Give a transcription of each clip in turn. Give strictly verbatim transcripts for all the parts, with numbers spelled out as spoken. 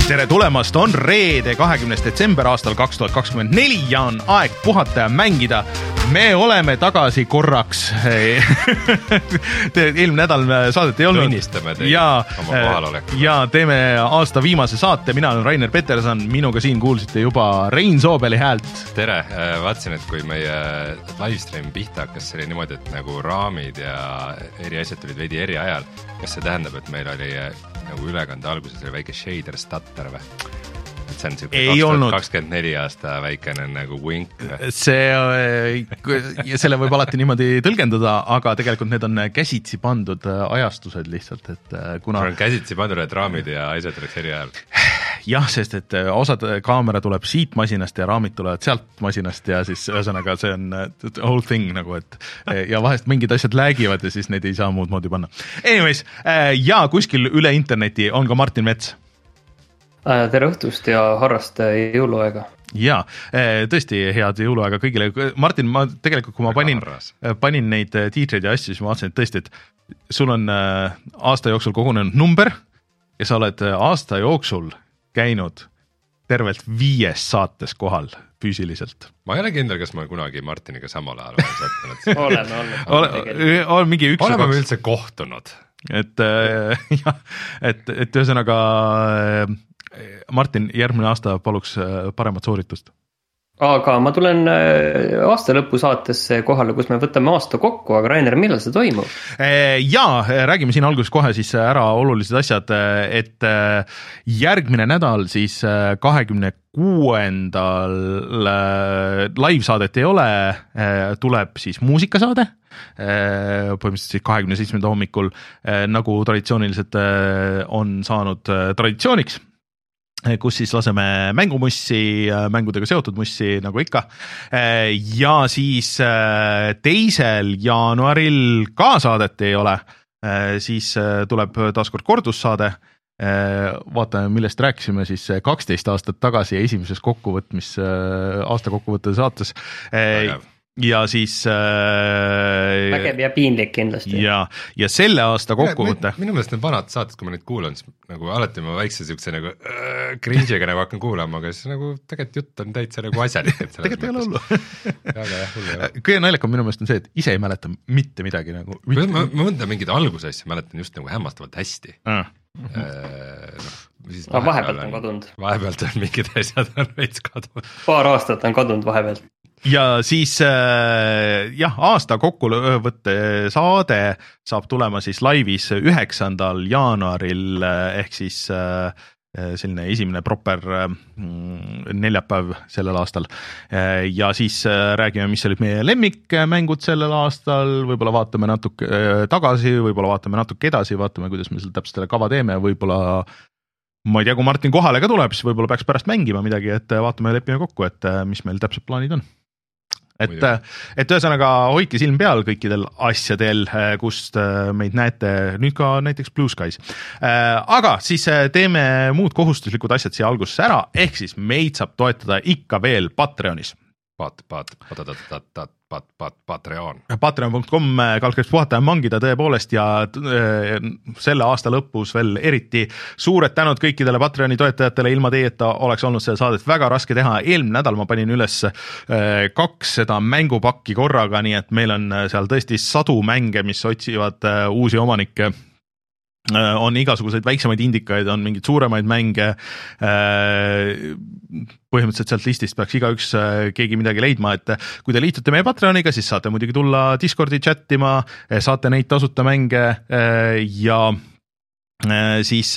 tere tulemast, on reede kahekümnes detsember aastal kaks tuhat kakskümmend neli ja on aeg puhata ja mängida. Me oleme tagasi korraks. Eelmine nädal saadet ei olnud. Tunnistame teid ja, oma kohalolekul. Ja teeme aasta viimase saate. Mina olen Rainer Peterson, minuga siin kuulsite juba Rein Soobeli häält. Tere, vaatasin, et kui meie livestream pihta hakkas, see oli niimoodi, et nagu raamid ja eri asjad tulid veidi eri ajal. Kas see tähendab, et meil oli nagu ülekande alguses oli väike shader stutter või? Et see on siuke kakskümmend neli aasta väikene nagu wink. See, selle võib alati niimoodi tõlgendada, aga tegelikult need on käsitsi pandud ajastused lihtsalt, et kuna... on käsitsi pandud, et raamid ja asjad oleks eri ajal. Jah, sest et osad kaamera tuleb siit masinast ja raamid tulevad sealt masinast ja siis ühesõnaga see on whole thing nagu, et ja vahest mingid asjad läägivad ja siis neid ei saa muud moodi panna. Anyways, ja kuskil üle interneti on ka Martin Mets. Tere õhtust ja harrast jõuluaega. Ja, tõesti head jõuluaega kõigile. Martin, ma tegelikult, kui ma panin, panin neid tiitreid ja asju, siis ma vaatasin, et tõesti, et sul on aasta jooksul kogunenud number ja sa oled aasta jooksul käinud tervelt viies saates kohal füüsiliselt. Ma ei ole kindel, kas ma kunagi Martiniga samal ajal olen sattunud. Oleme, oleme. On mingi üks oleme me üldse kohtunud. Et, ja, et, et ühesõnaga Martin, järgmine aasta paluks paremat sooritust. Aga ma tulen aasta lõpu saatesse kohale, kus me võtame aasta kokku, aga Rainer, millal see toimub? Ja, räägime siin alguses kohe siis ära olulised asjad, et järgmine nädal siis kahekümne kuuendal live-saadet ei ole, tuleb siis muusikasaade, põhimõtteliselt siis kahekümne seitsmenda hommikul, nagu traditsiooniliselt on saanud traditsiooniks, kus siis laseme mängumussi, mängudega seotud mussi, nagu ikka. Ja siis teisel jaanuaril ka saadet ei ole, siis tuleb taaskord kordussaade. Vaatame, millest rääkisime siis kaksteist aastat tagasi esimeses kokkuvõtmis, aasta kokkuvõtte saates. Ja siis äh, vägev ja piinlik kindlasti. Ja, ja selle aasta kokkuvõte. Minu meelest need vanad saated, kui ma neid kuulan, siis nagu alati ma väikse siukse nagu äh, cringe'iga nagu hakkan kuulama, aga siis nagu tegelikult jutt on täitsa nagu asjalik. Tegelikult ei ole hullu. Aga jah, hullu ei ole. Kõige naljakam minu meelest on see, et ise ei mäleta mitte midagi nagu. Mitte... Ma, ma mõnda mingid algusasja mäletan just nagu hämmastavalt hästi. Ah. Äh, no, siis vahepealt, vahepealt on kadunud. Vahepealt on mingid asjad on veits kadunud. Paar aastat on kadunud vahepealt. Ja siis äh, jah, aasta kokkuvõtte saade saab tulema siis laivis üheksandal jaanuaril ehk siis äh, selline esimene proper äh, neljapäev sellel aastal. Äh, ja siis äh, räägime, mis olid meie lemmikmängud sellel aastal, võib-olla vaatame natuke äh, tagasi, võib-olla vaatame natuke edasi, vaatame, kuidas me selle täpselt kava teeme, võib-olla ma ei tea, kui Martin kohale ka tuleb, siis võib-olla peaks pärast mängima midagi, et vaatame ja lepime kokku, et mis meil täpselt plaanid on. Et, et ühesõnaga hoidke silm peal kõikidel asjadel, kust meid näete nüüd ka näiteks Blue Skies. Aga siis teeme muud kohustuslikud asjad siia alguses ära, ehk siis meid saab toetada ikka veel Patreonis. Pat, pat, pat, pat, pat, pat, pat, pat, Patreon. Patreon punkt com kaldkriips puhata ja mangida tõepoolest ja äh, selle aasta lõpus veel eriti suured tänud kõikidele Patreoni toetajatele, ilma teieta oleks olnud seda saadet väga raske teha. Eelmine nädal ma panin üles äh, kaks seda mängupakki korraga, nii et meil on seal tõesti sadu mänge, mis otsivad äh, uusi omanikke. On igasuguseid väiksemaid indikaid, on mingeid suuremaid mänge, põhimõtteliselt sealt listist peaks igaüks keegi midagi leidma, et kui te liitute meie Patreoniga, siis saate muidugi tulla Discordi chattima, saate neid tasuta mänge ja siis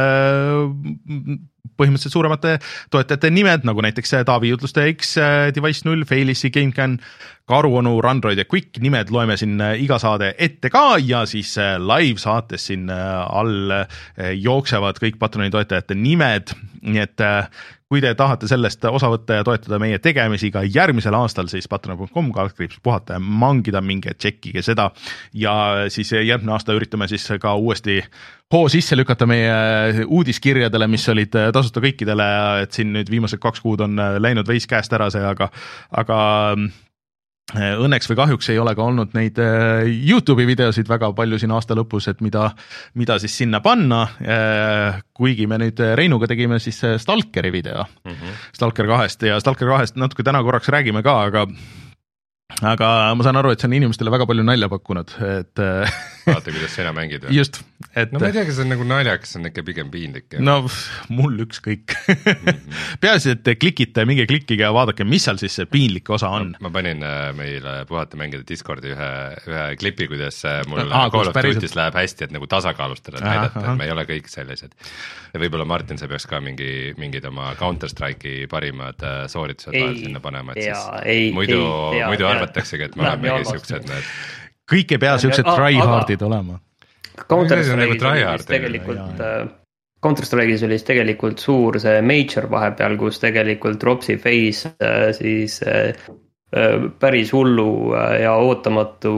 põhimõtteliselt suuremate toetajate nimed, nagu näiteks Taavi Jutluste X, Device null, Failissi, GameCAN, Karuonu, Randroid ja Quick nimed loeme siin iga saade ette ka ja siis live saates siin all jooksevad kõik Patroni toetajate nimed, nii et kui te tahate sellest osa võtta ja toetada meie tegemisi ka järgmisel aastal, siis patreon punkt com kaldkriips puhata ja mangida minge, tšekkige seda ja siis järgmine aasta üritame siis ka uuesti hoo sisse lükata meie uudiskirjadele, mis olid tasuta kõikidele, et siin nüüd viimased kaks kuud on läinud veis käest ära see, aga, aga õnneks või kahjuks ei ole ka olnud neid YouTube'i videosid väga palju siin aasta lõpus, et mida, mida siis sinna panna, kuigi me nüüd Reinuga tegime siis Stalkeri video, mm-hmm. Stalker kahest ja Stalker kahest natuke täna korraks räägime ka, aga aga ma saan aru, et see on inimestele väga palju nalja pakkunud, et vaata, kuidas sina mängid või? Just, et no ma ei tea, kas see on nagu naljakas, see on ikka pigem piinlik. No mul ükskõik mm-hmm. peaasi, et klikite, minge klikkige ja vaadake, mis seal siis see piinlik osa on. Ma, ma panin meile puhata mängida Discordi ühe, ühe klipi, kuidas mul ah, Call of Duty's läheb hästi, et nagu tasakaalustada, et näidata, et me ei ole kõik sellised. Ja võib-olla Martin, sa peaks ka mingi, mingid oma Counter-Strike'i parimad sooritused vahel sinna panema, et siis ei, muidu, ei, muidu arvataksegi, et me oleme mingi siuksed need. Kõik ei pea siuksed tryhardid olema. Counter-Strike'is tegelikult, Counter-Strike'is oli tegelikult suur see major vahepeal, kus tegelikult Dropsy Face siis päris hullu ja ootamatu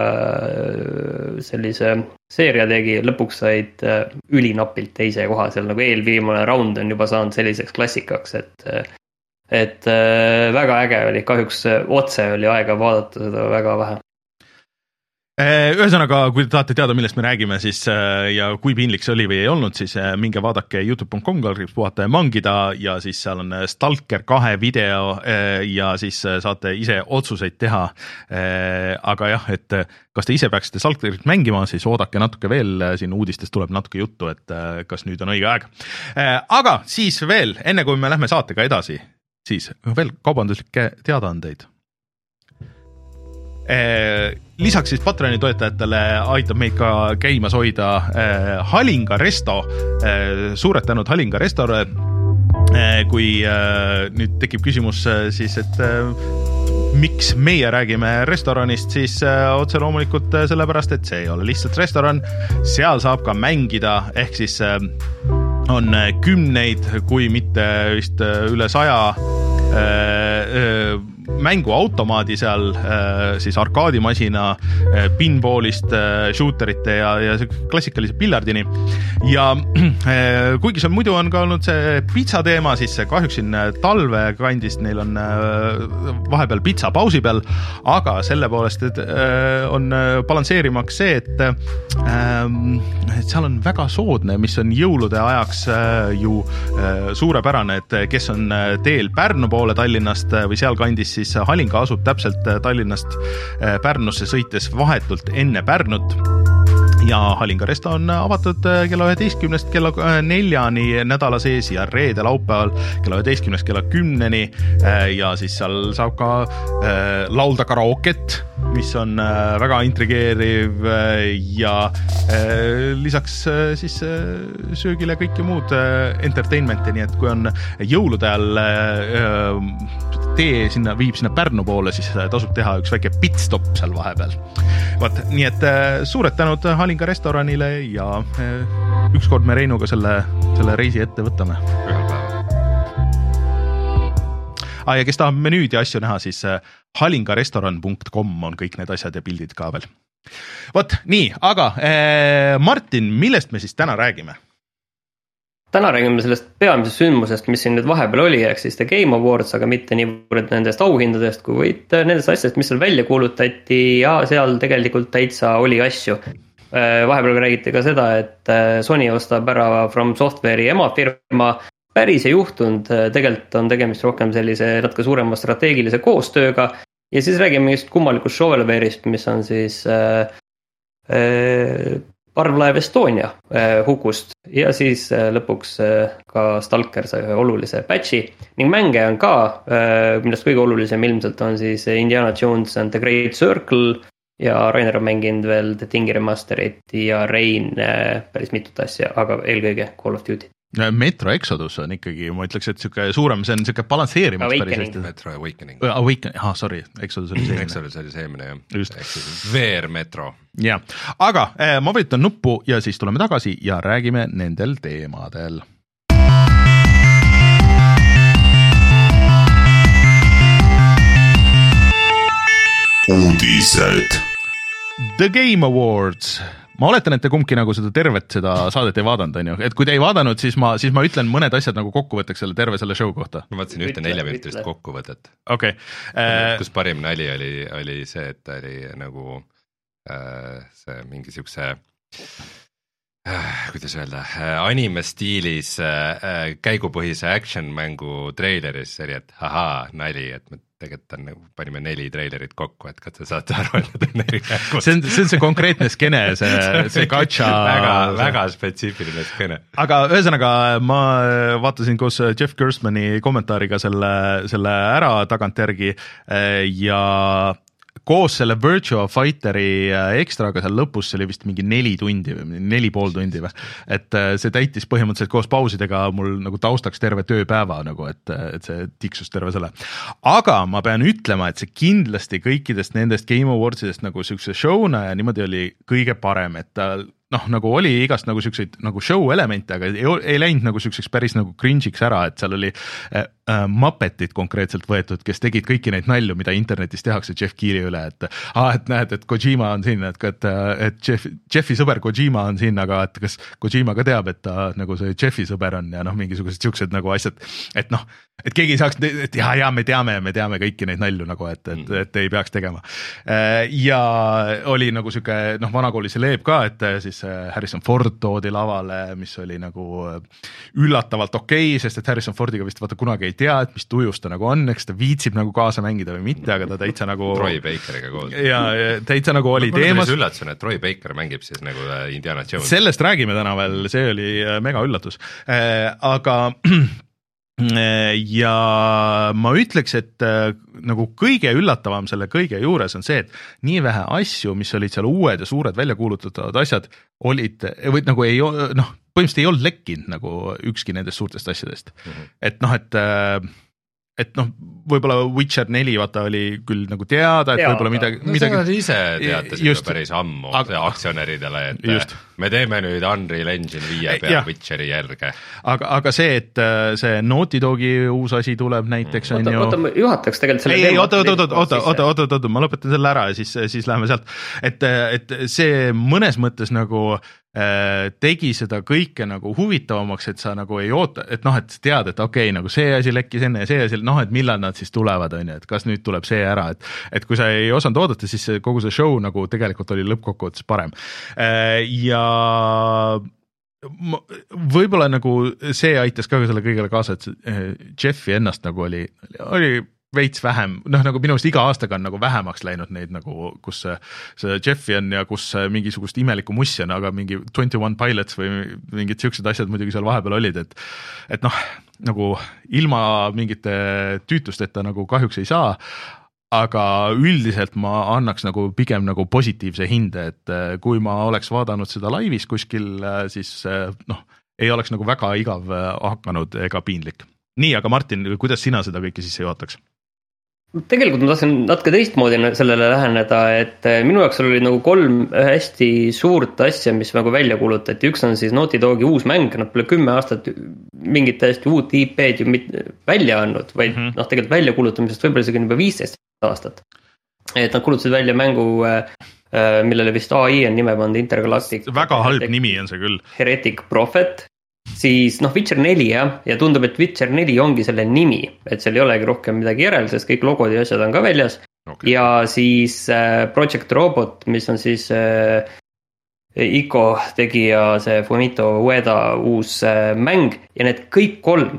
sellise seeria tegi, lõpuks said ülinapilt teise koha, seal nagu eelviimane round on juba saanud selliseks klassikaks, et et väga äge oli, kahjuks otse oli aega vaadata seda väga vähe. Ühesõnaga, kui te tahate teada, millest me räägime, siis ja kui piinlik see oli või ei olnud, siis minge vaadake youtube dot com kaldkriips puhata ja mangida ja siis seal on Stalker kahe video ja siis saate ise otsuseid teha. Aga jah, et kas te ise peaksite Stalkerit mängima, siis oodake natuke veel, siin uudistes tuleb natuke juttu, et kas nüüd on õige aeg. Aga siis veel, enne kui me lähme saatega edasi, siis veel kaubanduslikke teadaandeid. Lisaks siis Patreoni toetajatele aitab meid ka käimas hoida Halinga Resto, suured tänud Halinga Restore, kui nüüd tekib küsimus siis, et miks meie räägime restoranist, siis otse loomulikult sellepärast, et see ei ole lihtsalt restoran, seal saab ka mängida, ehk siis on kümneid, kui mitte vist üle saja mänguautomaadi seal, siis arkaadimasina, pinballist, shooterite ja, ja klassikalise pillardini. Ja kuigi seal muidu on ka olnud see pitsa teema, siis kahjuks siin talve kandist neil on vahepeal pitsa pausi peal, aga selle poolest et on balansseerimaks see, et, et seal on väga soodne, mis on jõulude ajaks ju suurepärane, et kes on teel Pärnu poole Tallinnast või seal kandis, siis Halinga asub täpselt Tallinnast Pärnusse sõites vahetult enne Pärnut ja Halinga Resto on avatud kella üheteistkümnest kella neljani nädala sees ja reede laupäeval kella üheteistkümnest kella kümneni ja siis seal saab ka laulda karaoket, mis on väga intrigeeriv ja lisaks siis söögile kõike muud entertainmenti, nii et kui on jõulude ajal tee sinna, viib sinna Pärnu poole, siis tasub teha üks väike pitstop seal vahepeal. Vaat, nii et suured tänud Halinga restoranile ja ükskord me Reinuga selle, selle reisi ette võtame. Ühel päeval. Ah, ja kes tahab menüüd ja asju näha, siis halingarestoran punkt com on kõik need asjad ja pildid ka veel. Vot, nii, aga eh, Martin, millest me siis täna räägime? Täna räägime sellest peamisest sündmusest, mis siin nüüd vahepeal oli, ehk siis The Game Awards, aga mitte niivõrd nendest auhindadest, kui võid nendest asjadest, mis seal välja kuulutati ja seal tegelikult täitsa oli asju. Vahepeal räägiti ka seda, et Sony ostab ära From Software'i emafirma, päris ei juhtunud, tegelikult on tegemist rohkem sellise natuke suurema strateegilise koostööga ja siis räägime just kummalikust Shovelware'ist, mis on siis äh, äh, parvlaev Estonia äh, hukust ja siis äh, lõpuks äh, ka Stalker sai ühe olulise patchi ning mänge on ka, äh, millest kõige olulisem ilmselt on siis Indiana Jones and the Great Circle ja Rainer on mänginud veel The Tingi Remasterit ja Rein äh, päris mitut asja, aga eelkõige Call of Duty. Metro Exodus on ikkagi, ma ütleks, et siuke suurem, see on siuke balansseerimas Awakening. Metro Awakening. Awakening, ah, sorry, Exodus oli see. Exodus oli see eemine, jah. Veer Metro. Ja, aga eh, ma võitan nuppu ja siis tuleme tagasi ja räägime nendel teemadel. Uudised. The Game Awards ma oletan, et te kumbki nagu seda tervet seda saadet ei vaadanud, on ju, et kui te ei vaadanud, siis ma, siis ma ütlen mõned asjad nagu kokkuvõtteks selle terve selle show kohta. ma vaatasin ühte neljaminutilist kokkuvõtet. okei okay. kus parim nali oli, oli see, et ta oli nagu äh, see mingi siukse äh, kuidas öelda, anime stiilis äh, käigupõhise action mängu treileris oli, et hahaa, nali, et me tegelikult on nagu, panime neli treilerit kokku, et kas te saate aru, et need on neli mängu. see on, see on see konkreetne skene, see, see gacha. väga, väga spetsiifiline skene. aga ühesõnaga ma vaatasin koos Jeff Gerstmanni kommentaariga selle, selle ära tagantjärgi ja koos selle Virtua Fighteri ekstraga seal lõpus, see oli vist mingi neli tundi või neli pool tundi või, et see täitis põhimõtteliselt koos pausidega mul nagu taustaks terve tööpäeva nagu, et, et see tiksus terve selle. Aga ma pean ütlema, et see kindlasti kõikidest nendest Game Awardsidest nagu siukse show'na ja niimoodi oli kõige parem, et ta noh, nagu oli igast nagu siukseid nagu show elemente, aga ei, ei läinud nagu siukseks päris nagu cringe'iks ära, et seal oli äh, äh, Muppetid konkreetselt võetud, kes tegid kõiki neid nalju, mida internetis tehakse Jeff Keely üle, et ah, et näed, et Kojima on siin, et, et, et Jeff, Jeffi sõber Kojima on siin, aga et kas Kojima ka teab, et ta nagu see Jeffi sõber on ja noh, mingisugused siuksed nagu asjad, et noh, et keegi ei saaks, et ja, ja me teame, me teame kõiki neid nalju nagu, et, et, et ei peaks tegema. Ja oli nagu siuke, noh, vanakooli Celeb ka, et siis Harrison Ford toodi lavale, mis oli nagu üllatavalt okei, sest et Harrison Fordiga vist vaata kunagi ei tea, et mis tujus ta nagu on, eks ta viitsib nagu kaasa mängida või mitte, aga ta täitsa nagu Troy Bakeriga koos. Ja täitsa nagu oli teemas. Mul üllatus on, et Troy Baker mängib siis nagu Indiana Jones. Sellest räägime täna veel, see oli mega üllatus. Aga ja ma ütleks, et nagu kõige üllatavam selle kõige juures on see, et nii vähe asju, mis olid seal uued ja suured välja kuulutatavad asjad, olid, või nagu ei, noh, põhimõtteliselt ei olnud lekkinud nagu ükski nendest suurtest asjadest. Mm-hmm. Et noh, et et noh, võib-olla Witcher neli vaata oli küll nagu teada, et võib-olla midagi, no, midagi... Seda ise teatasid just, päris ammu aga, aktsionäridele, et just. Me teeme nüüd Unreal Engine viie peal ja. Witcheri järge. Aga, aga see, et see Naughty Dogi uus asi tuleb näiteks mm. on oota, ju... Oota, ma juhataks tegelikult selle ei, ei, oota, oota, oota, oota, oota, oota, oota, ma lõpetan selle ära ja siis, siis läheme sealt. Et, et see mõnes mõttes nagu tegi seda kõike nagu huvitavamaks, et sa nagu ei oota, et noh, et tead, et okei, okay, nagu see asi lekkis enne ja see asi, noh, et millal nad siis tulevad, on ju, et kas nüüd tuleb see ära, et, et kui sa ei osanud oodata, siis kogu see show nagu tegelikult oli lõppkokkuvõttes parem. Ja võib-olla nagu see aitas ka selle kõigele kaasa, et Jeffi ennast nagu oli, oli veits vähem, noh nagu minu arust iga aastaga on nagu vähemaks läinud neid nagu, kus see, see Jeffi on ja kus mingisugust imelikku mussi on, aga mingi twenty one Pilots või mingid siuksed asjad muidugi seal vahepeal olid, et et noh, nagu ilma mingite tüütusteta nagu kahjuks ei saa, aga üldiselt ma annaks nagu pigem nagu positiivse hinde, et kui ma oleks vaadanud seda laivis kuskil, siis noh, ei oleks nagu väga igav hakanud ega piinlik. Nii, aga Martin, kuidas sina seda kõike sisse juhataks? Tegelikult ma tahtsin natuke teistmoodi sellele läheneda, et minu jaoks oli nagu kolm hästi suurt asja, mis nagu välja kuulutati. Üks on siis Naughty Dogi uus mäng, nad pole kümme aastat mingit täiesti uut I P-d ju välja andnud, vaid mm-hmm. noh, tegelikult välja kuulutamisest võib-olla isegi juba viisteist aastat. Et nad kuulutasid välja mängu, millele vist A I on nime pandud Intergalactic. Väga halb nimi on see küll. Heretic Prophet. Siis noh, Witcher neli jah, ja tundub, et Witcher neli ongi selle nimi, et seal ei olegi rohkem midagi järel, sest kõik logod ja asjad on ka väljas. Okay. Ja siis äh, Project Robot, mis on siis äh, Ico tegija, see Fumito Ueda uus äh, mäng ja need kõik kolm.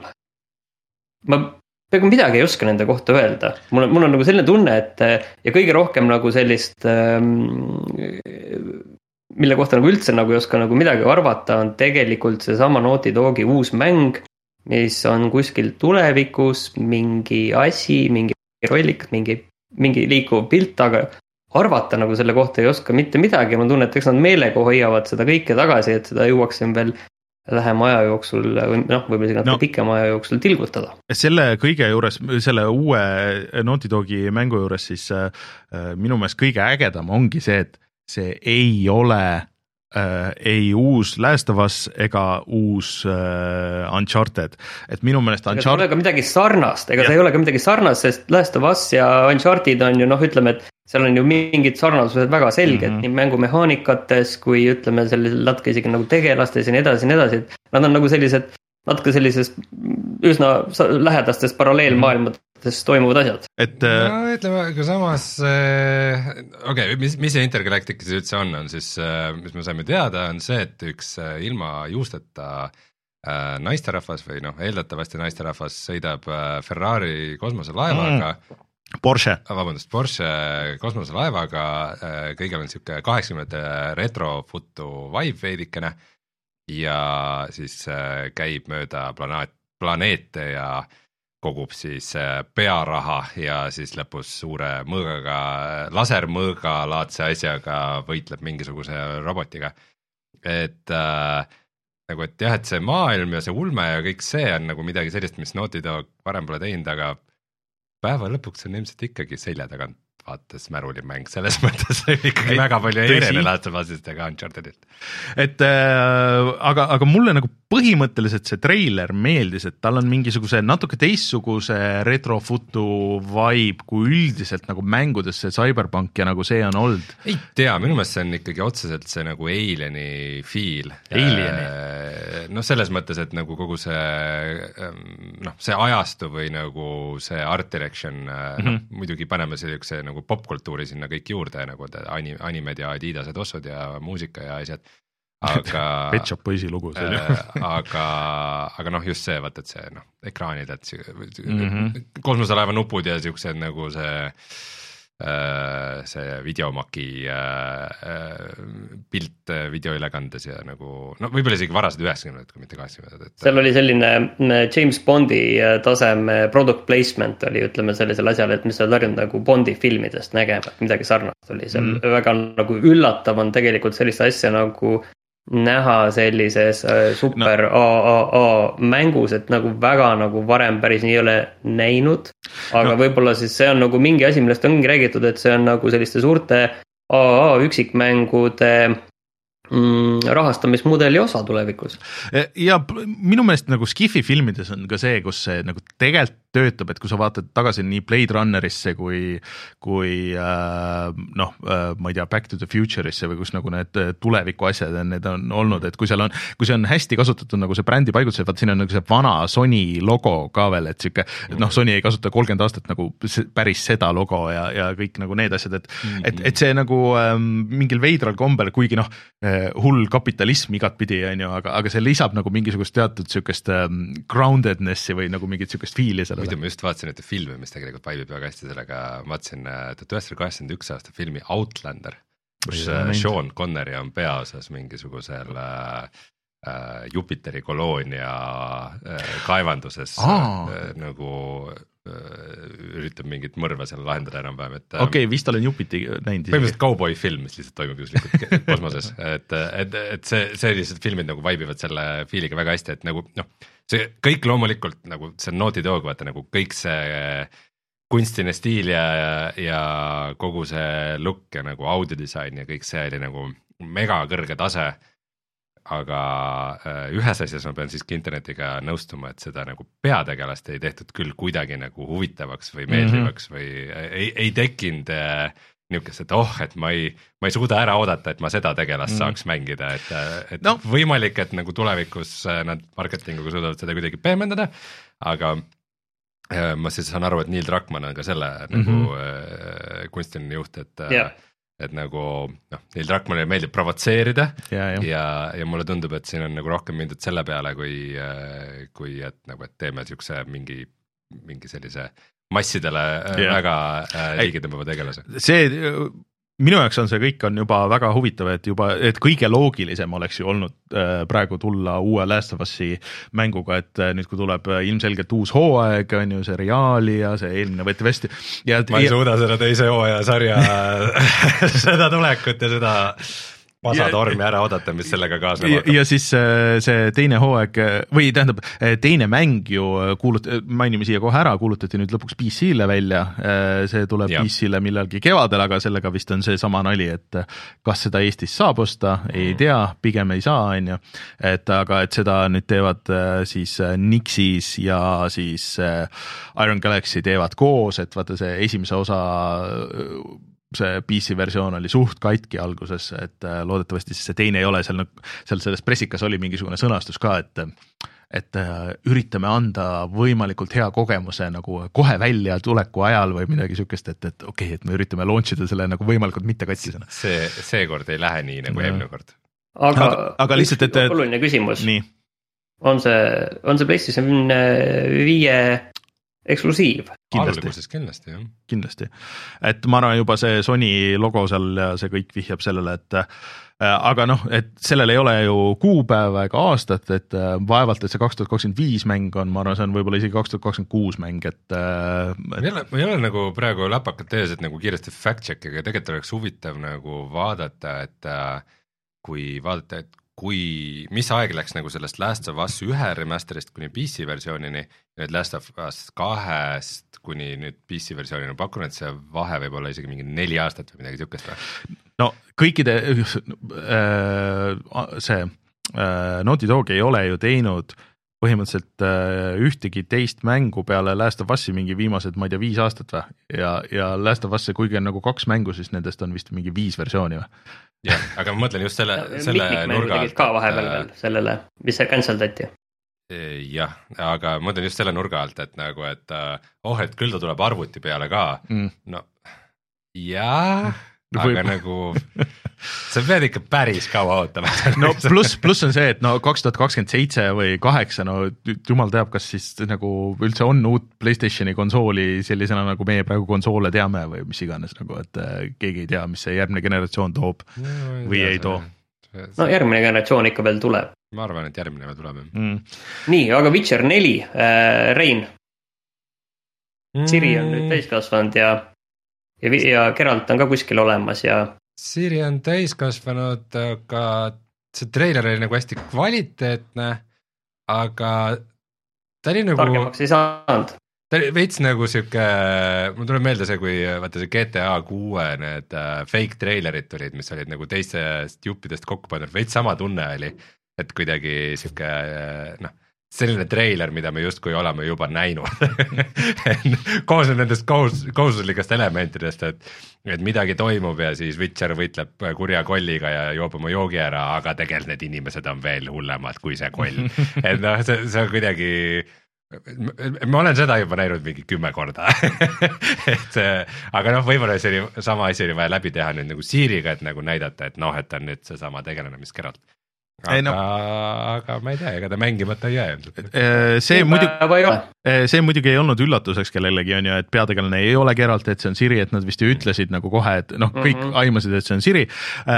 Ma peaaegu midagi ei oska nende kohta öelda. Mul on, mul on nagu selline tunne, et ja kõige rohkem nagu sellist... Ähm, mille kohta nagu üldse nagu ei oska nagu midagi arvata, on tegelikult see sama Naughty Dogi uus mäng, mis on kuskil tulevikus mingi asi, mingi rollik, mingi, mingi liikuv pilt, aga arvata nagu selle kohta ei oska mitte midagi. Ma tunnen, et eks nad meelega hoiavad seda kõike tagasi, et seda jõuaksin veel lähema aja jooksul, või noh, võib-olla isegi no, pikema aja jooksul tilgutada. Selle kõige juures, selle uue Naughty Dogi mängu juures siis äh, minu meelest kõige ägedam ongi see, et see ei ole äh, ei uus Last of Us ega uus äh, Uncharted. Et minu meelest Uncharted... Ega see ei ole ka midagi sarnast, ega ja. See ei ole ka midagi sarnast, sest Last of Us ja Uncharted on ju, noh, ütleme, et seal on ju mingid sarnasused väga selged mm -hmm. nii mängumehaanikates kui ütleme sellisel natuke isegi nagu tegelastes ja nii edasi ja nii edasi, et nad on nagu sellised natuke sellisest üsna lähedastest paralleelmaailmades toimuvad asjad. Et no ütleme, aga samas äh, okei okay,, mis, mis see Intergalacticus üldse on, on siis, äh, mis me saime teada, on see, et üks äh, ilma juusteta äh, naisterahvas või noh, eeldatavasti naisterahvas sõidab äh, Ferrari kosmoselaevaga mm. Porsche. Vabandust, Porsche kosmoselaevaga, kõigil on siuke kaheksakümnendate retrofutu vibe veidikene ja siis käib mööda planeet, planeete ja kogub siis pearaha ja siis lõpus suure mõõgaga, lasermõõga laadse asjaga võitleb mingisuguse robotiga. Et äh, nagu, et jah, et see maailm ja see ulme ja kõik see on nagu midagi sellist, mis Naughty Dog varem pole teinud, aga päeva lõpuks on ilmselt ikkagi selja tagant vaates märulimäng, selles mõttes ikkagi et, väga palju ei erine laatsemasistega Unchartedilt. Et äh, aga, aga mulle nagu põhimõtteliselt see treiler meeldis, et tal on mingisuguse natuke teistsuguse retrofutu vibe kui üldiselt nagu mängudes see Cyberpunk ja nagu see on olnud. Ei tea, minu meelest see on ikkagi otseselt see nagu Alieni feel. Alieni? No selles mõttes, et nagu kogu see noh, see ajastu või nagu see art direction mm-hmm. noh, muidugi paneme sellise nagu popkultuuri sinna kõik juurde, nagu animed ja Adidased ossud ja muusika ja asjad, aga Pet Shop Boysi lugu see oli. aga, aga noh, just see, vaat, et see noh, ekraanid, et mm-hmm. kosmoselaeva nupud ja siuksed nagu see see videomaki pilt videoülekandes ja nagu no võib-olla isegi varased üheksakümnendad, kui mitte kaheksakümnendad. seal oli selline James Bondi taseme product placement oli, ütleme sellisel asjal, et mis sa tarjund nagu Bondi filmidest nägema, midagi sarnast oli seal mm. väga nagu üllatav on tegelikult sellist asja nagu näha sellises super no. A A A mängus, et nagu väga nagu varem päris nii ei ole näinud, aga no. võib-olla siis see on nagu mingi asi, millest ongi räägitud, et see on nagu selliste suurte A A A üksikmängude mm, rahastamismudeli osa tulevikus. Ja minu meelest nagu Skifi filmides on ka see, kus see nagu tegelikult töötab, et kui sa vaatad tagasi nii Blade Runnerisse kui, kui äh, noh, äh, ma ei tea, Back to the Future'isse või kus nagu need tuleviku asjad on, need on olnud, et kui seal on, kui see on hästi kasutatud nagu see brändi paigutused, vaat siin on nagu see vana Sony logo ka veel, et siuke, et noh, Sony ei kasuta kolmkümmend aastat nagu päris seda logo ja, ja kõik nagu need asjad, et, mm-hmm. et, et see nagu ähm, mingil veidral kombel, kuigi noh, hull kapitalism igat pidi, on ju, aga, aga see lisab nagu mingisugust teatud siukest ähm, groundednessi või nagu mingit siukest fiili selle. muidu ma just vaatasin ühte filmi, mis tegelikult vaibib väga hästi sellega, ma vaatasin tuhat üheksasada kaheksakümmend üks aasta filmi Outlander, kus Sean Connery on peaosas mingisugusel äh, Jupiteri koloonia äh, kaevanduses äh, nagu üritab mingit mõrva seal lahendada enam-vähem, et okei okay,, vist olen Jupiti näinud põhimõtteliselt cowboy film, mis lihtsalt toimub juslikult kosmoses, et, et, et see, sellised filmid nagu vaibivad selle fiiliga väga hästi, et nagu noh, see kõik loomulikult nagu see Naughty Dog, vaata nagu kõik see kunstiline stiil ja, ja kogu see look ja nagu audiodisain ja kõik see oli nagu mega kõrge tase. Aga ühes asjas ma pean siiski internetiga nõustuma, et seda nagu peategelast ei tehtud küll kuidagi nagu huvitavaks või meeldivaks mm-hmm. või ei, ei tekkinud niisugust, et oh, et ma ei, ma ei suuda ära oodata, et ma seda tegelast mm-hmm. saaks mängida, et, et no. võimalik, et nagu tulevikus nad marketinguga suudavad seda kuidagi pehmendada, aga ma siis saan aru, et Neil Druckmann on ka selle mm-hmm. nagu kunstiline juht, et yeah. et nagu noh, Neil Druckmannile meeldib provotseerida ja, ja. ja, ja mulle tundub, et siin on nagu rohkem mindud selle peale, kui, kui et nagu, et teeme siukse mingi, mingi sellise massidele yeah. väga liigi tõmbava tegelase. See minu jaoks on see kõik on juba väga huvitav, et juba, et kõige loogilisem oleks ju olnud äh, praegu tulla uue Last of Us'i mänguga, et äh, nüüd kui tuleb ilmselgelt uus hooaeg, on ju seriaali ja see eelmine võeti vesti. Ja, ma ei ja, suuda seda teise hooaja sarja seda tulekut ja seda masatormi ära oodata, mis sellega kaasneb hakkab. Ja siis see teine hooaeg või tähendab, teine mäng ju kuulut-, mainime siia kohe ära, kuulutati nüüd lõpuks P C-le välja, see tuleb ja. P C-le millalgi kevadel, aga sellega vist on see sama nali, et kas seda Eestis saab osta, ei tea, pigem ei saa, on ju, et aga et seda nüüd teevad siis Nixis ja siis Iron Galaxy teevad koos, et vaata see esimese osa see P C versioon oli suht katki alguses, et loodetavasti siis see teine ei ole seal, seal selles pressikas oli mingisugune sõnastus ka, et et üritame anda võimalikult hea kogemuse nagu kohe välja tuleku ajal või midagi sükest, et, et okei okay,, et me üritame launch ida selle nagu võimalikult mitte katsisena. See, see kord ei lähe nii nagu eelmine kord. Aga, aga, aga lihtsalt, et oluline küsimus. Nii. On see, on see PlayStation viie eksklusiiv? Alguses kindlasti, jah. Kindlasti. Et ma arvan juba see Sony logo seal ja see kõik vihjab sellele, et aga noh, et sellel ei ole ju kuupäeva ega aastat, et vaevalt, et see kaks tuhat kakskümmend viis mäng on, ma arvan, see on võib-olla isegi kaks tuhat kakskümmend kuus mäng, et, et... Ma, ei ole, ma ei ole nagu praegu läpakat tees, et nagu kiiresti fact check, aga tegelikult oleks huvitav nagu vaadata, et kui vaadata, et kui, mis aeg läks nagu sellest Last of Us ühe remasterist kuni P C versioonini ja nüüd Last of Us kahest kuni nüüd P C versioonini, pakun, et see vahe võib olla isegi mingi neli aastat või midagi sükest või? No kõikide äh, see äh, Naughty Dog ei ole ju teinud põhimõtteliselt äh, ühtegi teist mängu peale Last of Us'i mingi viimased, ma ei tea, viis aastat või? Ja, ja Last of Us'i, kuigi on nagu kaks mängu, siis nendest on vist mingi viis versiooni või? jah, aga ma mõtlen just selle, selle nurga alt. Ka vahepeal veel sellele, mis see cancel dati. Jah, aga ma mõtlen just selle nurga alt, et nagu, et oh, et küll ta tuleb arvuti peale ka. Mm. No jah, aga Võib... nagu sa pead ikka päris kaua ootama. No pluss plus on see, et no kaks tuhat kakskümmend seitse või kaheksa, no jumal teab, kas siis nagu üldse on uut PlayStationi konsooli sellisena, nagu meie praegu konsoole teame või mis iganes, nagu, et keegi ei tea, mis see järgmine generatsioon toob no, ei või tea, ei too. No järgmine generatsioon ikka veel tuleb. Ma arvan, et järgmine veel tuleb. Mm. Nii, aga Witcher neli, äh, Rein. Ciri on nüüd täiskasvanud ja Ja, ja Geralt on ka kuskil olemas ja Ciri on täiskasvanud, aga see treiler oli nagu hästi kvaliteetne, aga ta oli nagu targemaks ei saanud. Ta oli veits nagu siuke, mul tuleb meelde see, kui vaata see G T A kuue need fake trailerid tulid, mis olid nagu teistest juppidest kokku pandud, veits sama tunne oli, et kuidagi siuke noh, selline treiler, mida me justkui oleme juba näinud koosneb nendest kohus, kohustuslikest elementidest, et, et midagi toimub ja siis Witcher võitleb kurja kolliga ja joob oma joogi ära, aga tegelikult need inimesed on veel hullemad kui see koll. Et noh, see, see on kuidagi, ma olen seda juba näinud mingi kümme korda et aga noh, võib-olla see oli, sama asi oli vaja läbi teha nüüd nagu Ciriga, et nagu näidata, et noh, et on nüüd see sama tegelane, mis Geralt. Aga, no. aga ma ei tea, ega ta mängimata ei jää. See, muidugi, see muidugi ei olnud üllatuseks kellelegi on ju, et peategelane ei ole Geralt, et see on Ciri, et nad vist ju ütlesid nagu kohe, et noh, kõik mm-hmm. aimasid, et see on Ciri.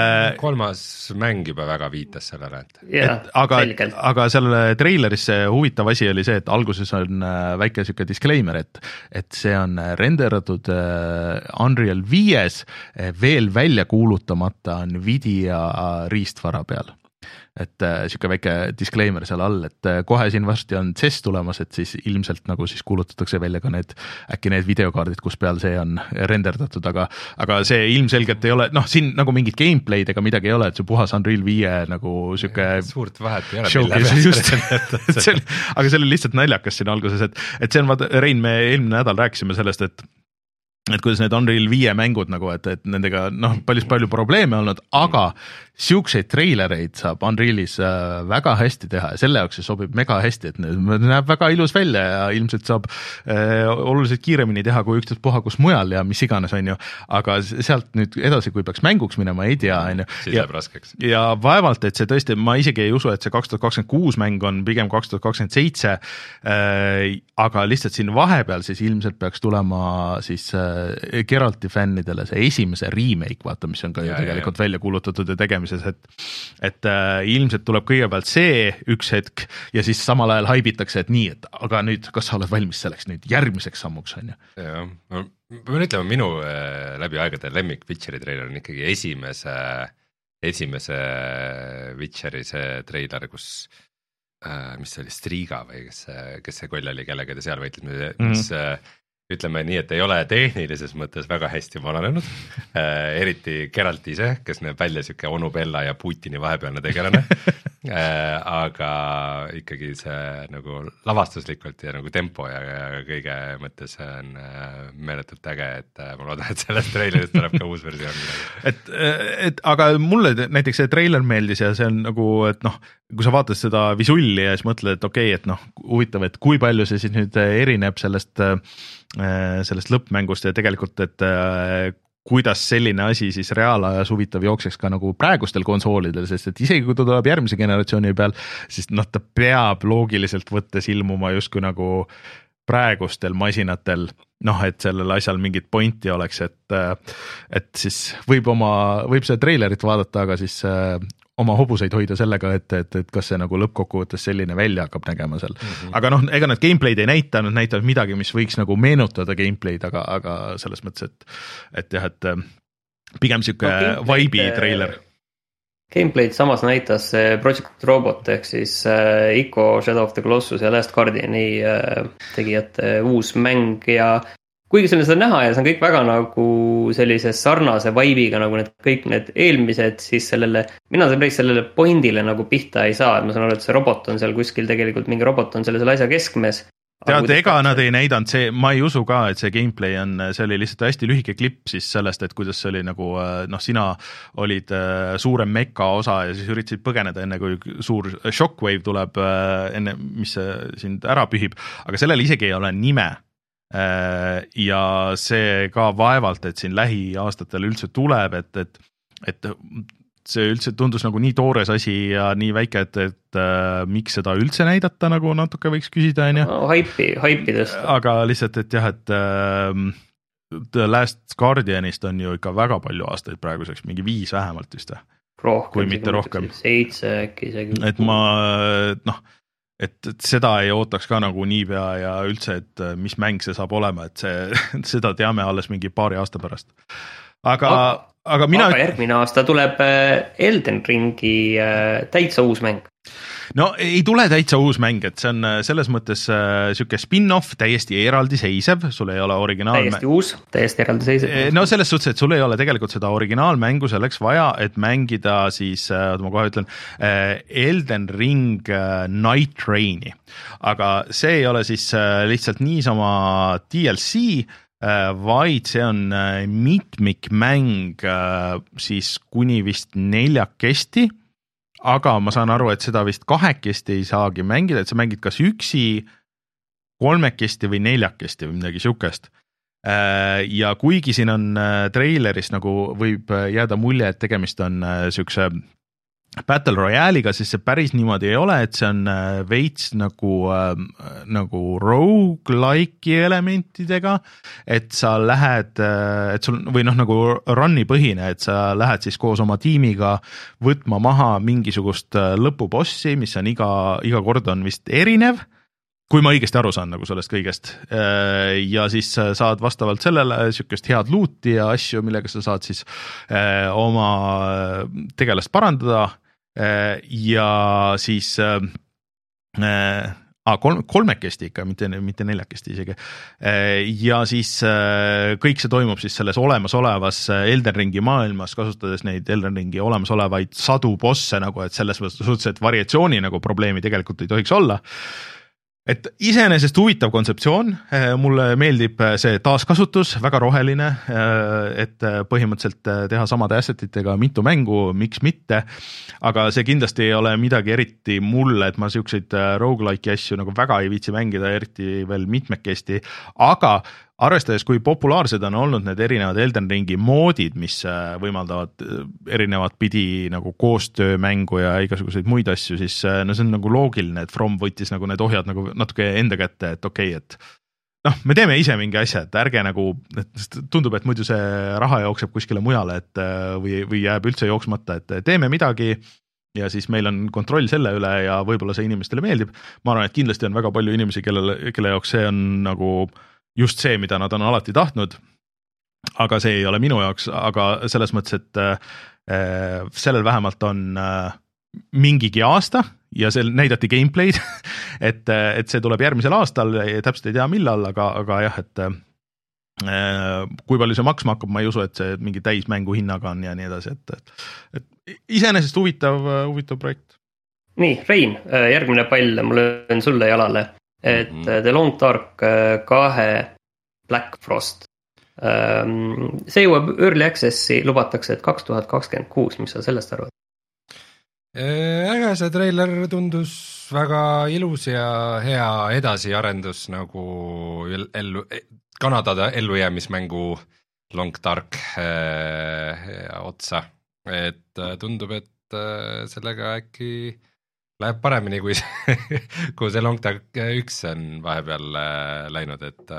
Kolmas mäng juba väga viitas sellele. Et. Yeah, et, aga, aga selle treileris see huvitav asi oli see, et alguses on väike siuke disclaimer, et, et see on renderatud Unreal viies veel välja kuulutamata Nvidia riistvara peal. Et äh, siuke väike disclaimer seal all, et äh, kohe siin varsti on C E S tulemas, et siis ilmselt nagu siis kuulutatakse välja ka need, äkki need videokaardid, kus peal see on renderdatud, aga, aga see ilmselgelt ei ole, noh, siin nagu mingit gameplay'd ega midagi ei ole, et see puhas Unreal viie nagu siuke suurt vahet ei ole. Showcase, just, see oli, aga see oli lihtsalt naljakas siin alguses, et, et see on, vaata, Rein, me eelmine nädal rääkisime sellest, et et kuidas need Unreal viie mängud nagu, et, et nendega noh, palju, palju probleeme olnud, aga siukseid treilereid saab Unrealis äh, väga hästi teha ja selle jaoks see sobib mega hästi, et näeb väga ilus välja ja ilmselt saab äh, oluliselt kiiremini teha kui üksteist puha kus mujal ja mis iganes on ju, aga sealt nüüd edasi, kui peaks mänguks minema, ei tea on ju. Siis läheb raskeks. Ja vaevalt, et see tõesti, ma isegi ei usu, et see kaks tuhat kakskümmend kuus mäng on pigem kaks tuhat kakskümmend seitse, äh, aga lihtsalt siin vahepeal siis ilmselt peaks tulema siis äh, Geralti fännidele see esimese remake, vaata, mis on ka ja, ju tegelikult ja, ja. välja kuulutatud ja tegemises, et, et äh, ilmselt tuleb kõigepealt see üks hetk ja siis samal ajal haibitakse, et nii, et aga nüüd, kas sa oled valmis selleks nüüd järgmiseks sammuks, on ju? Jah, ma pean ütlema, minu äh, läbi aegade lemmik Witcheri treiler on ikkagi esimese, esimese Witcheri see treiler, kus äh, mis see oli, Striga või kes, kes see koll oli, kellega ta seal võitleb, mis mm-hmm. äh, ütleme nii, et ei ole tehnilises mõttes väga hästi vananenud, äh, eriti Geralt ise, kes näeb välja siuke onu Bella ja Putini vahepealne tegelane aga ikkagi see nagu lavastuslikult ja nagu tempo ja, ja kõige mõttes on meeletult äge, et ma loodan, et sellest treilerist tuleb ka uus versioon. et, et aga mulle näiteks see treiler meeldis ja see on nagu, et noh, kui sa vaatad seda visulli ja siis mõtled, et okei okay,, et noh, huvitav, et kui palju see siis nüüd erineb sellest, sellest lõppmängust ja tegelikult, et kuidas selline asi siis reaalajas huvitav jookseks ka nagu praegustel konsoolidel, sest et isegi kui ta tuleb järgmise generatsiooni peal, siis noh, ta peab loogiliselt võttes ilmuma justkui nagu praegustel masinatel, noh, et sellel asjal mingit pointi oleks, et, et siis võib oma, võib see treilerit vaadata, aga siis oma hobuseid hoida sellega, et, et, et kas see nagu lõppkokkuvõttes selline välja hakkab nägema seal. Mm-hmm. Aga noh, ega nad gameplay'd ei näita, nad näitavad midagi, mis võiks nagu meenutada gameplay'd, aga, aga selles mõttes, et, et jah, et pigem siuke no, vibe'i treiler. Gameplay'd samas näitas Project Robot ehk siis äh, Ico, Shadow of the Colossus ja Last Guardiani äh, tegijate uus mäng ja kuigi see on seda näha ja see on kõik väga nagu sellise sarnase vibe'iga nagu need kõik need eelmised, siis sellele, mina päris sellele pointile nagu pihta ei saa, et ma saan aru, et see robot on seal kuskil tegelikult, mingi robot on selle, selle asja keskmes. Tead, ega nad ei näidanud, see, ma ei usu ka, et see gameplay on, see oli lihtsalt hästi lühike klipp siis sellest, et kuidas see oli nagu, noh, sina olid suurem meka osa ja siis üritasid põgeneda enne, kui suur shockwave tuleb enne, mis sind ära pühib, aga sellel isegi ei ole nime. Ja see ka vaevalt, et siin lähiaastatel üldse tuleb, et, et, et see üldse tundus nagu nii toores asi ja nii väike, et, et äh, miks seda üldse näidata, nagu natuke võiks küsida, on ju. No, haipi, haipi tõsta. Aga lihtsalt, et jah, et äh, The Last Guardianist on ju ikka väga palju aastaid praeguseks, mingi viis vähemalt vist. Rohkem, kui mitte rohkem. Seitse äkki isegi. Et ma, noh, et, et seda ei ootaks ka nagu niipea ja üldse, et mis mäng see saab olema, et see, seda teame alles mingi paari aasta pärast. Aga, aga, aga mina... Aga järgmine aasta tuleb Elden Ringi täitsa uus mäng. No ei tule täitsa uus mäng, et see on selles mõttes äh, siuke spin-off, täiesti eraldiseisev, sul ei ole originaal... Täiesti uus, täiesti eraldiseisev. No selles suhtes, et sul ei ole tegelikult seda originaalmängu selleks vaja, et mängida siis, äh, ma kohe ütlen, äh, Elden Ring äh, Night Traini. Aga see ei ole siis äh, lihtsalt niisama D L C, äh, vaid see on äh, mitmikmäng äh, siis kuni vist neljakesti, aga ma saan aru, et seda vist kahekesti ei saagi mängida, et sa mängid kas üksi, kolmekesti või neljakesti või midagi siukest. Ja kuigi siin on treileris nagu võib jääda mulje, et tegemist on siukse Battle Royale'iga, siis see päris niimoodi ei ole, et see on veits nagu, nagu roguelike'i elementidega, et sa lähed, et sul, või noh, nagu run'i põhine, et sa lähed siis koos oma tiimiga võtma maha mingisugust lõpubossi, mis on iga, iga kord on vist erinev, kui ma õigesti aru saan nagu sellest kõigest. Ja siis saad vastavalt sellele siukest head loot'i ja asju, millega sa saad siis oma tegelast parandada ja siis äh, kolm, kolmekesti ikka, mitte, mitte neljakesti isegi. Ja siis äh, kõik see toimub siis selles olemasolevas Elden Ringi maailmas, kasutades neid Elden Ringi olemasolevaid sadu bosse nagu, et selles suhtes, et variatsiooni nagu probleemi tegelikult ei tohiks olla. Et iseenesest huvitav kontseptsioon, mulle meeldib see taaskasutus, väga roheline, et põhimõtteliselt teha samade assetitega mitu mängu, miks mitte, aga see kindlasti ei ole midagi eriti mulle, et ma siukseid roguelike'i asju nagu väga ei viitsi mängida, eriti veel mitmekesti, aga arvestades, kui populaarsed on olnud need erinevad Elden Ringi moodid, mis võimaldavad erinevat pidi nagu koostöömängu ja igasuguseid muid asju, siis no see on nagu loogiline, et From võttis nagu need ohjad nagu natuke enda kätte, et okei, okay, et noh, me teeme ise mingi asja, et ärge nagu, et tundub, et muidu see raha jookseb kuskile mujale, et või, või jääb üldse jooksmata, et teeme midagi ja siis meil on kontroll selle üle ja võib-olla see inimestele meeldib. Ma arvan, et kindlasti on väga palju inimesi, kelle, kelle jaoks see on nagu just see, mida nad on alati tahtnud, aga see ei ole minu jaoks, aga selles mõttes, et äh, sellel vähemalt on äh, mingigi aasta ja seal näidati gameplay'd, et, et see tuleb järgmisel aastal, täpselt ei tea millal, aga, aga jah, et äh, kui palju see maksma hakkab, ma ei usu, et see mingi täismängu hinnaga on ja nii edasi, et, et, et iseenesest huvitav, huvitav projekt. nii, Rein, järgmine pall, ma löön sulle jalale, et mm-hmm. The Long Dark kahe Black Frost. See jõuab Early Access'i, lubatakse, et kaks tuhat kakskümmend kuus, mis sa sellest arvad? Äge, see treiler tundus väga ilus ja hea edasiarendus nagu ellu, Kanada ellujäämismängu Long Dark äh, otsa, et tundub, et sellega äkki läheb paremini, kui see, kui see Long Dark üks on vahepeal läinud, et,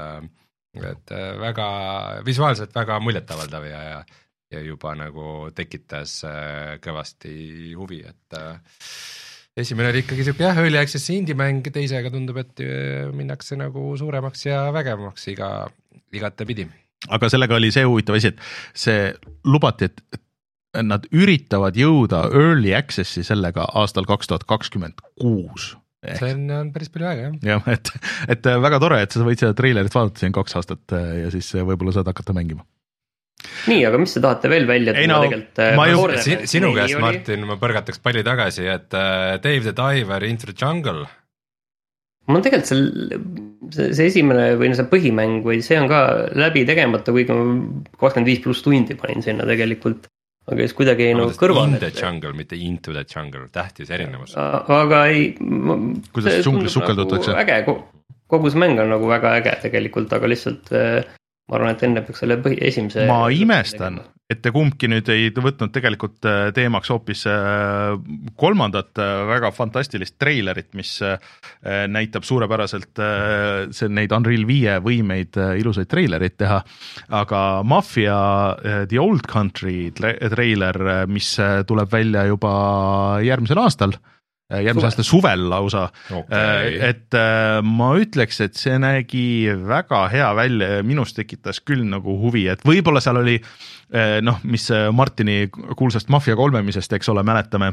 et väga visuaalselt väga muljetavaldav ja, ja, ja juba nagu tekitas kõvasti huvi, et esimene oli ikkagi siuke jah, early access indie-mäng, teisega tundub, et minnakse nagu suuremaks ja vägevamaks iga, igatepidi. Aga sellega oli see huvitav asi, et see lubati, et nad üritavad jõuda early access'i sellega aastal kaks tuhat kakskümmend kuus. See on, on päris palju aega, jah. jah, et, et väga tore, et sa võid seda treilerit vaadata siin kaks aastat ja siis võib-olla saad hakata mängima. Nii, aga mis te tahate veel välja tuua no, tegelikult? Ju, sinu käest, Martin, ma põrgataks palli tagasi, et Dave the Diver Into the Jungle. Ma on tegelikult see, see, see esimene või see põhimäng või see on ka läbi tegemata, kuigi ma kakskümmend viis pluss tundi panin sinna tegelikult. Aga siis kuidagi ei no, no kõrval. In the jungle, mitte into the jungle, tähtis erinevus. Aga ei... Kuidas džunglis sukeldutakse? Nagu äge, kogu see mäng on nagu väga äge tegelikult, aga lihtsalt ma arvan, et enne peaks selle põhi, esimese... Ma imestan, et te kumbki nüüd ei võtnud tegelikult teemaks hoopis kolmandat väga fantastilist treilerit, mis näitab suurepäraselt see, neid Unreal viie võimeid ilusaid treilerit teha, aga Mafia The Old Country treiler, mis tuleb välja juba järgmisel aastal, järgmise aasta suvel lausa, okay. Et ma ütleks, et see nägi väga hea välja ja minust tekitas küll nagu huvi, et võib-olla seal oli noh, mis Martini kuulsast Mafia kolmemisest, eks ole, mäletame,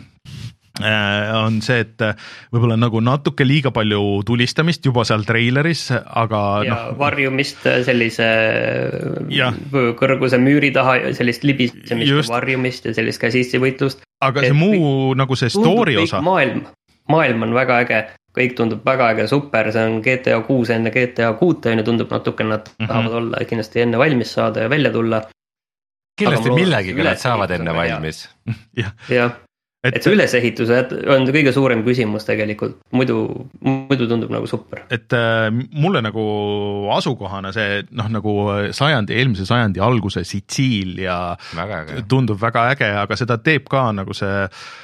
on see, et võib-olla nagu natuke liiga palju tulistamist juba seal treileris, aga ja noh, varjumist sellise ja. Kõrguse müüri taha, sellist libisemist ja varjumist ja sellist käsitsi võitlust. Aga see et muu nagu see story osa. Maailm, maailm on väga äge, kõik tundub väga äge, super, see on G T A kuus enne G T A kuus ja tundub natuke, nad mm-hmm. tahavad olla kindlasti enne valmis saada ja välja tulla. Kindlasti millegiga nad saavad enne valmis. jah, ja. et, et see ülesehitus on kõige suurem küsimus tegelikult, muidu, muidu tundub nagu super. Et äh, mulle nagu asukohana see noh, nagu sajandi, eelmise sajandi alguse Sitsiilia tundub väga äge, aga seda teeb ka nagu see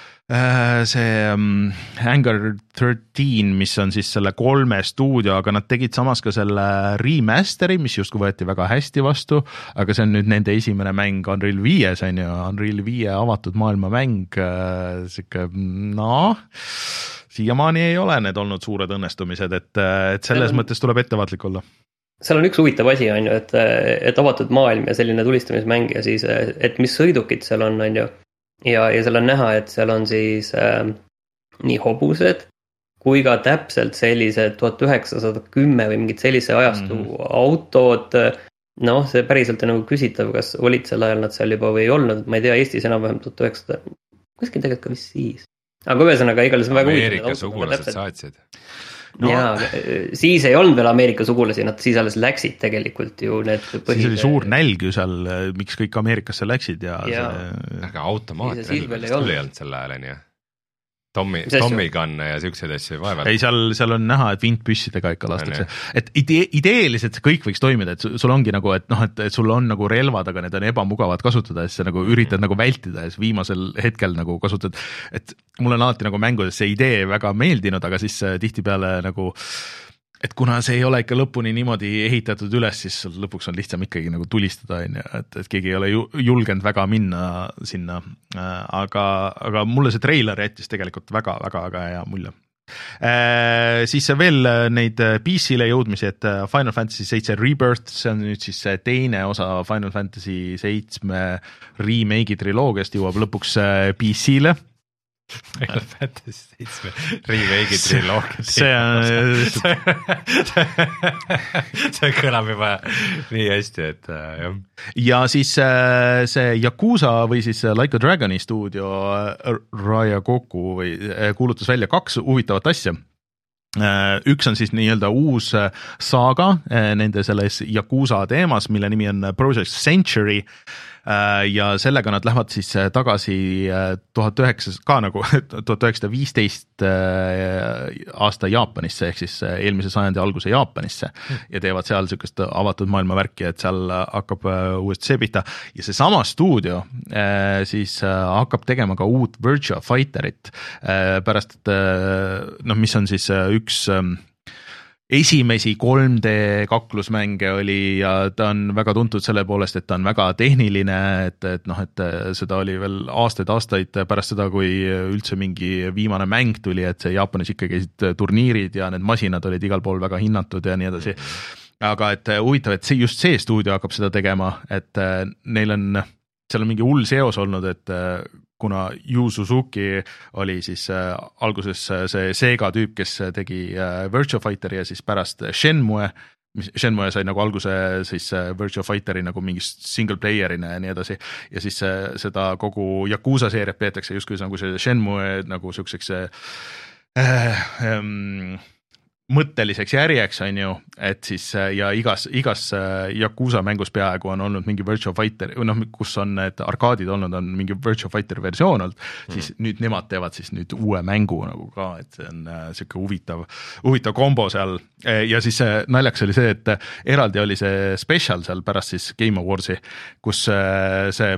äh, see um, Hangar kolmteist, mis on siis selle kolme stuudio, aga nad tegid samas ka selle remasteri, mis justkui võeti väga hästi vastu, aga see on nüüd nende esimene mäng Unreal viies, on ju, Unreal viie avatud maailma mäng, äh, siuke, noh, siiamaani ei ole need olnud suured õnnestumised, et, et selles on, mõttes tuleb ettevaatlik olla. Seal on üks huvitav asi, on ju, et, et avatud maailm ja selline tulistamismäng ja siis, et mis sõidukid seal on, on ju, ja, ja seal on näha, et seal on siis äh, nii hobused, kui ka täpselt sellised tuhat üheksasada kümme või mingid sellise ajastu mm. autod, noh, see päriselt on nagu küsitav, kas olid sel ajal nad seal juba või ei olnud, ma ei tea, Eestis enam-vähem tuhat üheksasada, kuskil tegelikult ka vist siis. Aga ühesõnaga, igal see on väga huvitav. Ameerika sugulased saatsid. No. Ja, siis ei olnud veel Ameerika sugulasi, nad siis alles läksid tegelikult ju need põhid. Siis oli suur nälg ju seal, miks kõik Ameerikasse läksid ja, ja. See... Aga automaat veel ei olnud selle ajal, jah. Tommy, Tommy gun ja siukseid asju vaevalt. Ei, seal, seal on näha, et vintpüssidega ikka lastakse. Et idee, ideeliselt see kõik võiks toimida, et sul ongi nagu, et noh, et, et sul on nagu relvad, aga need on ebamugavad kasutada, siis sa nagu üritad mm. nagu vältida ja siis viimasel hetkel nagu kasutad, et mul on alati nagu mängudes see idee väga meeldinud, aga siis tihtipeale nagu et kuna see ei ole ikka lõpuni niimoodi ehitatud üles, siis lõpuks on lihtsam ikkagi nagu tulistada, et, et keegi ei ole julgenud väga minna sinna, aga, aga mulle see treiler jättis tegelikult väga, väga, väga hea mulje. Äh, siis veel neid P C-le jõudmisi, et Final Fantasy seitse Rebirth, see on nüüd siis teine osa Final Fantasy seitse remake triloogiast jõuab lõpuks P C-le. Final Fantasy seitse remake triloogia. see on see kõlab juba nii hästi, et jah. Ja siis see Yakuza või siis Like a Dragoni stuudio Raya Goku või kuulutas välja kaks huvitavat asja. Üks on siis nii-öelda uus saaga nende selles Yakuza teemas, mille nimi on Project Century ja sellega nad lähevad siis tagasi tuhat üheksasada, ka nagu tuhat üheksasada viisteist aasta Jaapanisse ehk siis eelmise sajandi alguse Jaapanisse ja teevad seal niisugust avatud maailmavärki, et seal hakkab uuesti see pihta ja see sama stuudio siis hakkab tegema ka uut Virtua Fighterit pärast, et noh, mis on siis üks esimesi kolm D kaklusmänge oli ja ta on väga tuntud selle poolest, et ta on väga tehniline, et, et noh, et seda oli veel aastaid-aastaid pärast seda, kui üldse mingi viimane mäng tuli, et see Jaapanis ikka käisid turniirid ja need masinad olid igal pool väga hinnatud ja nii edasi. Aga et huvitav, et see, just see stuudio hakkab seda tegema, et neil on, seal on mingi hull seos olnud, et kuna Yu Suzuki oli siis äh, alguses see Sega tüüp, kes tegi äh, Virtua Fighteri ja siis pärast Shenmue, mis Shenmue sai nagu alguse siis äh, Virtua Fighteri nagu mingi single player'ina ja nii edasi ja siis äh, seda kogu Yakuza seeriat peetakse justkui nagu see Shenmue nagu siukseks äh, ähm, mõtteliseks järjeks on ju, et siis ja igas, igas Yakuza mängus peaaegu on olnud mingi Virtua Fighter, noh, kus on need arkaadid olnud, on mingi Virtua Fighter versioon olnud, mm. siis nüüd nemad teevad siis nüüd uue mängu nagu ka, et see on siuke huvitav, huvitav kombo seal ja siis naljaks oli see, et eraldi oli see special seal pärast siis Game Awardsi, kus see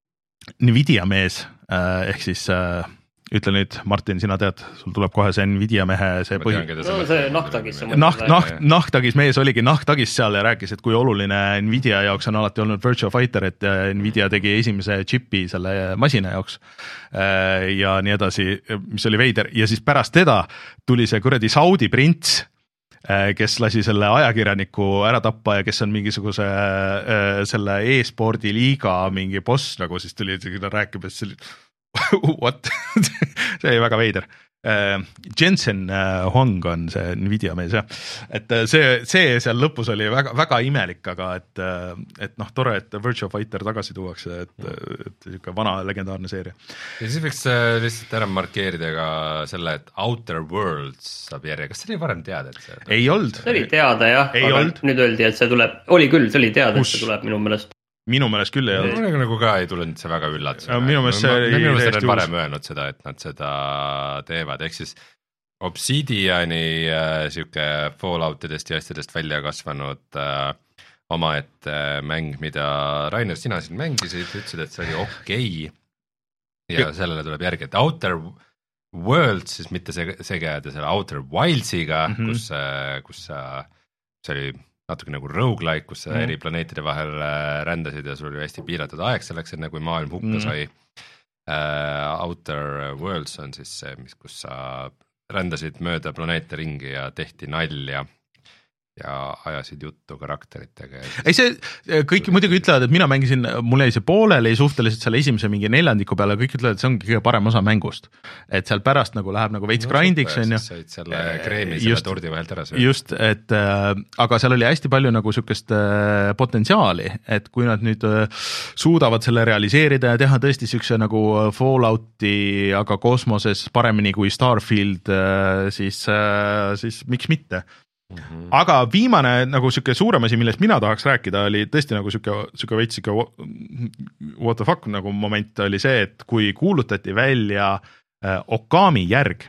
Nvidia mees ehk siis ütle nüüd, Martin, sina tead, sul tuleb kohe see Nvidia mehe see põhi... No, see nahtagis. Naht, naht, nahtagis mees oligi nahtagis seal ja rääkis, et kui oluline Nvidia jaoks on alati olnud Virtua Fighter, et Nvidia tegi esimese chipi selle masina jaoks ja nii edasi, mis oli veider. Ja siis pärast teda tuli see kuradi Saudi prints, kes lasi selle ajakirjaniku ära tappa ja kes on mingisuguse selle e-spordi liiga mingi boss, nagu siis tuli rääkib, et see oli what? see oli väga veider. Jensen Huang on see Nvidia mees, jah. Et see, see seal lõpus oli väga, väga imelik, aga et, et noh, tore, et Virtua Fighter tagasi tuuakse, et, et niisugune vana legendaarne seeria. Ja siis võiks lihtsalt ära markeerida ka selle, et Outer Worlds saab järje. Kas see oli varem teada? Et see... Ei olnud. See oli teada, jah. Ei aga olnud. Nüüd öeldi, et see tuleb, oli küll, see oli teada, Kus? Et see tuleb minu meelest. Minu meelest küll ei olnud. Nagu, nagu ka ei tulnud see väga üllatusena. Minu meelest see oli... Minu meelest on varem öelnud seda, et nad seda teevad. Ehk siis Obsidiani äh, siuke Falloutidest ja asjadest välja kasvanud äh, omaette äh, mäng, mida Rainer, sina siin mängisid, ütlesid, et see oli okei. Okay. Ja, ja sellele tuleb järgi, et Outer Worlds, siis mitte see, see käeda selle Outer Wildsiga, mm -hmm. kus, kus see oli... natuke nagu roguelike, kus sa mm. eri planeetide vahel rändasid ja sul oli hästi piiratud aeg selleks, enne kui maailm hukka mm. sai. Uh, Outer Worlds on siis see, mis, kus sa rändasid mööda planeete ringi ja tehti nalja ja ajasid juttu karakteritega. Ei see, kõik muidugi ütlevad, et mina mängisin, mul jäi see pooleli suhteliselt selle esimese mingi neljandiku peale, kõik ütlevad, et see ongi kõige parem osa mängust. Et seal pärast nagu läheb nagu veits no, grindiks. Siis said selle kreemi selle just, tordi vahelt ära sööda. Just, et äh, aga seal oli hästi palju nagu sükest äh, potentsiaali, et kui nad nüüd äh, suudavad selle realiseerida ja teha tõesti sükse nagu Fallouti, aga kosmoses paremini kui Starfield, äh, siis, äh, siis miks mitte? Mm-hmm. Aga viimane nagu siuke suurem asi, millest mina tahaks rääkida, oli tõesti nagu siuke, siuke veits siuke what the fuck nagu moment oli see, et kui kuulutati välja äh, Okami järg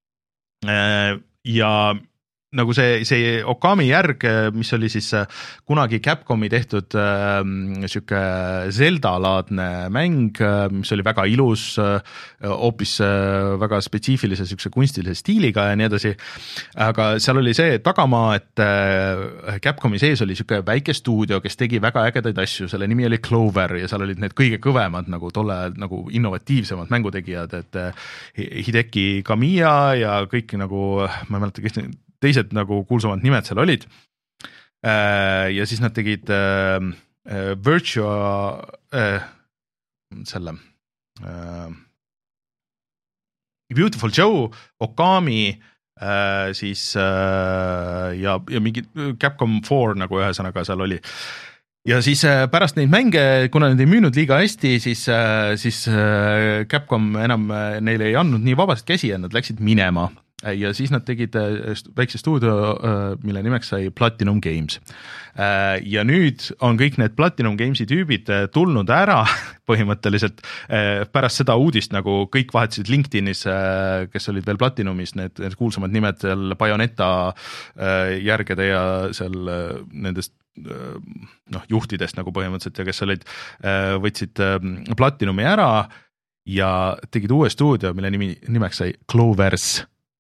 äh, ja nagu see, see Okami järg, mis oli siis kunagi Capcomi tehtud äh, siuke Zelda-laadne mäng, mis oli väga ilus, hoopis äh, väga spetsiifilise siukse kunstilise stiiliga ja nii edasi, aga seal oli see tagamaa, et äh, Capcomi sees oli siuke väike stuudio, kes tegi väga ägedaid asju, selle nimi oli Clover ja seal olid need kõige kõvemad nagu tolle nagu innovatiivsemad mängutegijad, et äh, Hideki Kamiya ja kõik nagu, ma ei mäleta, kes teised nagu kuulsamad nimed seal olid ja siis nad tegid Virtua selle Beautiful Joe, Okami äh, siis äh, ja, ja mingi Capcom four nagu ühesõnaga seal oli. Ja siis pärast neid mänge, kuna need ei müünud liiga hästi, siis, siis Capcom enam neile ei andnud nii vabast käsi ja nad läksid minema. Ja siis nad tegid väikse stuudio, mille nimeks sai Platinum Games. Ja nüüd on kõik need Platinum Gamesi tüübid tulnud ära põhimõtteliselt pärast seda uudist, nagu kõik vahetasid LinkedInis, kes olid veel Platinumis, need, need kuulsamad nimed seal Bayonetta järgede ja seal nendest noh, juhtidest nagu põhimõtteliselt ja kes olid, võtsid Platinumi ära ja tegid uue stuudio, mille nimi, nimeks sai Clover's.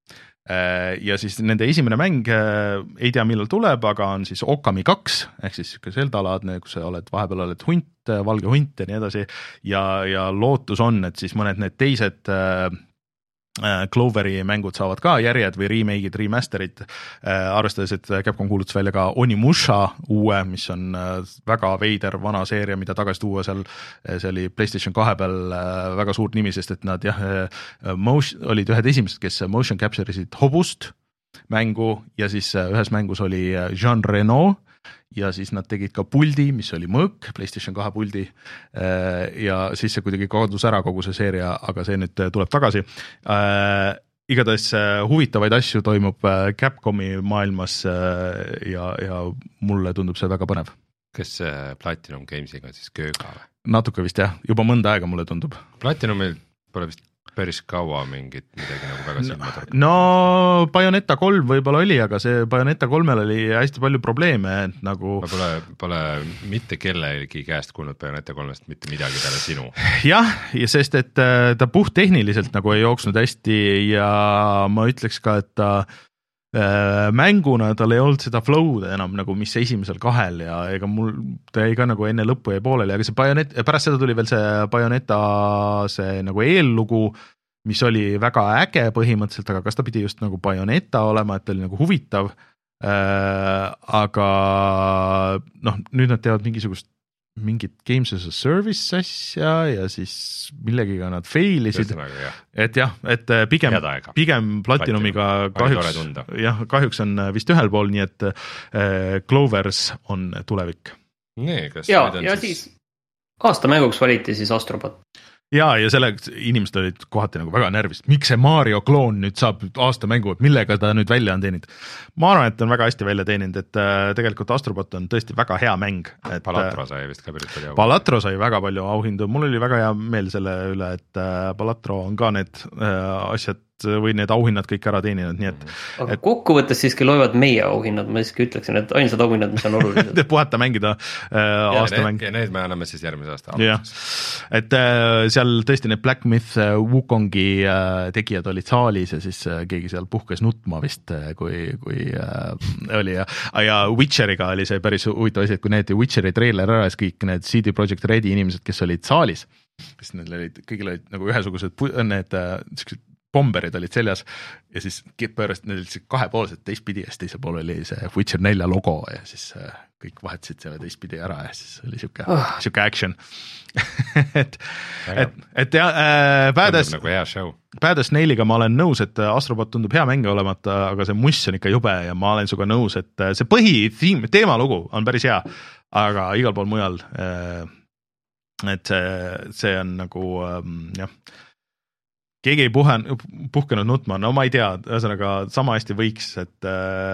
Ja siis nende esimene mäng ei tea millal tuleb, aga on siis Okami kaks, ehk siis Zelda-laadne, kus sa oled, vahepeal oled hunt, valge hunt ja nii edasi ja, ja lootus on, et siis mõned need teised Cloveri mängud saavad ka järjed või remake'id, remasterid, arvestades, et Capcom kuulutas välja ka Onimusha uue, mis on väga veider vana seeria, mida tagasi tuua seal, see oli PlayStation kahe peal väga suur nimi, sest et nad jah, motion, olid ühed esimesed, kes motion capture'isid hobust mängu ja siis ühes mängus oli Jean Reno ja siis nad tegid ka puldi, mis oli mõõk, PlayStation kahe puldi ja siis see kuidagi kadus ära kogu see seeria, aga see nüüd tuleb tagasi. Igatahes huvitavaid asju toimub Capcomi maailmas ja, ja mulle tundub see väga põnev. Kas Platinum Gamesiga on siis kööga või? Natuke vist jah, juba mõnda aega mulle tundub. Platinumil pole vist päris kaua mingit midagi nagu väga silma torkab. No Bayonetta kolm võib-olla oli, aga see Bayonetta kolmel oli hästi palju probleeme, et nagu ma pole, pole mitte kellegi käest kuulnud Bayonetta kolmest mitte midagi peale sinu. Jah, ja sest et ta puht tehniliselt nagu ei jooksnud hästi ja ma ütleks ka, et ta mänguna tal ei olnud seda flow'd enam nagu mis esimesel kahel ja ega mul ta ei ka nagu enne lõppu jäi pooleli, aga see Bayonetta, pärast seda tuli veel see Bayonetta see nagu eellugu, mis oli väga äge põhimõtteliselt, aga kas ta pidi just nagu Bayonetta olema, et ta oli nagu huvitav, aga noh, nüüd nad teevad mingisugust mingit Games as a Service asja ja siis millegiga nad failisid, et jah, et pigem, pigem Platinumiga kahjuks, jah, kahjuks on vist ühel pool, nii et äh, Clovers on tulevik. Nee, kas ja, ja siis, siis aasta mänguks valiti siis Astrobot. Ja, ja selle inimesed olid kohati nagu väga närvist, miks see Mario kloon nüüd saab aasta mängu, et millega ta nüüd välja on teeninud. Ma arvan, et on väga hästi välja teeninud, et äh, tegelikult Astrobot on tõesti väga hea mäng. Et, Palatro sai vist ka päris palju auhindu. Palatro sai väga palju auhindu, mul oli väga hea meel selle üle, et äh, Palatro on ka need äh, asjad või need auhinnad kõik ära teeninud, nii et aga et, kokkuvõttes siiski loevad meie auhinnad, ma siiski ütleksin, et ainsad auhinnad, mis on olulised. Puhata mängida äh, aastamäng. Ja need me anname siis järgmise aasta alguses. Et äh, seal tõesti need Black Myth äh, Wukongi äh, tegijad olid saalis ja siis äh, keegi seal puhkes nutma vist, äh, kui, kui äh, oli ja, ja Witcheriga oli see päris huvitav asi, et kui näeti Witcheri trailer ära, siis kõik need C D Projekt Redi inimesed, kes olid saalis, kes neil olid, kõigil olid nagu ühesugused need äh, bomberid olid seljas ja siis pöörast need olid kahepoolsed teistpidi ja siis teisel pool oli see Witcher nelja logo ja siis kõik vahetasid selle teistpidi ära ja siis oli siuke, oh. siuke action et, et, et ja äh, Badass, nagu Badass Nailiga ma olen nõus, et Astrobot tundub hea mäng olemata, aga see muss on ikka jube ja ma olen suga nõus, et see põhi teemalugu on päris hea, aga igal pool mujal äh, et see, see on nagu ähm, jah keegi ei puhe, puhkenud nutma, no ma ei tea, ühesõnaga sama hästi võiks, et,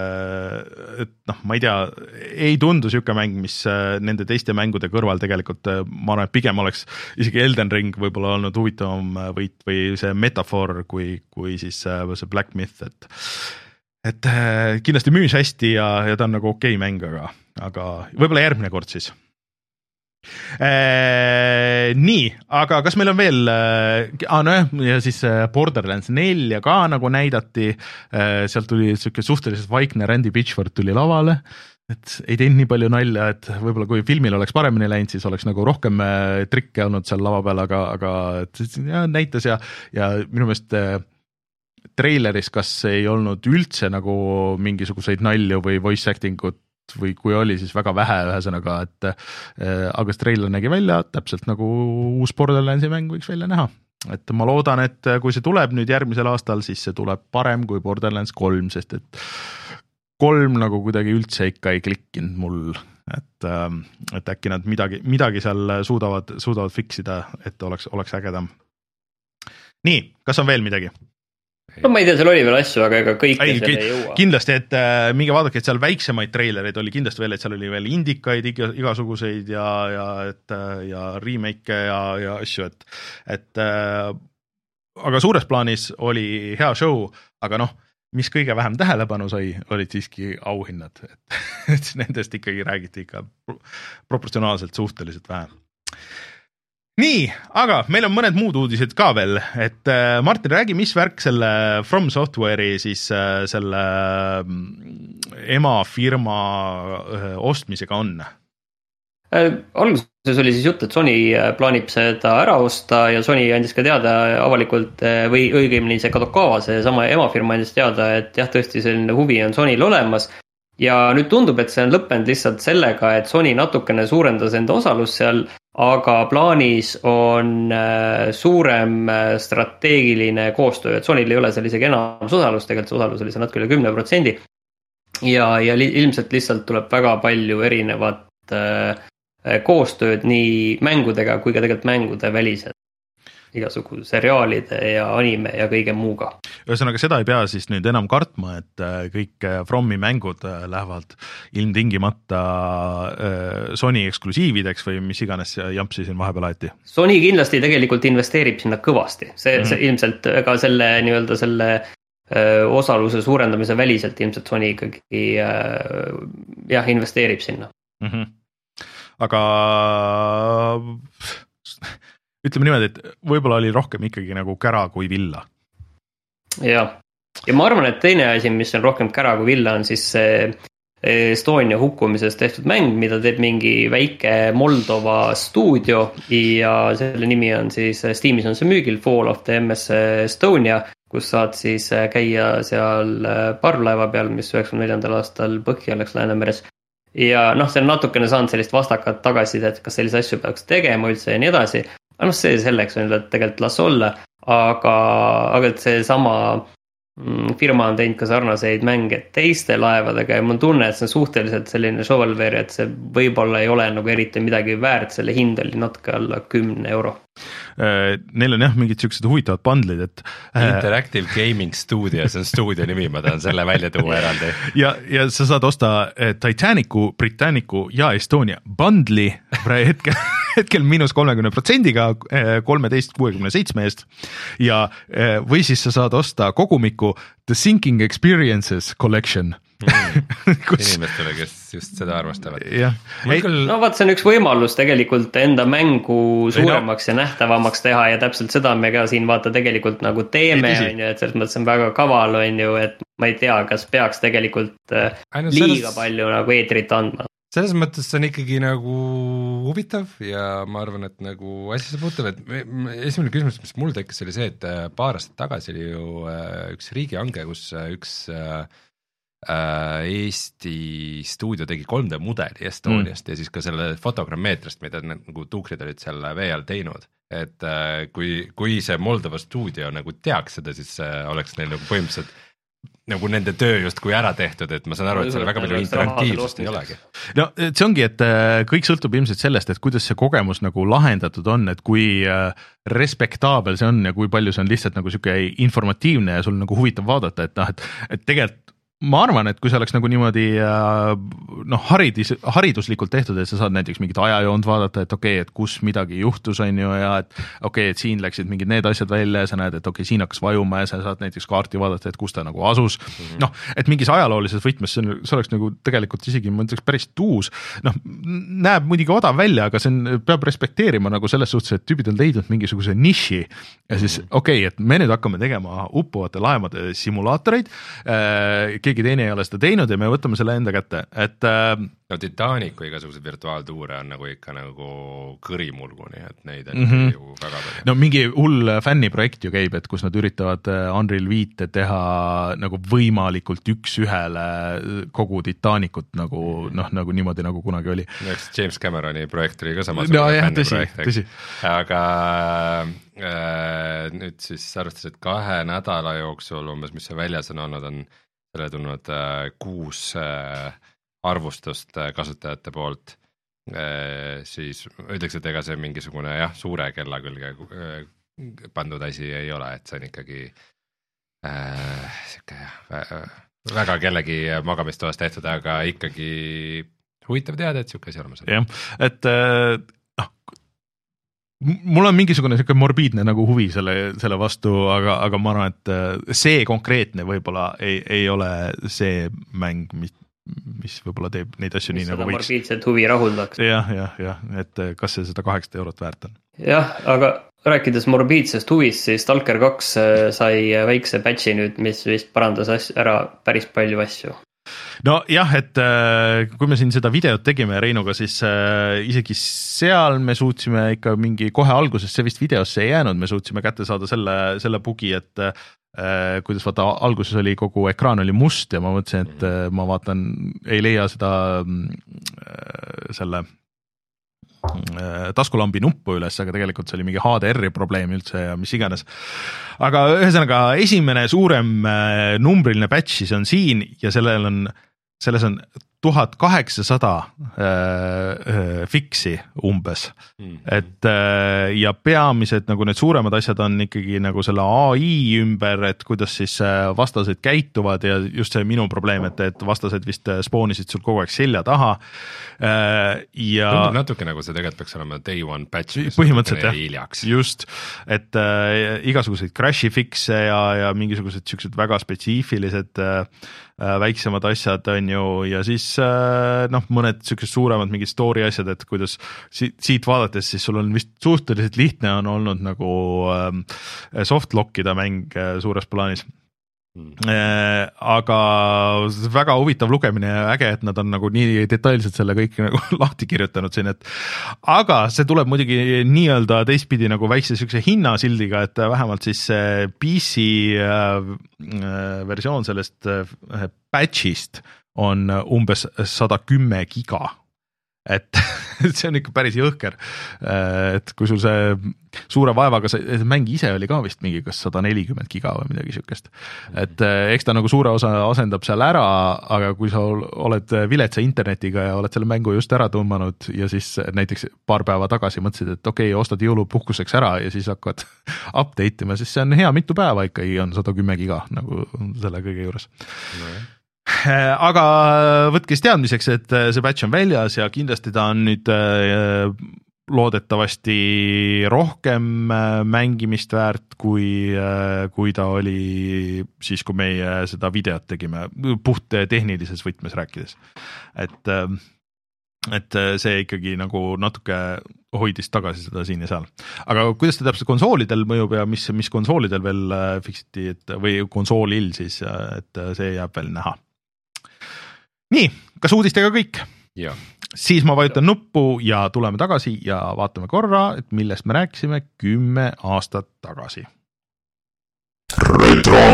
et noh, ma ei tea, ei tundu siuke mäng, mis nende teiste mängude kõrval tegelikult, ma arvan, et pigem oleks isegi Elden Ring võib-olla olnud huvitavam võit või see metafoor kui, kui siis see Black Myth, et, et kindlasti müüs hästi ja, ja ta on nagu okei mäng, aga, aga võib-olla järgmine kord siis. Ee, nii, aga kas meil on veel ah, no, ja siis Borderlands nelja ka nagu näidati, sealt tuli siuke suhteliselt vaikne Randy Pitchford tuli lavale, et ei teinud nii palju nalja, et võib-olla kui filmil oleks paremini läinud, siis oleks nagu rohkem trikke olnud seal lava peal, aga, aga ja, näitas ja, ja minu meelest treileris kas ei olnud üldse nagu mingisuguseid nalju või voice acting ut või kui oli, siis väga vähe ühesõnaga, et äh, aga trailer nägi välja täpselt nagu uus Borderlandsi mäng võiks välja näha. et ma loodan, et kui see tuleb nüüd järgmisel aastal, siis see tuleb parem kui Borderlands kolm, sest et kolm nagu kuidagi üldse ikka ei klikkinud mul, et, et äkki nad midagi, midagi seal suudavad, suudavad fiksida, et oleks, oleks ägedam. Nii, kas on veel midagi? No ma ei tea, seal oli veel asju, aga ega kõik ei, selle ei jõua. Kindlasti, et äh, minge vaadake, et seal väiksemaid treilereid oli kindlasti veel, et seal oli veel indikaid igasuguseid ja, ja, et, ja remake ja, ja asju, et, et äh, aga suures plaanis oli hea show, aga noh, mis kõige vähem tähelepanu sai, olid siiski auhinnad, et, et nendest ikkagi räägiti ikka proportsionaalselt suhteliselt vähem. Nii, aga meil on mõned muud uudised ka veel, et äh, Martin, räägi, mis värk selle From Software'i siis äh, selle emafirma äh, ostmisega on? Äh, alguses oli siis jutt, et Sony plaanib seda ära osta ja Sony andis ka teada avalikult või õigemini see Kadokawa, see sama emafirma andis teada, et jah, tõesti selline huvi on Sonyl olemas. Ja nüüd tundub, et see on lõppenud lihtsalt sellega, et Sony natukene suurendas enda osalus seal, aga plaanis on suurem strateegiline koostöö, et Sonyl ei ole seal isegi enam osalus, tegelikult see osalus oli see natuke üle kümne protsendi ja, ja li, ilmselt lihtsalt tuleb väga palju erinevat äh, koostööd nii mängudega kui ka tegelikult mängude välised. Igasugu seriaalide ja anime ja kõige muuga. Ühesõnaga seda ei pea siis nüüd enam kartma, et kõik Fromi mängud lähevad ilmtingimata Sony eksklusiivideks või mis iganes jampsi siin vahepeal aeti. Sony kindlasti tegelikult investeerib sinna kõvasti. See, mm-hmm. see ilmselt ka selle, nii-öelda selle öö, osaluse suurendamise väliselt ilmselt Sony ikkagi öö, jah, investeerib sinna. Mm-hmm. Aga ütleme niimoodi, et võib-olla oli rohkem ikkagi nagu kära kui villa. Jah, ja ma arvan, et teine asi, mis on rohkem kära kui villa, on siis see Estonia hukkumisest tehtud mäng, mida teeb mingi väike Moldova stuudio ja selle nimi on siis, Steamis on see müügil, Fall of the M S Estonia, kus saad siis käia seal parvlaeva peal, mis üheksakümne neljandal aastal põhja läks Läänemeres. Ja noh, see on natukene saanud sellist vastakat tagasisidet, kas sellise asju peaks tegema üldse ja nii edasi. Aga noh, see selleks on, et tegelikult las olla, aga, aga see sama firma on teinud ka sarnaseid mänge teiste laevadega ja mul tunne, et see on suhteliselt selline shovelware, et see võib-olla ei ole nagu eriti midagi väärt, selle hind oli natuke alla kümne euro. Neil on jah mingid sellised huvitavad bundlid, et Interactive Gaming Studio, see on stuudio nimi, ma tahan selle välja tuua eraldi. Ja, ja sa saad osta Titanicu, Britannicu ja Estonia bundli hetkel, hetkel miinus kolmekümne protsendiga kolmeteist kuuekümne seitsme eest ja või siis sa saad osta kogumiku The Sinking Experiences Collection. Mm. Kus... inimestele, kes just seda armastavad. Küll... No vaat see on üks võimalus tegelikult enda mängu suuremaks ja nähtavamaks teha ja täpselt seda me ka siin vaata tegelikult nagu teeme, on ju, et selles mõttes on väga kaval, on ju, et ma ei tea, kas peaks tegelikult Ainult liiga selles... palju nagu eetrit andma. Selles mõttes see on ikkagi nagu huvitav ja ma arvan, et nagu asja puutub, et esimene küsimus, mis mul tekkis, oli see, et paar aastat tagasi oli ju üks riigihange, kus üks Eesti stuudio tegi kolm D mudeli Estoniast mm. ja siis ka selle fotogrammeetrist, mida nagu tuukrid olid seal vee all teinud, et kui, kui see Moldova stuudio nagu teaks seda, siis oleks neil nagu põhimõtteliselt nagu nende töö just kui ära tehtud, et ma saan aru, et seal väga palju interaktiivsust ei olegi. No see ongi, et kõik sõltub ilmselt sellest, et kuidas see kogemus nagu lahendatud on, et kui respektaabel see on ja kui palju see on lihtsalt nagu siuke informatiivne ja sul nagu huvitav vaadata, et noh, et, et tegelikult ma arvan, et kui see oleks nagu niimoodi noh, haridis, hariduslikult tehtud, et sa saad näiteks mingit ajajoont vaadata, et okei, okay, et kus midagi juhtus, on ju, ja et okei, okay, et siin läksid mingid need asjad välja ja sa näed, et okei okay,, siin hakkas vajuma ja sa saad näiteks kaarti vaadata, et kus ta nagu asus. Mm-hmm. Noh, et mingis ajaloolises võtmes see, on, see oleks nagu tegelikult isegi, ma ütleks, päris tuus. Noh, näeb muidugi odav välja, aga see on, peab respekteerima nagu selles suhtes, et tüübid on leidnud mingisuguse niši ja siis okei, okay, et me nüüd hakkame tegema uppuvate laevade simulaatoreid, keegi keegi teine ei ole seda teinud ja me võtame selle enda kätte, et äh, no Titanicu igasuguseid virtuaaltuure on nagu ikka nagu kõrimulgu, nii et neid on mm -hmm. ju väga palju. no mingi hull fänniprojekt ju käib, et kus nad üritavad Unreal viite teha nagu võimalikult üks-ühele kogu Titanicut nagu noh, nagu niimoodi nagu kunagi oli. Eks James Cameroni projekt oli ka samas no, jah, tõsi, tõsi. aga äh, nüüd siis arvestades, et kahe nädala jooksul umbes, mis see väljas on olnud, on selle tulnud äh, kuus äh, arvustust kasutajate poolt, siis ütleks, et ega see mingisugune jah, suure kella külge pandud asi ei ole, et see on ikkagi äh, siuke jah, väga kellegi magamistoas tehtud, aga ikkagi huvitav teada, et siuke asi olemas on. jah, et noh, mul on mingisugune siuke morbiidne nagu huvi selle, selle vastu, aga, aga ma arvan, et see konkreetne võib-olla ei, ei ole see mäng, mis mis võib-olla teeb neid asju mis nii nagu võiks. Mis seda morbiidset huvi rahuldaks. jah, jah, jah, et kas see seda kaheksasada eurot väärt on. jah, aga rääkides morbiidsest huvist, siis Stalker kaks sai väikse patchi nüüd, mis vist parandas asju, ära päris palju asju. no jah, et kui me siin seda videot tegime Reinuga, siis isegi seal me suutsime ikka mingi kohe alguses, see vist videosse ei jäänud, me suutsime kätte saada selle, selle bugi, et Uh, kuidas vaata, alguses oli kogu ekraan oli must ja ma mõtlesin, et uh, ma vaatan, ei leia seda uh, selle uh, taskulambi nuppu üles, aga tegelikult see oli mingi H D R-i probleem üldse ja mis iganes. Aga ühesõnaga esimene suurem uh, numbriline patch siis on siin ja sellel on, selles on tuhat kaheksasada äh, fiksi umbes, mm-hmm. et äh, ja peamised nagu need suuremad asjad on ikkagi nagu selle A I ümber, et kuidas siis vastased käituvad ja just see minu probleem, et, et vastased vist spoonisid sul kogu aeg selja taha äh, ja tundub natuke nagu see tegelikult peaks olema day one patch, põhimõtteliselt jah, just, et äh, igasuguseid crash'i fikse ja, ja mingisugused siuksed väga spetsiifilised äh, väiksemad asjad on ju ja siis noh, mõned siuksed suuremad mingid story asjad, et kuidas siit, siit vaadates siis sul on vist suhteliselt lihtne on olnud nagu softlock ida mäng suures plaanis. Mm. Aga väga huvitav lugemine ja äge, et nad on nagu nii detailselt selle kõik nagu lahti kirjutanud siin, et aga see tuleb muidugi nii-öelda teistpidi nagu väikse siukse hinnasildiga, et vähemalt siis P C versioon sellest patch'ist on umbes sada kümme giga, et see on ikka päris jõhker, et kui sul see suure vaevaga, see mäng ise oli ka vist mingi kas sada nelikümmend giga või midagi siukest, et eks ta nagu suure osa asendab seal ära, aga kui sa oled viletsa internetiga ja oled selle mängu just ära tõmmanud ja siis näiteks paar päeva tagasi mõtlesid, et okei okay,, ostad jõulupuhkuseks ära ja siis hakkad update ima, siis see on hea mitu päeva ikkagi on sada kümme giga nagu selle kõige juures no. Aga võtke siis teadmiseks, et see patch on väljas ja kindlasti ta on nüüd loodetavasti rohkem mängimist väärt, kui, kui ta oli siis, kui meie seda videot tegime puht tehnilises võtmes rääkides. Et, et see ikkagi nagu natuke hoidis tagasi seda siin ja seal. Aga kuidas ta täpselt konsoolidel mõjub ja mis, mis konsoolidel veel fiksiti et, või konsoolil siis, et see jääb veel näha. Nii, kas uudistega kõik? Ja. Siis ma vajutan nuppu ja tuleme tagasi ja vaatame korra, et millest me rääkisime kümme aastat tagasi. Retro!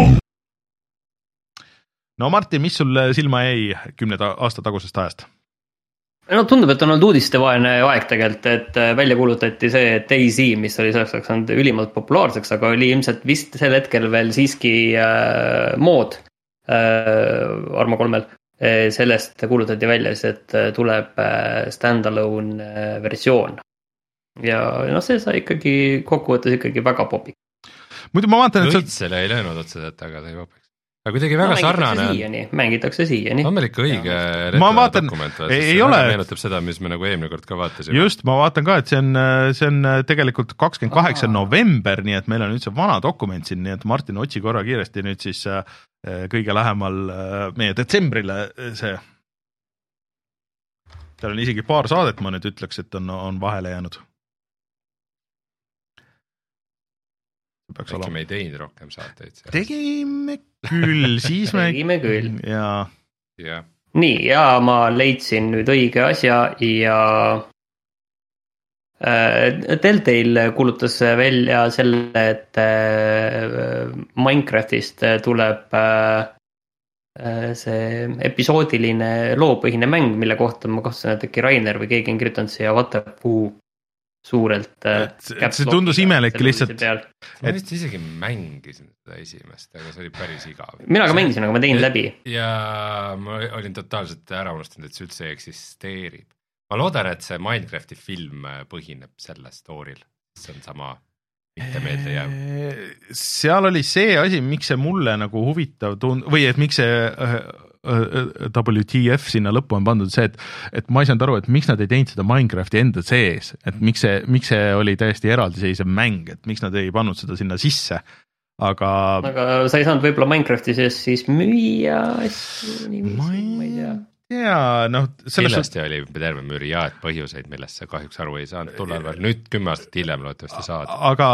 No Martin, mis sul silma jäi kümne aasta tagusest ajast? No tundub, et on olnud uudistevaene aeg tegelikult, et välja kuulutati see DayZ, mis oli selleks saanud ülimalt populaarseks, aga oli ilmselt vist sel hetkel veel siiski äh, mood äh, Arma kolmel. Sellest kuulutati välja, et tuleb stand-alone versioon. Ja no see sai ikkagi kokkuvõttes ikkagi väga popik. Muidu ma vaatan, et Õitsele ei löönud otseselt, aga ta ei popiks. Aga kuidagi väga no, sarnane siiani, mängitakse siiani. On meil ikka õige ma vaatan, dokument, ei, ei ole. Meenutab seda, mis me nagu eelmine kord ka vaatasime. Just, ma vaatan ka, et see on, see on tegelikult kakskümmend kaheksa november, nii et meil on nüüd see vana dokument siin, nii et Martin, otsi korra kiiresti nüüd siis kõige lähemal meie detsembrile see. Tal on isegi paar saadet, ma nüüd ütleks, et on, on vahele jäänud. äkki me ei teinud rohkem saateid. Tegime küll, siis me tegime küll. Ja. Ja. nii, ja ma leidsin nüüd õige asja ja Telltale kuulutas välja selle, et Minecraftist tuleb see episoodiline loopõhine mäng, mille kohta ma kahtlusin, et äkki Rainer või keegi on kirjutanud siia Waterpoo suurelt. See tundus imelik lihtsalt. Ma vist isegi mängisin seda esimest, aga see oli päris igav. Mina ka mängisin, aga ma tegin läbi. Ja ma olin totaalselt ära unustanud, et see üldse eksisteerib. Ma loodan, et see Minecrafti film põhineb selle story'l. See on sama mitte meelde jääv. Seal oli see asi, miks see mulle nagu huvitav tund- või et miks see W T F sinna lõppu on pandud see, et, et ma ei saanud aru, et miks nad ei teinud seda Minecrafti enda sees, et miks see, miks see oli täiesti eraldiseisev mäng, et miks nad ei pannud seda sinna sisse. Aga... aga sa ei saanud võib-olla Minecrafti sees siis müüa asju niiviisi, ma ei tea. Ja, no, sellest on... oli terve müriaad põhjuseid, millest sa kahjuks aru ei saanud tulla, nüüd kümme aastat hiljem loodetavasti saad. Aga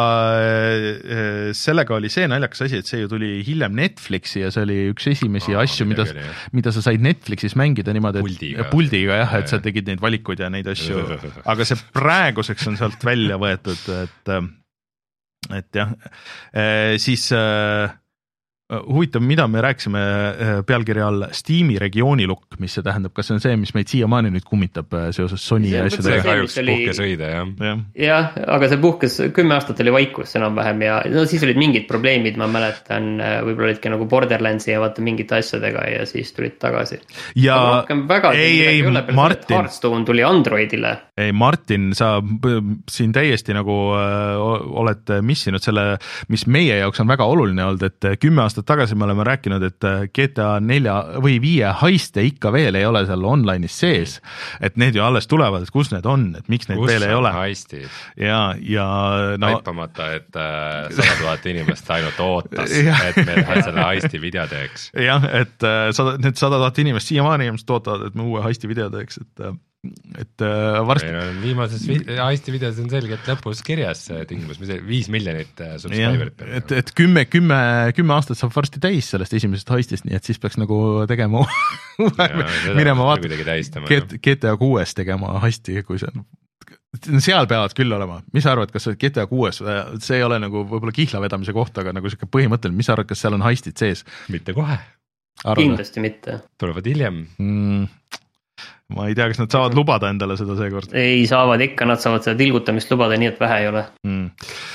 sellega oli see naljakas asi, et see ju tuli hiljem Netflixi ja see oli üks esimesi oh, asju, mida, mida sa said Netflixis mängida niimoodi, et puldiga, puldiga jah, et sa tegid neid valikuid ja neid asju, aga see praeguseks on sealt välja võetud, et, et jah, siis... huvitav, mida me rääksime pealkirja all Steam'i regiooni lukk, mis see tähendab, kas see on see, mis meid siiamaani nüüd kummitab seoses Sony ja asjadega? See kahjuks oli... puhkes õide, jah. jah. jah, aga see puhkes kümme aastat oli vaikus enam-vähem ja no, siis olid mingid probleemid, ma mäletan, võib-olla olidki nagu Borderlandsi ja vaata mingite asjadega ja siis tulid tagasi. Ja väga ei, ei, Martin. Hearthstone tuli Androidile. Ei, Martin, sa siin täiesti nagu äh, oled missinud selle, mis meie jaoks on väga oluline olnud, et kümme aastat tagasi me oleme rääkinud, et G T A nelja või viie haiste ikka veel ei ole seal online'is sees, et need ju alles tulevad, et kus need on, et miks neid kus veel ei ole. Haistid? Ja, ja no... Taipamata, et äh, sada tuhat inimest ainult ootas, et me selle haisti video teeks. Jah, et äh, sada, need sada tuhat inimest siiamaani inimesed ootavad, et me uue haisti video teeks, et äh, et äh, varsti... No, viimases vi- haisti videos on selgelt lõpus kirjas tingimus, mis viis miljonit subscriberit. Et, et kümme, kümme, kümme aastat saab varsti täis sellest esimesest haistist, nii et siis peaks nagu tegema minema vaata G T A kuues tegema haisti, kui see on seal peavad küll olema. Mis sa arvad, kas G T A kuues, see ei ole nagu võib-olla kihlavedamise kohta, aga nagu siuke põhimõtteline, mis sa arvad, kas seal on haistid sees? Mitte kohe. Arvada? Kindlasti mitte. Tulevad hiljem. Mm. Ma ei tea, kas nad saavad lubada endale seda seekord. Ei saavad ikka, nad saavad seda tilgutamist lubada, nii et vähe ei ole. Mm.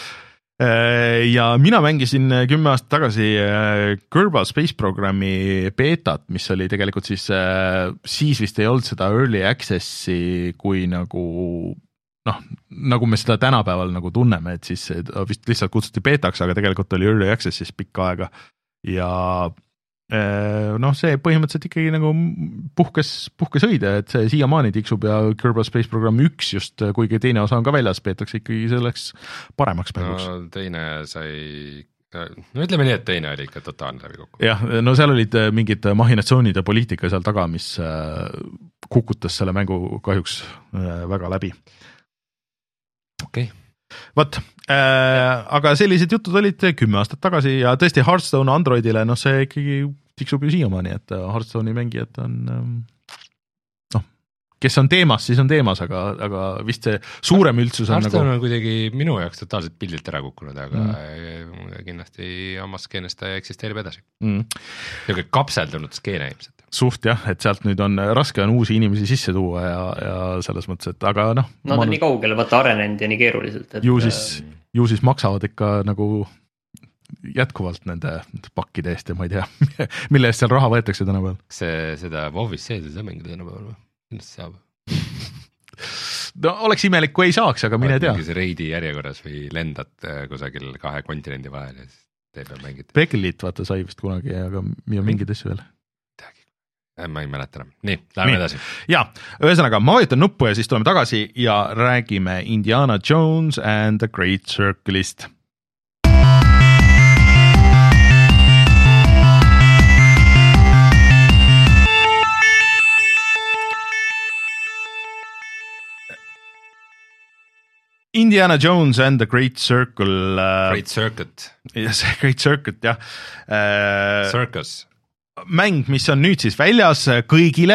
Ja mina mängisin kümme aastat tagasi Kerbal Space Programmi beetat, mis oli tegelikult siis, siis vist ei olnud seda early access'i kui nagu, noh, nagu me seda tänapäeval nagu tunneme, et siis vist lihtsalt kutsuti beetaks, aga tegelikult oli early access'is pikka aega ja noh, see põhimõtteliselt ikkagi nagu puhkes, puhkes õide, et see siiamaani tiksub ja Kerbal Space Program üks just, kuigi teine osa on ka väljas, peetakse ikkagi selleks paremaks mänguks. No teine sai, no ütleme nii, et teine oli ikka totaalne läbi kokku. jah, no seal olid mingid mahinatsioonid ja poliitika seal taga, mis kukutas selle mängu kahjuks väga läbi. Okei. Okay. Vot, äh, aga sellised jutud olid kümme aastat tagasi ja tõesti Hearthstone Androidile, noh see ikkagi tiksub ju siiamaani, et Hearthstone'i mängijad on, noh, kes on teemas, siis on teemas, aga, aga vist see suurem üldsus on Hearthstone nagu... on kuidagi minu jaoks totaalselt pildilt ära kukkunud, aga mm. kindlasti oma skeenest ta eksisteerib edasi. Mm. Niisugune kapseldunud skeene ilmselt. Suht jah, et sealt nüüd on raske on uusi inimesi sisse tuua ja, ja selles mõttes, et aga noh. No ta on nii kaugele, vaata arenenud ja nii keeruliselt. Et... Ju siis, ju siis maksavad ikka nagu jätkuvalt nende pakkide eest ja ma ei tea, mille eest seal raha võetakse tänapäeval. See, seda WoW'is sees ei saa mängida tänapäeval või? Kindlasti saab. No oleks imelik, kui ei saaks, aga mine tea. Mingis reidi järjekorras või lendad kusagil kahe kontinendi vahel ja siis teeb ja mängid. Beglit vaata sai vist kunagi, aga mingid asju veel. Ma ei mäleta. Nii, läheme edasi. Ja, ühesõnaga, ma vajutan nuppu ja siis tuleme tagasi ja räägime Indiana Jones and the Great Circle'ist. Indiana Jones and the Great Circle uh,. Great Circuit. Yes, Great Circuit, jah uh,. Circus. Mäng, mis on nüüd siis väljas kõigile,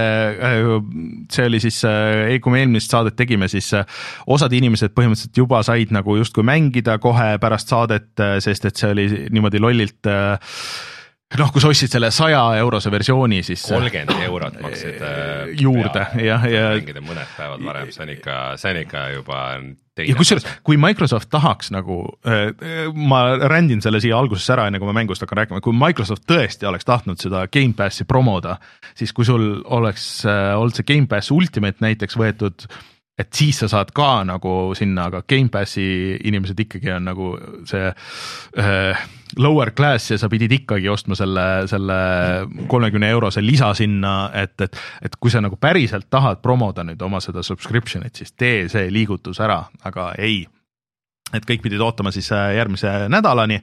see oli siis, kui me eelmist saadet tegime, siis osad inimesed põhimõtteliselt juba said nagu justkui mängida kohe pärast saadet, sest et see oli niimoodi lollilt, noh, kui sa ostsid selle saja eurose versiooni, siis kolmkümmend eurot maksid juurde ja, ja mängida mõned päevad varem, see on ikka, see on ikka juba ja kusjuures, kui Microsoft tahaks nagu, ma rändin selle siia alguses ära, enne kui ma mängust hakkan rääkima, kui Microsoft tõesti oleks tahtnud seda Game Passi promoda, siis kui sul oleks olnud see Game Pass Ultimate näiteks võetud, et siis sa saad ka nagu sinna, aga Game Passi inimesed ikkagi on nagu see äh, lower class ja sa pidid ikkagi ostma selle, selle kolmekümne eurose lisa sinna, et, et, et kui sa nagu päriselt tahad promoda nüüd oma seda subscription'it, siis tee see liigutus ära, aga ei. Et kõik pidid ootama siis järgmise nädalani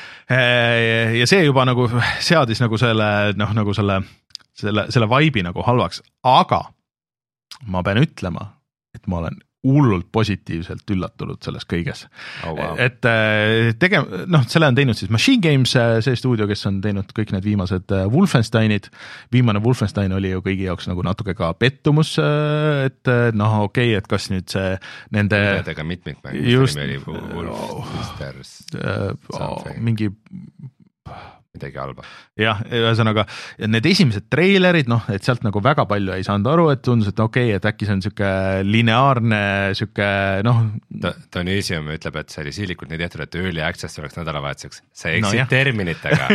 ja see juba nagu seadis nagu selle, noh, nagu selle, selle, selle vibe'i nagu halvaks, aga ma pean ütlema, et ma olen hullult positiivselt üllatunud selles kõiges oh,. Wow. Et tege-, noh, selle on teinud siis Machine Games, see stuudio, kes on teinud kõik need viimased Wolfensteinid. Viimane Wolfenstein oli ju kõigi jaoks nagu natuke ka pettumus, et noh, okei, okay, et kas nüüd see nende Ega mitmik-mäng, just oli Wolfensteins oh, mingi midagi halba. Jah, ühesõnaga need esimesed treilerid, noh, et sealt nagu väga palju ei saanud aru, et tundus, et okei, okay, et äkki see on siuke lineaarne, siuke, noh. Donesium ütleb, et see oli siilikult nii tehtud, et early access oleks nädalavahetuseks. See eksid no, terminitega.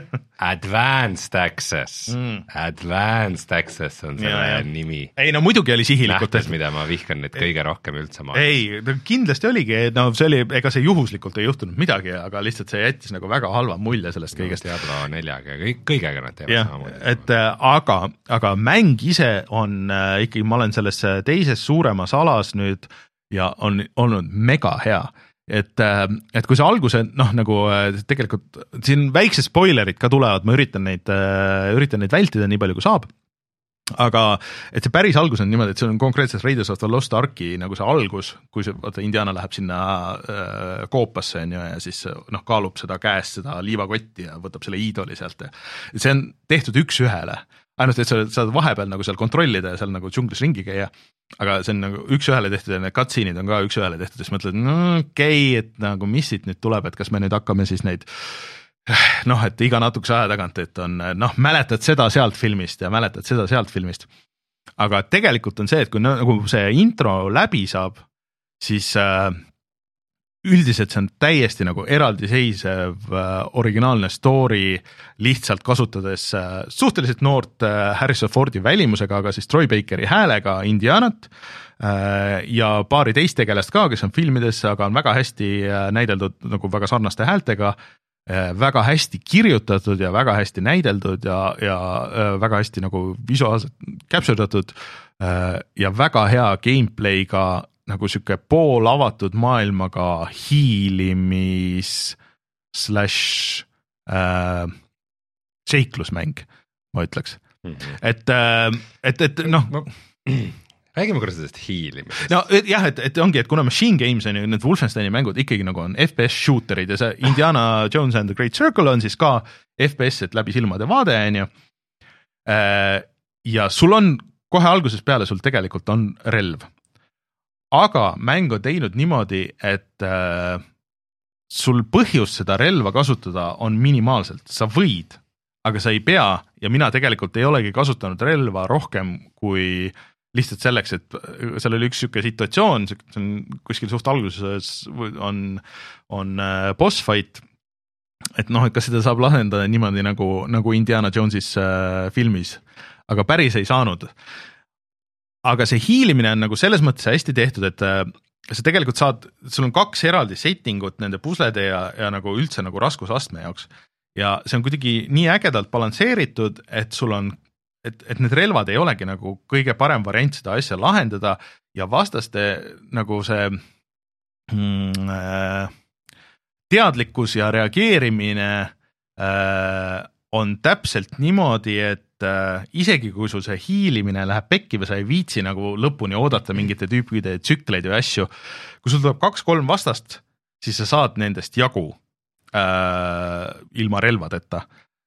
Advanced access. Mm. Advanced access on selle ja, ja. nimi. Ei, no muidugi oli sihilikult. Nähtes, mida ma vihkan nüüd kõige rohkem üldse maailmas. Ei, kindlasti oligi, no see oli, ega see juhuslikult ei juhtunud midagi, aga lihtsalt see jättis nagu väga halva mulje sellest kõigest. No, Diablo neljaga, kõik, kõigega nad teevad samamoodi. Et aga, aga mäng ise on äh, ikkagi, ma olen selles teises suuremas alas nüüd ja on olnud mega hea. Et, äh, et kui see alguse, noh, nagu äh, tegelikult siin väiksed spoilerid ka tulevad, ma üritan neid, äh, üritan neid vältida nii palju kui saab. Aga et see päris algus on niimoodi, et see on konkreetselt Raiders of the Lost Arki nagu see algus, kui see, vaata, Indiana läheb sinna äh, koopasse on ju, ja siis noh, kaalub seda käest, seda liivakotti ja võtab selle iidoli sealt. See on tehtud üks ühele, ainult et sa saad vahepeal nagu seal kontrollida ja seal nagu džunglis ringi käia, aga see on nagu üks ühele tehtud ja need cutscene'id on ka üks ühele tehtud ja siis mõtled, no okei, okay, et nagu mis siit nüüd tuleb, et kas me nüüd hakkame siis neid noh, et iga natukese aja tagant, et on, noh, mäletad seda sealt filmist ja mäletad seda sealt filmist. Aga tegelikult on see, et kui nagu see intro läbi saab, siis äh, üldiselt see on täiesti nagu eraldiseisev äh, originaalne story, lihtsalt kasutades äh, suhteliselt noort äh, Harrison Fordi välimusega, aga siis Troy Bakeri häälega Indianat äh, ja paari teist tegelast ka, kes on filmides, aga on väga hästi äh, näideldud nagu väga sarnaste häältega, väga hästi kirjutatud ja väga hästi näideldud ja, ja väga hästi nagu visuaalselt käpsurdatud ja väga hea gameplayga nagu siuke pool avatud maailmaga hiilimis slash äh, seiklusmäng, ma ütleks. Mm-hmm. Et, et, et noh ma... räägime korra sellest hiilimist. No jah, et, et ongi, et kuna Machine Games on ju need Wolfensteini mängud ikkagi nagu on F P S shooterid ja see Indiana Jones and the Great Circle on siis ka F P S, et läbi silmade vaade on ju. Ja sul on kohe algusest peale sul tegelikult on relv. Aga mäng on teinud niimoodi, et äh, sul põhjus seda relva kasutada on minimaalselt. Sa võid, aga sa ei pea ja mina tegelikult ei olegi kasutanud relva rohkem kui lihtsalt selleks, et seal oli üks siuke situatsioon, see on kuskil suht alguses on, on boss fight, et noh, et kas seda saab lahendada niimoodi nagu, nagu Indiana Jonesis äh, filmis, aga päris ei saanud. Aga see hiilimine on nagu selles mõttes hästi tehtud, et äh, sa tegelikult saad, sul on kaks eraldi settingut nende puslede ja, ja nagu üldse nagu raskusastme jaoks ja see on kuidagi nii ägedalt balansseeritud, et sul on et, et need relvad ei olegi nagu kõige parem variant seda asja lahendada ja vastaste nagu see mm, äh, teadlikkus ja reageerimine äh, on täpselt niimoodi, et et äh, isegi kui sul see hiilimine läheb pekki või sa ei viitsi nagu lõpuni oodata mingite tüüpide tsükleid või asju, kui sul tuleb kaks-kolm vastast, siis sa saad nendest jagu äh, ilma relvadeta.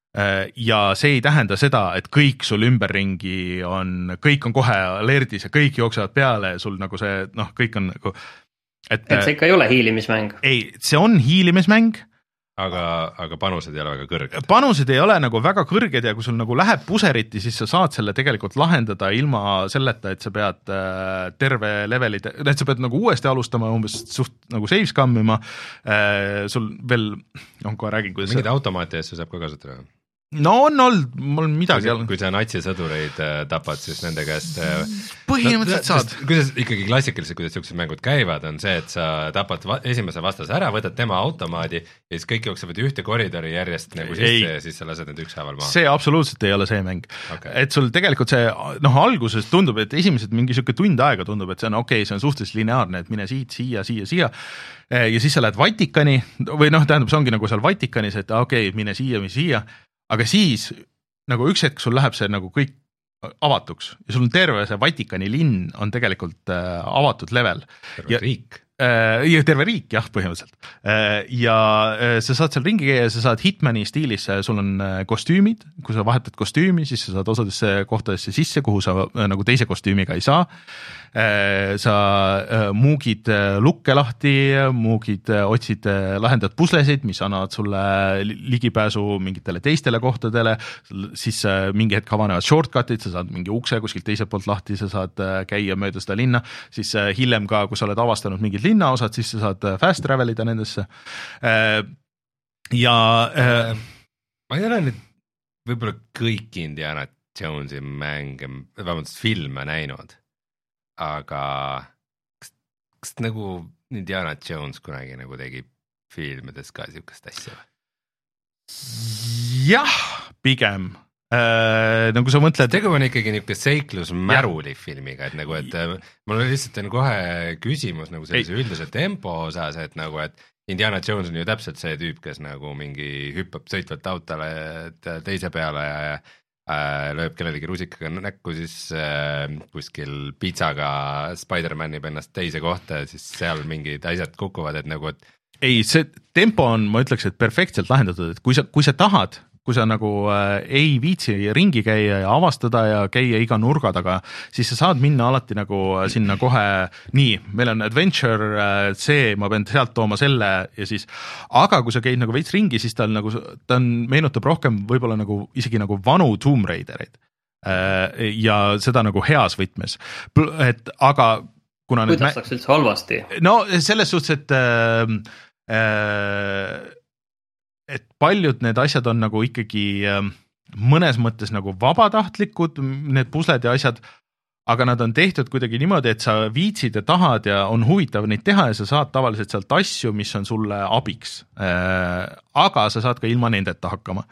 Ja see ei tähenda seda, et kõik sul ümberringi on, kõik on kohe alertis ja kõik jooksevad peale ja sul nagu see, noh, kõik on nagu et, et see ikka ei ole hiilimismäng? Ei, see on hiilimismäng. Aga, aga panused ei ole väga kõrged. Panused ei ole nagu väga kõrged ja kui sul nagu läheb puseriti, siis sa saad selle tegelikult lahendada ilma selleta, et sa pead äh, terve levelid, et sa pead nagu uuesti alustama, umbes suht nagu save scammima, äh, sul veel, on kohe räägin, kuidas mingid automaati ees sa saab ka kasutada? No on olnud, mul midagi kui, kui sa natsisõdureid äh, tapad, siis nende käest äh, põhimõtteliselt no, saad. Kuidas ikkagi klassikaliselt, kuidas sellised mängud käivad, on see, et sa tapad va esimese vastase ära, võtad tema automaadi ja siis kõik jooksevad ühte koridori järjest nagu sisse ei. Ja siis sa lased need ükshaaval maha. See absoluutselt ei ole see mäng okay.. Et sul tegelikult see, noh, alguses tundub, et esimesed mingi siuke tund aega tundub, et see on okei okay,, see on suhteliselt lineaarne, et mine siit, siia, siia, siia ja siis sa lähed Vatikani või noh, tähendab, see ongi nagu seal Vatikanis, et okei okay,, mine siia või siia. Aga siis nagu üks hetk sul läheb see nagu kõik avatuks ja sul on terve see Vatikani linn on tegelikult äh, avatud level. Terve ja, riik. Äh, ja terve riik, jah, põhimõtteliselt. Äh, ja äh, sa saad seal ringi käia ja sa saad Hitmani stiilis, sul on äh, kostüümid, kui sa vahetad kostüümi, siis sa saad osadesse kohtadesse sisse, kuhu sa äh, nagu teise kostüümiga ei saa. Äh, sa äh, muugid äh, lukke lahti, muugid äh, otsid äh, lahendad puslesid, mis annavad sulle ligipääsu mingitele teistele kohtadele, siis äh, mingi hetk avanevad shortcutid, sa saad mingi ukse kuskilt teiselt poolt lahti, sa saad äh, käia mööda seda linna, siis äh, hiljem ka, kui sa oled avastanud mingid linnaosad, siis sa saad fast travelida nendesse äh, ja äh, ma ei ole nüüd võib-olla kõik Indiana Jonesi mänge, vähemalt filme näinud. Aga kas, kas nagu Indiana Jones kunagi nagu tegi filmides ka siukest asja? Jah, pigem. Äh, nagu sa mõtled... Tegu on ikkagi niuke seiklus märuli filmiga, et nagu, et mul lihtsalt on kohe küsimus nagu sellise üldise tempo osas, et nagu, et Indiana Jones on ju täpselt see tüüp, kes nagu mingi hüppab sõitvalt autole teise peale ja Äh, lööb kellelegi rusikaga näkku, siis äh, kuskil pitsaga Spider-Man ib ennast teise kohta ja siis seal mingid asjad kukuvad, et nagu, et ei, see tempo on, ma ütleks, et perfektselt lahendatud, et kui sa, kui sa tahad, kui sa nagu äh, ei viitsi ringi käia ja avastada ja käia iga nurga taga, siis sa saad minna alati nagu sinna kohe, nii, meil on adventure, äh, see, ma pean sealt tooma selle ja siis, aga kui sa käid nagu veits ringi, siis ta on nagu, ta on, meenutab rohkem võib-olla nagu isegi nagu vanu Tomb Raidereid äh, ja seda nagu heas võtmes, et aga kuna kuidas saaks üldse halvasti? No selles suhtes, et äh, äh, et paljud need asjad on nagu ikkagi mõnes mõttes nagu vabatahtlikud, need pusled ja asjad, aga nad on tehtud kuidagi niimoodi, et sa viitsid ja tahad ja on huvitav neid teha ja sa saad tavaliselt sealt asju, mis on sulle abiks. Aga sa saad ka ilma nendeta hakkama.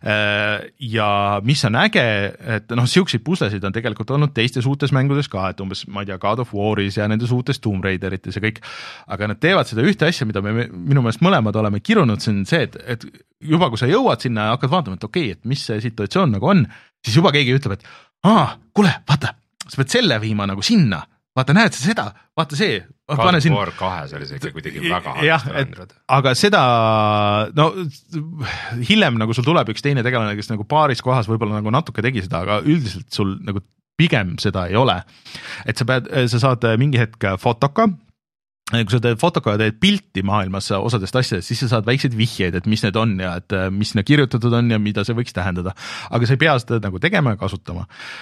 Ja mis on äge, et noh, siukseid puslesid on tegelikult olnud teistes uutes mängudes ka, et umbes, ma ei tea, God of Waris ja nendes uutes Tomb Raiderites ja kõik, aga nad teevad seda ühte asja, mida me minu meelest mõlemad oleme kirunud, see on see, et, et juba kui sa jõuad sinna ja hakkad vaatama, et okei, et mis see situatsioon nagu on, siis juba keegi ütleb, et aa, kuule, vaata, sa pead selle viima nagu sinna, vaata, näed sa seda, vaata see. God of War kahes oli see ikka kuidagi väga halvasti lahendatud. Aga seda, no hiljem nagu sul tuleb üks teine tegelane, kes nagu paaris kohas võib-olla nagu natuke tegi seda, aga üldiselt sul nagu pigem seda ei ole. Et sa pead, sa saad mingi hetk fotoka, kui sa teed fotoga ja teed pilti maailmas osadest asjadest, siis sa saad väikseid vihjeid, et mis need on ja et mis need kirjutatud on ja mida see võiks tähendada. Aga sa ei pea seda nagu tegema ja kasutama.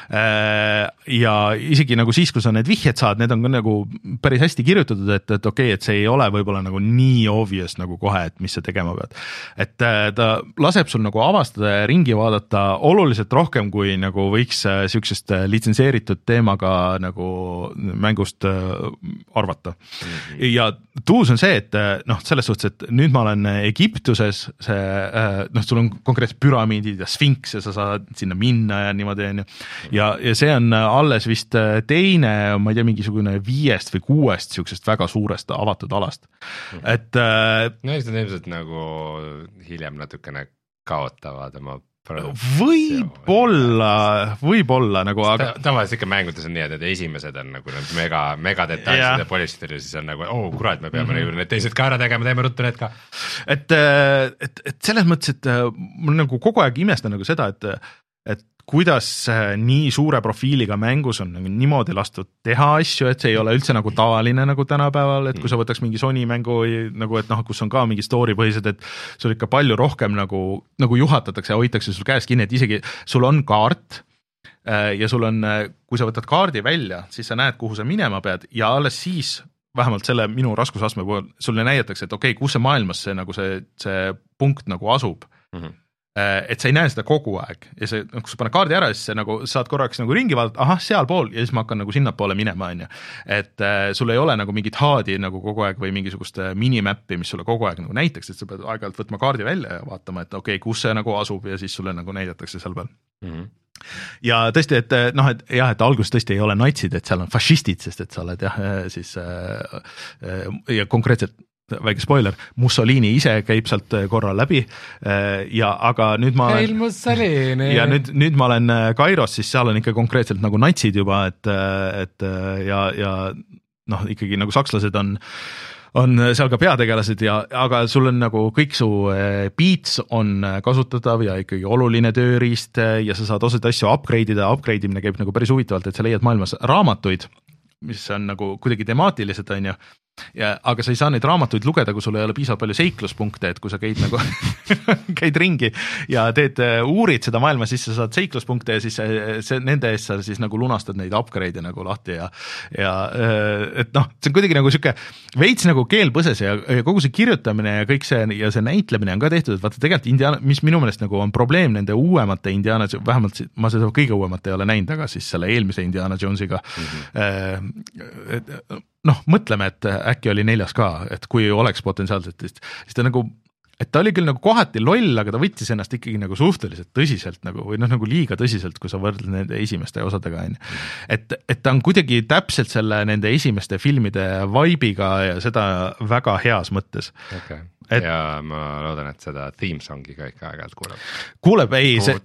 Ja isegi nagu siis, kui sa need vihjed saad, need on ka nagu päris hästi kirjutatud, et, et okei, et see ei ole võib-olla nagu nii obvious nagu kohe, et mis sa tegema pead. Et ta laseb sul nagu avastada ja ringi vaadata oluliselt rohkem, kui nagu võiks siuksest litsenseeritud teemaga nagu mängust arvata. Mm-hmm. Ja tuus on see, et noh, selles suhtes, et nüüd ma olen Egiptuses, see, noh, sul on konkreetselt püramiidid ja sfinks ja sa saad sinna minna ja niimoodi, ja, ja see on alles vist teine, ma ei tea, mingisugune viiest või kuuest siuksest väga suurest avatud alast. Et no, need ilmselt nagu hiljem natukene kaotavad oma võib-olla, võib-olla nagu aga... tavaliselt ikka mängudes on nii, et need esimesed on nagu need mega, mega detailsed ja polished ja siis on nagu, oh kurat, me peame mm-hmm. need teised ka ära tegema, teeme ruttu need ka. Et, et, et selles mõttes, et mul nagu kogu aeg imestan nagu seda, et, et kuidas nii suure profiiliga mängus on nagu niimoodi lastud teha asju, et see ei ole üldse nagu tavaline nagu tänapäeval, et kui sa võtaks mingi Sony mängu nagu, et noh, kus on ka mingi story põhised, et sul ikka palju rohkem nagu, nagu juhatatakse ja hoitakse sul käes kinni, et isegi sul on kaart ja sul on, kui sa võtad kaardi välja, siis sa näed, kuhu sa minema pead ja alles siis vähemalt selle minu raskusastme puhul sulle näidatakse, et okei, okay, kus see maailmas see, nagu see, see punkt nagu asub. Mm-hmm. Et sa ei näe seda kogu aeg ja see, kui sa paned kaardi ära, siis see nagu saad korraks nagu ringi vaadata, ahah, seal pool ja siis ma hakkan nagu sinna poole minema, on ju. Et äh, sul ei ole nagu mingit haadi nagu kogu aeg või mingisugust minimappi, mis sulle kogu aeg nagu näitaks, et sa pead aeg-ajalt võtma kaardi välja ja vaatama, et okei okay,, kus see nagu asub ja siis sulle nagu näidatakse seal peal. Mm-hmm. Ja tõesti, et noh, et jah, et alguses tõesti ei ole natsid, et seal on fašistid, sest et sa oled jah, siis äh, ja konkreetselt väike spoiler, Mussolini ise käib sealt korra läbi ja aga nüüd ma olen, ja nüüd, nüüd ma olen Kairos, siis seal on ikka konkreetselt nagu natsid juba, et, et ja, ja noh, ikkagi nagu sakslased on on seal ka peategelased ja, aga sul on nagu kõik su beats on kasutatav ja ikkagi oluline tööriist ja sa saad osad asju upgrade ida, upgrade imine käib nagu päris huvitavalt, et sa leiad maailmas raamatuid, mis on nagu kuidagi temaatilised, on ju, ja, aga sa ei saa neid raamatuid lugeda, kui sul ei ole piisavalt palju seikluspunkte, et kui sa käid nagu käid ringi ja teed, uurid seda maailma, siis sa saad seikluspunkte ja siis see, nende eest sa siis nagu lunastad neid upgrade'e nagu lahti ja, ja et noh, see on kuidagi nagu sihuke veits nagu keel põses ja, ja kogu see kirjutamine ja kõik see ja see näitlemine on ka tehtud, et vaata tegelikult Indiana, mis minu meelest nagu on probleem nende uuemate Indiana, vähemalt ma seda kõige uuemat ei ole näinud, aga siis selle eelmise Indiana Jonesiga mm-hmm. et, noh, mõtleme, et äkki oli neljas ka, et kui oleks potentsiaalselt, siis ta nagu, et ta oli küll nagu kohati loll, aga ta võttis ennast ikkagi nagu suhteliselt tõsiselt nagu, või noh, nagu liiga tõsiselt, kui sa võrdled nende esimeste osadega, on. Et, et ta on kuidagi täpselt selle nende esimeste filmide vibe'iga ja seda väga heas mõttes. Okay. Et, ja ma loodan, et seda theme songi ka ikka aeg-ajalt kuuleb. Kuuleb, ei, see,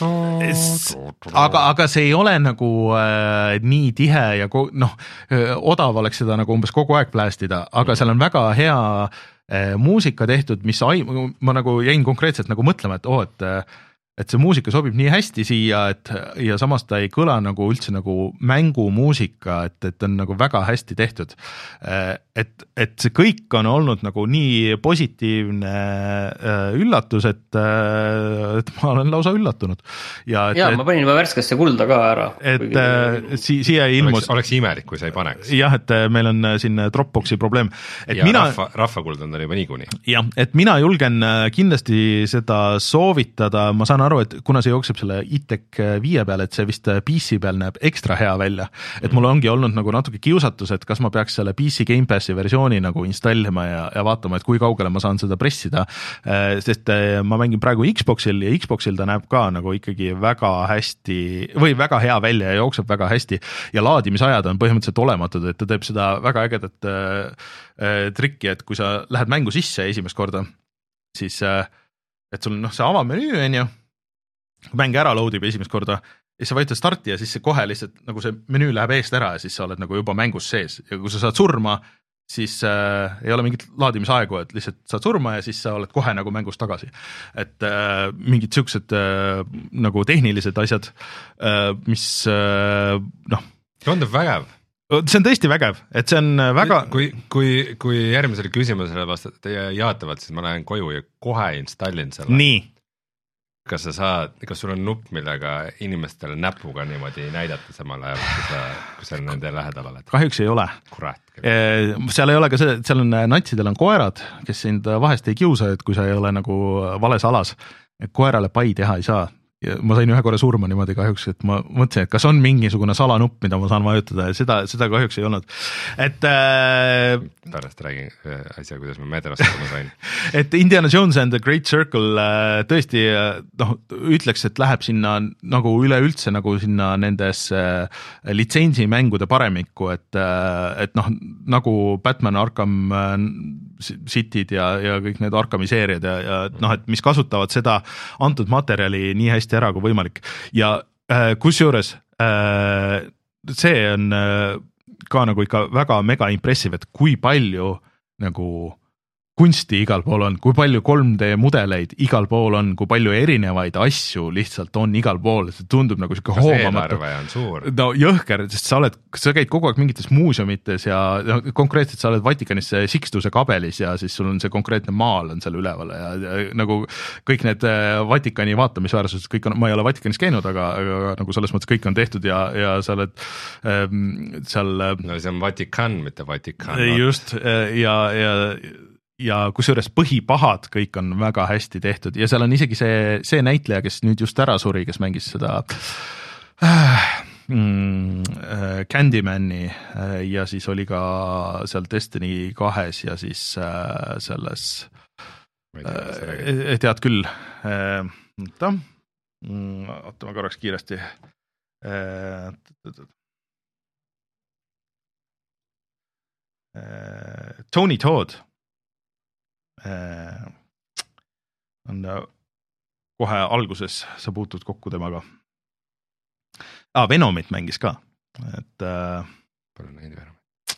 aga, aga see ei ole nagu äh, nii tihe ja noh, odav oleks seda nagu umbes kogu aeg plästida, aga seal on väga hea äh, muusika tehtud, mis ai, ma nagu jäin konkreetselt nagu mõtlema, et oo, et et see muusika sobib nii hästi siia, et ja samas ta ei kõla nagu üldse nagu mängumuusika, et, et on nagu väga hästi tehtud. Et, et see kõik on olnud nagu nii positiivne üllatus, et, et ma olen lausa üllatunud. Ja, et, ja ma panin juba värskesse kulda ka ära. Et kuigi... si, siia ilmus... Oleks, oleks imelik, kui sa ei paneks. Jah, et meil on siin Dropboxi probleem. Et ja mina... rahva, rahvakuld on juba niikuni. Jah, et mina julgen kindlasti seda soovitada, ma saan aru, et kuna see jookseb selle I T E C viie peal, et see vist P C peal näeb ekstra hea välja, et mul ongi olnud nagu natuke kiusatus, et kas ma peaks selle P C Game Passi versiooni nagu installima ja, ja vaatama, et kui kaugele ma saan seda pressida, sest ma mängin praegu Xboxil ja Xboxil ta näeb ka nagu ikkagi väga hästi või väga hea välja ja jookseb väga hästi ja laadimisajad on põhimõtteliselt olematud, et ta teeb seda väga ägedat äh, trikki, et kui sa lähed mängu sisse esimest korda, siis äh, et sul noh, see avamenüü on ju, mäng ära loadib esimest korda ja sa vajutad starti ja siis see kohe lihtsalt nagu see menüü läheb eest ära ja siis sa oled nagu juba mängus sees ja kui sa saad surma, siis äh, ei ole mingit laadimisaegu, et lihtsalt saad surma ja siis sa oled kohe nagu mängus tagasi. Et äh, mingid siuksed äh, nagu tehnilised asjad, äh, mis äh, noh. Tundub vägev. See on tõesti vägev, et see on väga... Kui, kui, kui järgmisele küsimusele vastate jaatavalt, siis ma lähen koju ja kohe installin selle. Nii. Kas sa saad, kas sul on nupp, millega inimestele näpuga niimoodi näidata samal ajal, kui sa, kui sa nende lähedal oled? Kahjuks ei ole. Kurat. Seal ei ole ka see, seal on natsidel on koerad, kes sind vahest ei kiusa, et kui sa ei ole nagu vales alas, et koerale pai teha ei saa. ja ma sain ühe korra surma niimoodi kahjuks, et ma mõtlesin, et kas on mingisugune salanupp, mida ma saan vajutada ja seda, seda kahjuks ei olnud. Et äh, pärast räägin asja, kuidas ma meedraskuma sain. Et Indiana Jones and the Great Circle äh, tõesti noh, ütleks, et läheb sinna nagu üleüldse nagu sinna nendes äh, litsentsimängude paremikku, et, äh, et noh, nagu Batman Arkham äh, City'd ja, ja kõik need Arkhami seeriad ja, ja noh, et mis kasutavad seda antud materjali nii hästi ära kui võimalik ja äh, kusjuures äh, see on äh, ka nagu ikka väga mega impressive, et kui palju nagu kunsti igal pool on, kui palju kolm D mudeleid igal pool on, kui palju erinevaid asju lihtsalt on igal pool, see tundub nagu siuke hoomamatu. On suur. No jõhker, sest sa oled, sa käid kogu aeg mingites muuseumites ja no, konkreetselt sa oled Vatikanis Sixtuse kabelis ja siis sul on see konkreetne maal on seal üleval ja, ja nagu kõik need Vatikani vaatamisväärsused, kõik on, ma ei ole Vatikanis käinud, aga, aga nagu selles mõttes kõik on tehtud ja, ja sa oled ähm, seal. No see on Vatikan, mitte Vatikan. Just ja, ja ja kusjuures põhipahad kõik on väga hästi tehtud ja seal on isegi see, see näitleja, kes nüüd just ära suri, kes mängis seda äh, mm, Candymani äh, ja siis oli ka seal Destiny kahes ja siis äh, selles äh, tead küll äh, oota mm, ma korraks kiiresti äh, äh, Tony Todd on kohe alguses sa puutud kokku temaga. Ah, Venomit mängis ka, et Palun näinud Venomit.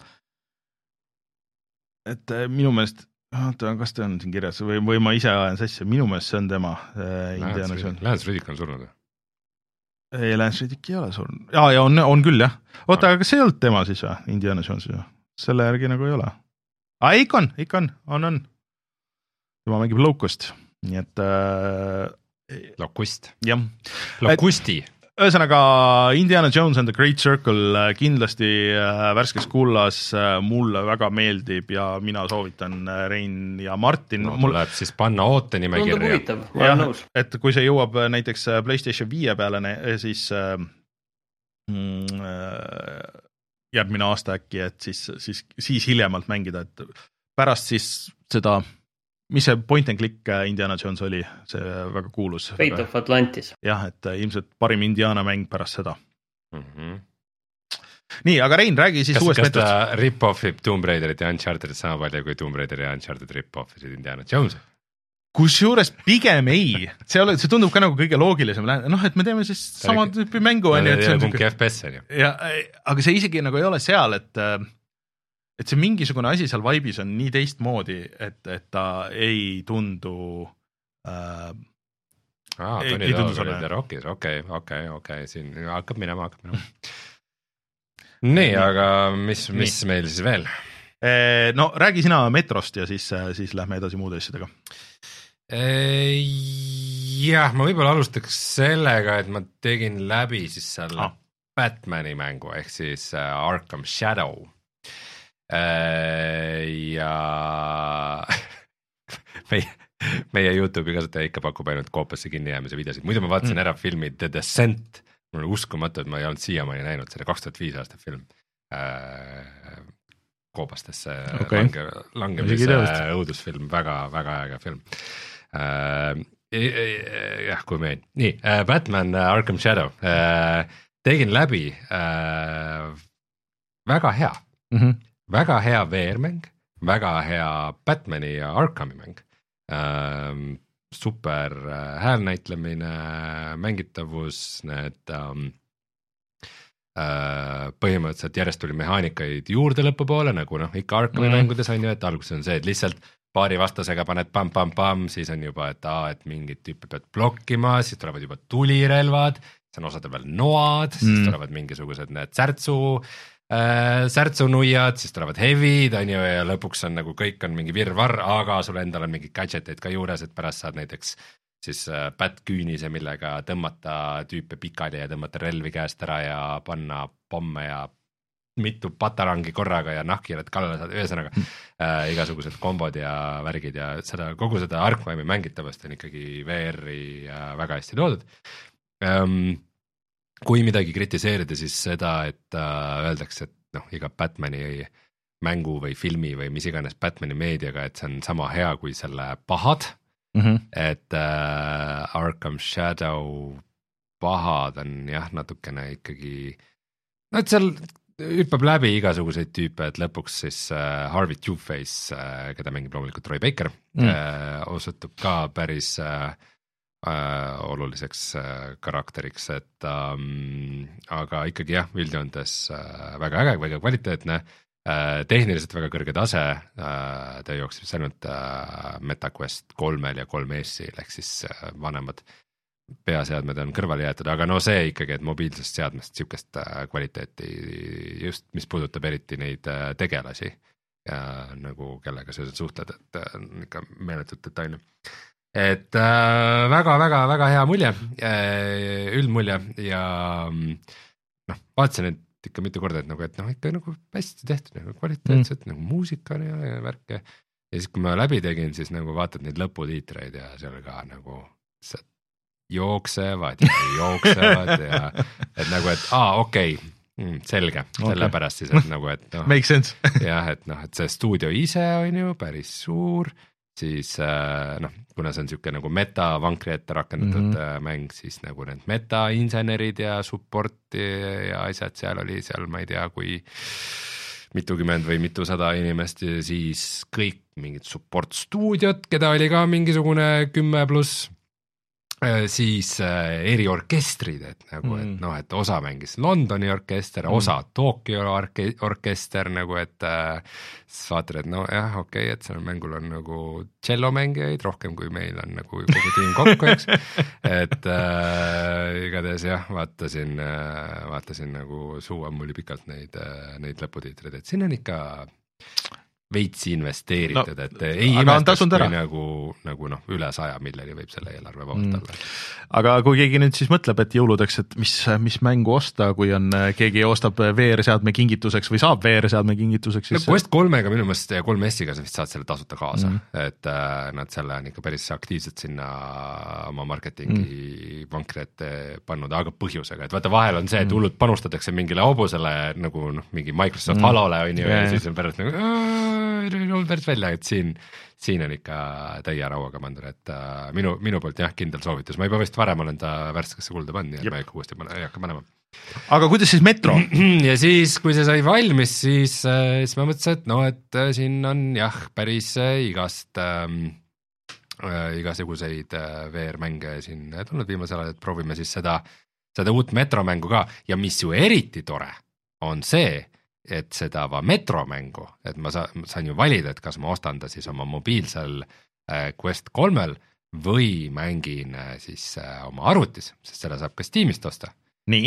Et minu meelest, kas ta on siin kirjas või, või ma ise ajan sassi, minu meelest see on tema Indiana Jones. Lance Riddick on surnud. Ei, Lance Riddick ei ole surnud. Ja, ja on, on küll jah. Oota, aga see ei olnud tema siis või? Indiana Jones või? Selle järgi nagu ei ole. Ah, ikka on, ikka on, on, on. Tema mängib Locust, nii et äh, Locust. Jah. Locusti. Ühesõnaga Indiana Jones and the Great Circle kindlasti äh, värskes kullas äh, mulle väga meeldib ja mina soovitan äh, Rein ja Martin. No, mul läheb siis panna ootenimekirja. Tundub huvitav, ma olen nõus. Et kui see jõuab näiteks PlayStation viie peale, siis äh, järgmine aasta äkki, et siis, siis, siis hiljemalt mängida, et pärast siis seda mis see point and click Indiana Jones oli, see väga kuulus. Fate of Atlantis. Jah, et ilmselt parim Indiana mäng pärast seda. Mm-hmm. Nii, aga Rein, räägi siis kas, uuest kas metrost. Kas ta rip-offib Tomb Raiderit ja Unchartedit sama palju kui Tomb Raider ja Uncharted rip-offisid Indiana Jones? Kusjuures pigem ei. See, ole, see tundub ka nagu kõige loogilisem. Noh, et me teeme siis sama tüüpi mängu. Ja, ja kumbki F P S on ju. Ja, aga see isegi nagu ei ole seal, et et see mingisugune asi seal vaibis on nii teistmoodi, et, et ta ei tundu äh, Aa, ei, Tony ei tundu Dog oli The Rockis, okei, okei, okei, siin hakkab minema, hakkab minema. Nii, aga mis, mis nii. Meil siis veel? No räägi sina metrost ja siis, siis lähme edasi muude asjadega. Jah, ma võib-olla alustaks sellega, et ma tegin läbi siis seal ah. Batmani mängu, ehk siis Arkham Shadow. Ja meie, meie YouTube'i kasutaja ikka pakub ainult koopasse kinni jäämise videosid, muidu ma vaatasin mm. ära filmi The Descent, mul on uskumatu, et ma ei olnud siiamaani näinud selle kaks tuhat viis aasta film äh, koopastesse okay. lange, langemise õudusfilm, väga, väga äge film äh, jah, kui meil nii, äh, Batman äh, Arkham Shadow äh, tegin läbi äh, väga hea mm-hmm. väga hea V R-mäng, väga hea Batmani ja Arkhami mäng, ähm, super äh, häälnäitlemine, mängitavus, need ähm, äh, põhimõtteliselt järjest tuli mehaanikaid juurde lõpupoole, nagu noh, ikka Arkhami mm. mängudes on ju, et alguses on see, et lihtsalt paari vastasega paned pam-pam-pam, siis on juba, et aa, et mingid tüüpi pead blokkima, siis tulevad juba tulirelvad, siis on osade peal noad, mm. siis tulevad mingisugused need särtsu Äh, särtsunuiad, siis tulevad heavy'd on ju ja lõpuks on nagu kõik on mingi virvarr, aga sul endal on mingi gadget'id ka juures, et pärast saad näiteks siis äh, pätküünise, millega tõmmata tüüpe pikali ja tõmmata relvi käest ära ja panna pomme ja mitu patarangi korraga ja nahkhiired kallale saad, ühesõnaga äh, igasugused kombod ja värgid ja seda, kogu seda Arkhami mängitavast on ikkagi V R-i äh, väga hästi toodud. um, kui midagi kritiseerida, siis seda, et uh, öeldakse, et noh, iga Batmani mängu või filmi või mis iganes Batmani meediaga, et see on sama hea kui selle pahad, mm-hmm. et uh, Arkham Shadow pahad on jah, natukene ikkagi, no et seal hüppab läbi igasuguseid tüüpe, et lõpuks siis uh, Harvey Two-Face, uh, keda mängib loomulikult Troy Baker mm., uh, osutub ka päris uh, uh, oluliseks uh, karakteriks, et um, aga ikkagi jah, üldjoontes uh, väga äge, väga kvaliteetne, uh, tehniliselt väga kõrge tase, uh, ta jookseb siis ainult uh, MetaQuest kolmel ja kolm S-il ehk siis uh, vanemad peaseadmed on kõrvale jäetud, aga no see ikkagi, et mobiilsest seadmest niisugust kvaliteeti just, mis puudutab eriti neid tegelasi ja nagu kellega sa suhtled, et ikka meeletult detailne. Et äh, väga, väga, väga hea mulje, üldmulje ja noh, vaatasin, et ikka mitu korda, et nagu, et noh, ikka nagu hästi tehtud, nagu kvaliteetselt, mm. nagu muusika ja, ja värke ja siis, kui ma läbi tegin, siis nagu vaatad neid lõputiitreid ja seal ka nagu see jooksevad ja jooksevad ja et nagu, et aa, okei okay, selge, okay. Sellepärast siis, et nagu, et noh, make sense jah, et noh, et see stuudio ise on ju päris suur, siis noh, kuna see on niisugune nagu meta-vankri ette rakendatud mm-hmm. mäng, siis nagu need meta-insenerid ja support ja asjad seal oli seal, ma ei tea, kui mitukümmend või mitusada inimest ja siis kõik mingid support stuudiot, keda oli ka mingisugune kümme pluss siis äh, eriorkestrid, et nagu, et noh, et osa mängis Londoni orkester, osa mm. Tokyo orke- orkester nagu, et äh, siis vaatad, et no jah, okei okay,, et seal mängul on nagu tšellomängijaid rohkem, kui meil on nagu kogu tiim kokku, eks, et äh, igatahes jah, vaatasin äh, vaatasin nagu suu ammuli pikalt neid, äh, neid lõputiitreid, et siin on ikka veits investeeritud, no, et ei imestaks, kui nagu, nagu noh, üle saja miljoni võib selle eelarve vabalt olla mm.. aga kui keegi nüüd siis mõtleb, et jõuludeks, et mis, mis mängu osta, kui on, keegi ostab V R-seadme kingituseks või saab V R-seadme kingituseks, siis no Quest kolmega minu meelest ja kolm S-iga sa vist saad selle tasuta kaasa mm., et äh, nad selle on ikka päris aktiivselt sinna oma marketingi mm. vankri ette pannud, aga põhjusega, et vaata, vahel on see, et hullult panustatakse mingile hobusele nagu noh, mingi Microsoft mm. Halole on ju, ja siis on pärast nagu ei olnud päris välja, et siin, siin on ikka täie rauaga pandud, et uh, minu, minu poolt jah, kindel soovitus, ma juba vist varem olen ta värskesse kulda pannud, nii et ma ikka uuesti ei hakka panema. Aga kuidas siis Metro? Ja siis, kui see sai valmis, siis, siis ma mõtlesin, et no, et siin on jah, päris igast ähm, äh, igasuguseid V R-mänge siin tulnud viimasel ajal, et proovime siis seda, seda uut Metro mängu ka ja mis ju eriti tore on see, et seda va Metro mängu, et ma sa, saan ju valida, et kas ma ostan ta siis oma mobiilsel äh, Quest kolmel või mängin äh, siis äh, oma arvutis, sest selle saab ka Steamist osta. Nii?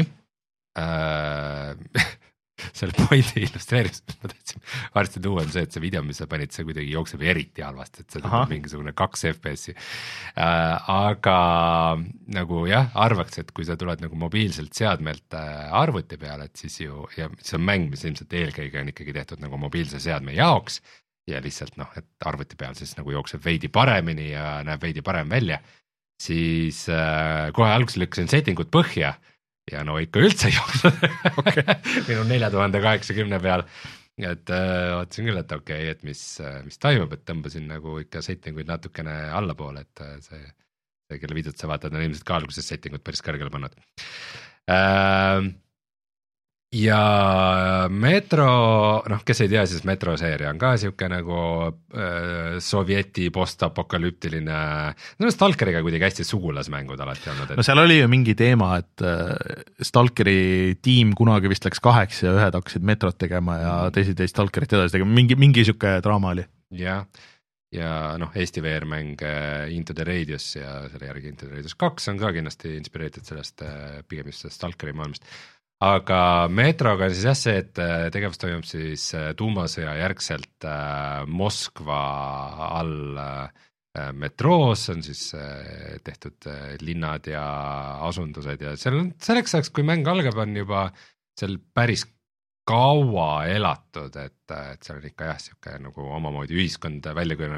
Äh, selle pointi illustreeris, mis ma tahtsin varsti tuua, on see, et see video, mis sa panid, see kuidagi jookseb eriti halvasti, et see on mingisugune kaks F P S-i. Äh, aga nagu jah, arvaks, et kui sa tuled nagu mobiilselt seadmelt äh, arvuti peale, et siis ju, ja see on mäng, mis ilmselt eelkõige on ikkagi tehtud nagu mobiilse seadme jaoks ja lihtsalt noh, et arvuti peal siis nagu jookseb veidi paremini ja näeb veidi parem välja, siis äh, kohe alguses lükkasin settingud põhja ja no ikka üldse jooksnud okay. minu nelja tuhande kaheksakümne peal, et äh, vaatasin küll, et okei okay,, et mis, mis toimub, et tõmbasin nagu ikka settinguid natukene allapoole, et see, see kelle videot sa vaatad, on ilmselt ka alguses settingud päris kõrgele pannud äh,. Ja Metro, noh, kes ei tea, siis Metro seeria on ka siuke nagu äh, sovjeti postapokalüptiline, no Stalkeriga kuidagi hästi sugulasmängud alati olnud. Et... no seal oli ju mingi teema, et äh, Stalkeri tiim kunagi vist läks kaheks ja ühed hakkasid Metrot tegema ja teised jäid Stalkerit edasi tegema, mingi, mingi siuke draama oli. Jah, ja noh, Eesti V R-mäng Into the Radius ja selle järgi Into the Radius kaks on ka kindlasti inspireeritud sellest äh, pigem just Stalkeri maailmast. Aga Metroga on siis jah see, et tegevus toimub siis tuumasõja järgselt äh, Moskva all äh, metroos, on siis äh, tehtud äh, linnad ja asundused ja seal on selleks ajaks, kui mäng algab, on juba seal päris kaua elatud, et, et seal on ikka jah, siuke nagu omamoodi ühiskond välja kujunenud.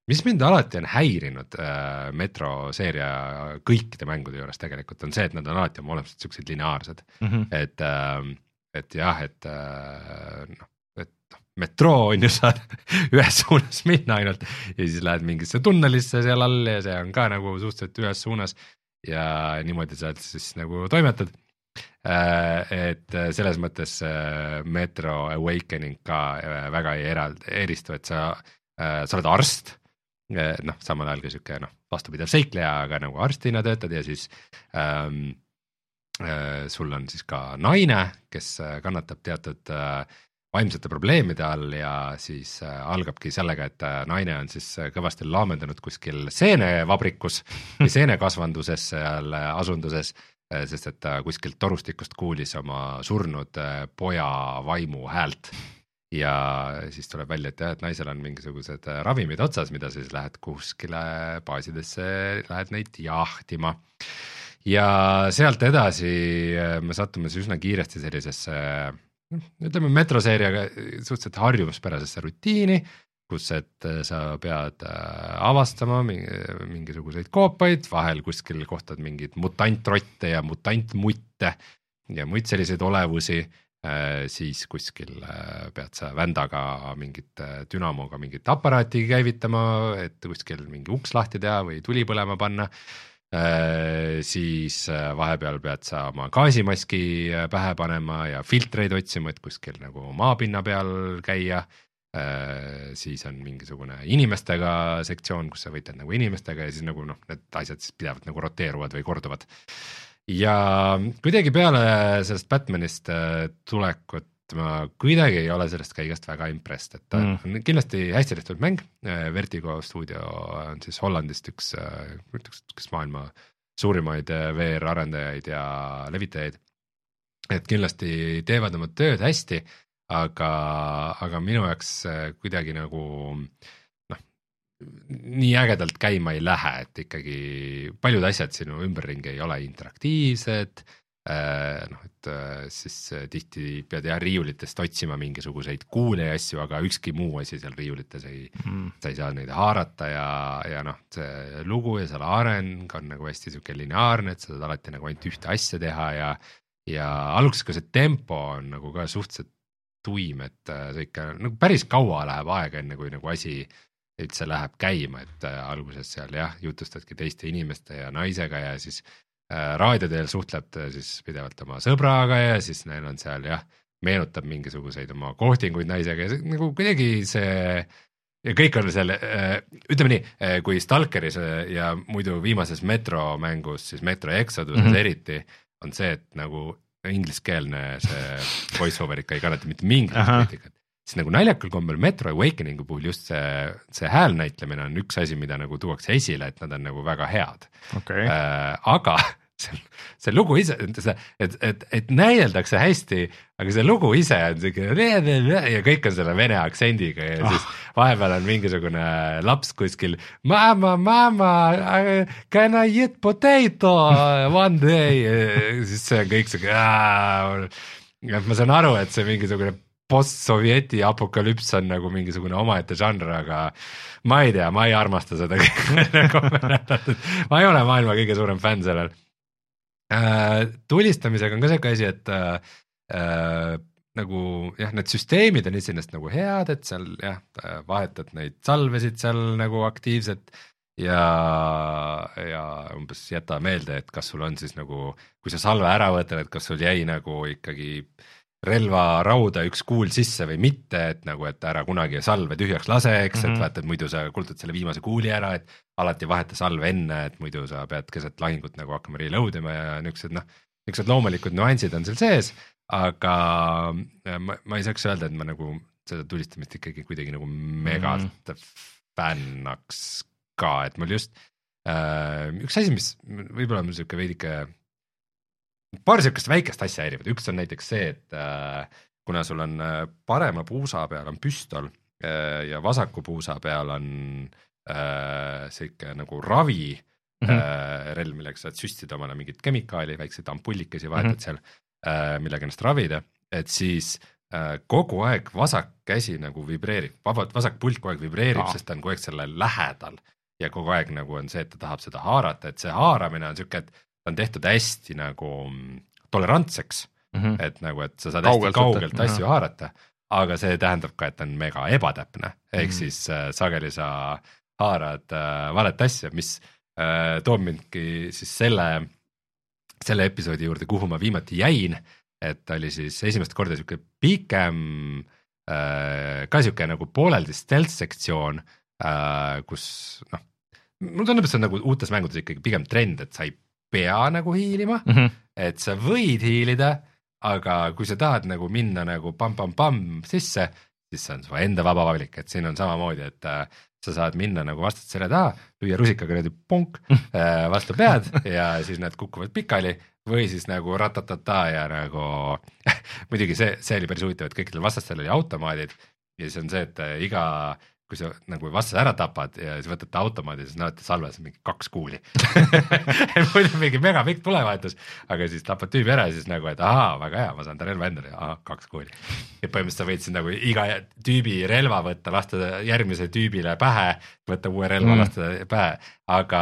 mis mind alati on häirinud äh, Metro seeria kõikide mängude juures tegelikult on see, et nad on alati oma olemused siuksed lineaarsed mm, -hmm. et äh, et jah, et äh, noh, et metroo on ju saad ühes suunas minna ainult ja siis lähed mingisse tunnelisse seal all ja see on ka nagu suhteliselt ühes suunas ja niimoodi saad siis nagu toimetad. Et selles mõttes Metro Awakening ka väga ei erald, eristu, et sa, sa oled arst, noh, samal ajal ka siuke noh, vastupidav seikleja, aga nagu arstina töötad ja siis ähm, äh, sul on siis ka naine, kes kannatab teatud äh, vaimsete probleemide all ja siis äh, algabki sellega, et äh, naine on siis kõvasti laamendanud kuskil seenevabrikus või seenekasvanduses seal asunduses, äh, sest et ta kuskilt torustikust kuulis oma surnud äh, poja vaimu häält ja siis tuleb välja, et jah, et naisel on mingisugused ravimid otsas, mida siis lähed kuskile baasidesse, lähed neid jahtima ja sealt edasi me sattume siis üsna kiiresti sellisesse ütleme metroseeriaga suhteliselt harjumuspärasesse rutiini, kus et sa pead avastama mingisuguseid koopaid, vahel kuskil kohtad mingid mutantrotte ja mutantmutte ja muid selliseid olevusi, siis kuskil pead sa vändaga mingit dünamoga mingit aparaati käivitama, et kuskil mingi uks lahti teha või tuli põlema panna. Siis vahepeal pead sa oma gaasimaski pähe panema ja filtreid otsima, et kuskil nagu maapinna peal käia. Siis on mingisugune inimestega sektsioon, kus sa võitled nagu inimestega ja siis nagu noh, need asjad siis pidevalt nagu roteeruvad või korduvad. Ja kuidagi peale sellest Batmanist tulekut ma kuidagi ei ole sellest kõigest väga impressed, et ta mm. on kindlasti hästi tehtud mäng, Vertigo stuudio on siis Hollandist üks, üks, üks maailma suurimaid V R-arendajaid ja levitajaid, et kindlasti teevad oma tööd hästi, aga, aga minu jaoks kuidagi nagu noh, nii ägedalt käima ei lähe, et ikkagi paljud asjad sinu ümberringi ei ole interaktiivsed, noh, et siis tihti pead jah riiulitest otsima mingisuguseid kuule ja asju, aga ükski muu asi seal riiulites ei mm., sa ei saa neid haarata ja, ja noh, see lugu ja selle areng on nagu hästi siuke lineaarne, et sa saad alati nagu ainult ühte asja teha ja, ja alguses ka see tempo on nagu ka suhteliselt tuim, et see ikka nagu päris kaua läheb aega enne kui nagu asi üldse läheb käima, et alguses seal jah, jutustadki teiste inimeste ja naisega ja siis raadioteel suhtleb siis pidevalt oma sõbraga ja siis neil on seal jah, meenutab mingisuguseid oma kohtinguid naisega ja see, nagu kuidagi see ja kõik on seal, ütleme nii, kui Stalkeris ja muidu viimases Metro mängus, siis Metro Exoduses mm-hmm. eriti on see, et nagu ingliskeelne see voice-over ikka ei kannata mitte mingit kriitikat. Siis nagu naljakal kombel Metro Awakeningu puhul just see, see häälnäitlemine on üks asi, mida nagu tuuakse esile, et nad on nagu väga head. Okay. Äh, aga see, see lugu ise, et, et, et näieldakse hästi, aga see lugu ise on siuke ja kõik on selle vene aktsendiga ja siis vahepeal on mingisugune laps kuskil mama, mama, can I eat potato one day? Siis see on kõik siuke, ma saan aru, et see mingisugune post-sovjeti apokalüps on nagu mingisugune omaette žanr, aga ma ei tea, ma ei armasta seda ma ei ole maailma kõige suurem fänn sellel. Äh, tulistamisega on ka see asi, et äh, nagu jah, need süsteemid on isinest nagu head, et seal jah, vahetad neid salvesid seal nagu aktiivselt ja, ja umbes jäta meelde, et kas sul on siis nagu, kui sa salve ära võtad, et kas sul jäi nagu ikkagi relva rauda üks kuul sisse või mitte, et nagu, et ära kunagi salve tühjaks lase, eks, mm-hmm. et vaata, et muidu sa kulutad selle viimase kuuli ära, et alati vaheta salve enne, et muidu sa pead keset lahingut nagu hakkama reload ima ja niisugused, noh, niisugused loomulikud nüansid on seal sees, aga ma, ma ei saaks öelda, et ma nagu seda tulistamist ikkagi kuidagi nagu megalt mm-hmm. fännaks ka, et mul just äh, üks asi, mis võib-olla mul siuke veidike paar siukest väikest asja häirivad, üks on näiteks see, et äh, kuna sul on äh, parema puusa peal on püstol äh, ja vasaku puusa peal on äh, siuke nagu ravi mm-hmm. äh, relv, millega saad süstida omale mingit kemikaali, väikseid ampullikesi vahetad mm-hmm. seal äh,, millega ennast ravida, et siis kogu aeg vasak käsi nagu vibreerib, vabalt vasak pult kogu aeg vibreerib, Aa. sest ta on kogu aeg selle lähedal ja kogu aeg nagu on see, et ta tahab seda haarata, et see haaramine on siuke, et ta on tehtud hästi nagu tolerantseks mm, -hmm. et nagu, et sa saad kaugelt hästi kaugelt asju mm -hmm. haarata, aga see tähendab ka, et ta on mega ebatäpne, ehk mm -hmm. siis äh, sageli sa haarad äh, valet asja, mis äh, toob mindki siis selle, selle episoodi juurde, kuhu ma viimati jäin, et oli siis esimest korda siuke pikem äh, ka siuke nagu pooleldi stealth sektsioon äh,, kus noh, mul tundub, et see on nagu uutes mängudes ikkagi pigem trend, et sa ei pea nagu hiilima mm, -hmm. et sa võid hiilida, aga kui sa tahad nagu minna nagu pam-pam-pam sisse, siis see on su enda vaba valik, et siin on samamoodi, et äh, sa saad minna nagu vastat selle taha, lüüa rusikaga niimoodi ponk äh, vastu pead ja siis nad kukuvad pikali või siis nagu ratatata ja nagu muidugi see, see oli päris huvitav, et kõikidel vastastel oli automaadid ja see on see, et äh, iga kui sa nagu vastase ära tapad ja siis võtad ta automaadi, siis näed, et salves mingi kaks kuuli muidu mingi mega pikk tulevahetus, aga siis tapad tüübi ära ja siis nagu, et ahaa, väga hea, ma saan ta relva endale, ahah, kaks kuuli. ja põhimõtteliselt sa võid siis nagu iga tüübi relva võtta, lasta järgmise tüübile pähe, võtta uue relva mm., lasta pähe, aga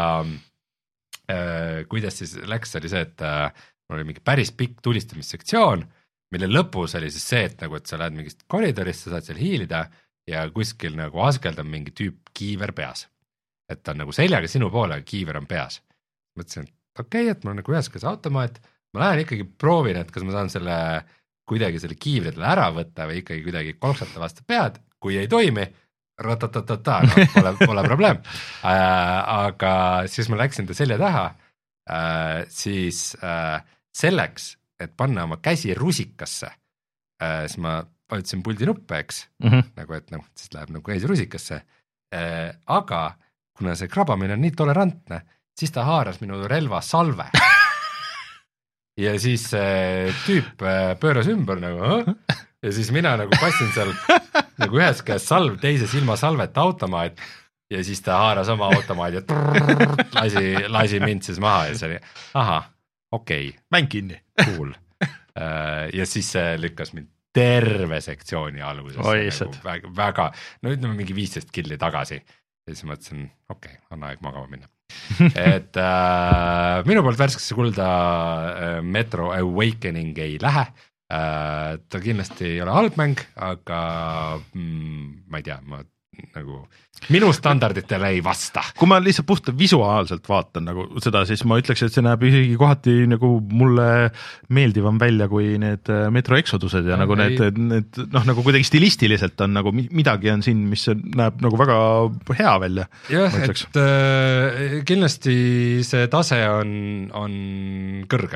äh, kuidas siis läks, oli see, et äh, mul oli mingi päris pikk tulistamissektsioon, mille lõpus oli siis see, et nagu, et sa lähed mingist koridorist, sa saad seal hiilida ja kuskil nagu askeldab mingi tüüp kiiver peas. Et ta on nagu seljaga sinu poole, aga kiiver on peas. Mõtlesin, et okei okay,, et mul on nagu ühes käes automaat, ma lähen ikkagi proovin, et kas ma saan selle kuidagi selle kiivridele ära võtta või ikkagi kuidagi kolksata vastu pead, kui ei toimi, ratatatata, no pole, pole probleem. Äh, aga siis ma läksin ta selja taha, äh, siis äh, selleks, et panna oma käsi rusikasse, äh, siis ma vajutasin puldi nuppe, eks, mm -hmm. nagu et noh, siis läheb nagu käsi rusikasse, äh, aga kuna see krabamine on nii tolerantne, siis ta haaras minu relva salve. ja siis äh, tüüp äh, pööras ümber nagu äh? ja siis mina nagu passin seal nagu ühes käes salv, teises ilma salvet automaat ja siis ta haaras oma automaadi ja trrr, lasi, lasi mind siis maha ja see oli, ahah, okei okay.. mäng kinni. Cool. äh, ja siis see lükkas mind terve sektsiooni alguses nagu väga, väga, no ütleme mingi viisteist killi tagasi ja siis mõtlesin, okei okay,, on aeg magama minna. et äh, minu poolt värskesse kulda äh, Metro Awakening ei lähe äh,, ta kindlasti ei ole halb mäng, aga mm, ma ei tea, ma nagu minu standarditele ei vasta. Kui ma lihtsalt puhta visuaalselt vaatan nagu seda, siis ma ütleks, et see näeb isegi kohati nagu mulle meeldivam välja kui need Metro Exodused ja, ja nagu ei... need, need noh, nagu kuidagi stilistiliselt on nagu midagi on siin, mis näeb nagu väga hea välja. jah, et äh, kindlasti see tase on, on kõrge,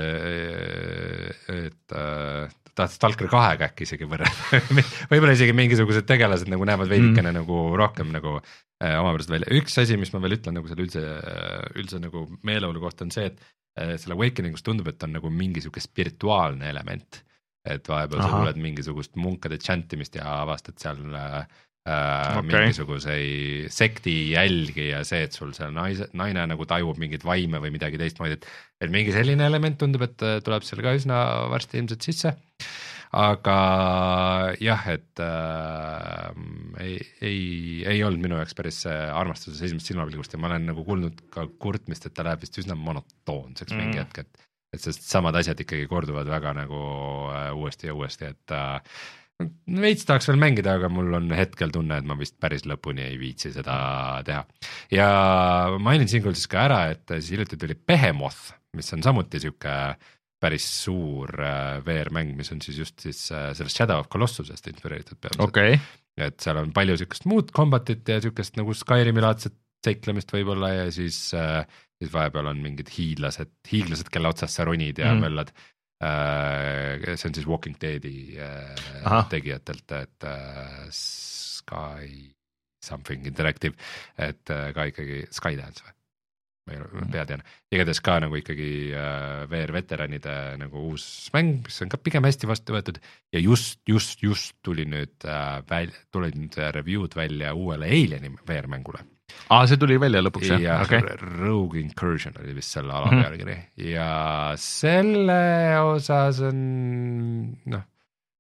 et äh, tahad Stalker kahega äkki isegi võrrelda võib-olla isegi mingisugused tegelased nagu näevad veidikene mm. nagu rohkem nagu äh, omapärast välja. Üks asi, mis ma veel ütlen nagu selle üldse, üldse nagu meeleolu kohta on see, et äh, selle Awakeningus tundub, et on nagu mingisugune spirituaalne element, et vahepeal Aha. sa tuled mingisugust munkade chantimist ja avastad seal äh, okay. mingisugusei sekti jälgi ja see, et sul seal naise, naine nagu tajub mingit vaime või midagi teistmoodi, et, et mingi selline element tundub, et tuleb seal ka üsna varsti ilmselt sisse. Aga jah, et äh, ei, ei, ei olnud minu jaoks päris armastuses esimest silmapilgust ja ma olen nagu kuulnud ka kurtmist, et ta läheb vist üsna monotoonseks mm. mingi hetk, et, et sest samad asjad ikkagi korduvad väga nagu äh, uuesti ja uuesti, et äh, veits tahaks veel mängida, aga mul on hetkel tunne, et ma vist päris lõpuni ei viitsi seda teha. Ja mainin siinkohal siis ka ära, et siis hiljuti tuli Behemoth, mis on samuti siuke päris suur V R-mäng, mis on siis just siis sellest Shadow of Colossusest inspireeritud peamiselt. Okay. Et seal on palju siukest muud kombatit ja siukest nagu Skyrimi-laadset seiklemist võib-olla ja siis, siis vahepeal on mingid hiidlased, hiiglased, kelle otsas sa ronid ja mm. möllad. Uh, see on siis Walking Deadi uh, tegijatelt, et uh, Sky something interactive, et uh, ka ikkagi Skydance või? ma ei pea tean, igatahes ka nagu ikkagi uh, V R-veteranide nagu uus mäng, mis on ka pigem hästi vastu võetud ja just, just, just tuli nüüd uh, väl, tulid nüüd review'd välja uuele Alieni V R-mängule. Aa, see tuli välja lõpuks, jah? Ja okay. Rogue Incursion oli vist selle ala pealkiri mm -hmm. ja selle osas on, noh,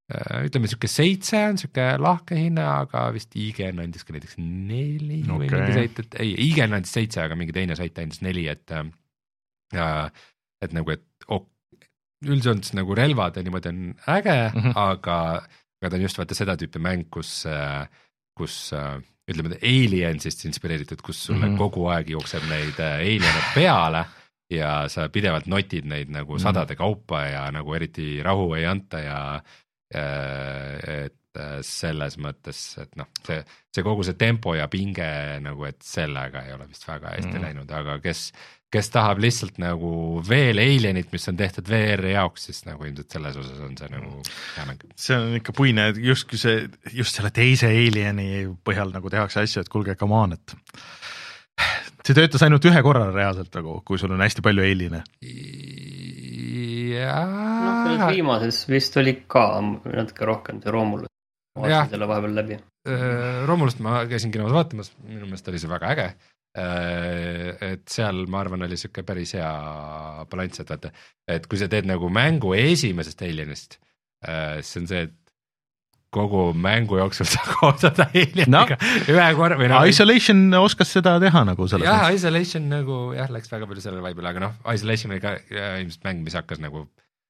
ütleme siuke seitse on siuke lahke hinna, aga vist I G N andis ka näiteks neli okay. või mingi sait, et ei, I G N andis seitse, aga mingi teine sait andis neli, et ja, et nagu, et ok, üldsõnds nagu relvad ja niimoodi on äge mm, -hmm. aga, aga ta on just vaata seda tüüpi mäng, kus, kus ütleme, Aliensist inspireeritud, kus sulle mm -hmm. kogu aeg jookseb neid aliene peale ja sa pidevalt notid neid nagu mm -hmm. sadade kaupa ja nagu eriti rahu ei anta ja et selles mõttes, et noh, see, see kogu see tempo ja pinge nagu, et sellega ei ole vist väga hästi mm. läinud, aga kes, kes tahab lihtsalt nagu veel Alienit, mis on tehtud V R-i jaoks, siis nagu ilmselt selles osas on see nagu hea mäng. See on ikka puine, et just, see, just selle teise Alieni põhjal nagu tehakse asju, et kuulge, come on, et see töötas ainult ühe korra reaalselt nagu, kui sul on hästi palju Aliene. noh, selles viimases vist oli ka natuke rohkem see Romulus, ma vaatasin selle vahepeal läbi. Romulust ma käisin kinos vaatamas, minu meelest oli see väga äge, et seal ma arvan oli siuke päris hea balans, et vaata, et kui sa teed nagu mängu esimesest Alienist, see on see, et kogu mängu jooksul sa koosad Alieniga no, ühe korra või no, Isolation oskas seda teha nagu selles jah, Isolation nagu jah, läks väga palju sellele vaibile, aga noh, Isolation oli ka ilmselt mäng, mis hakkas nagu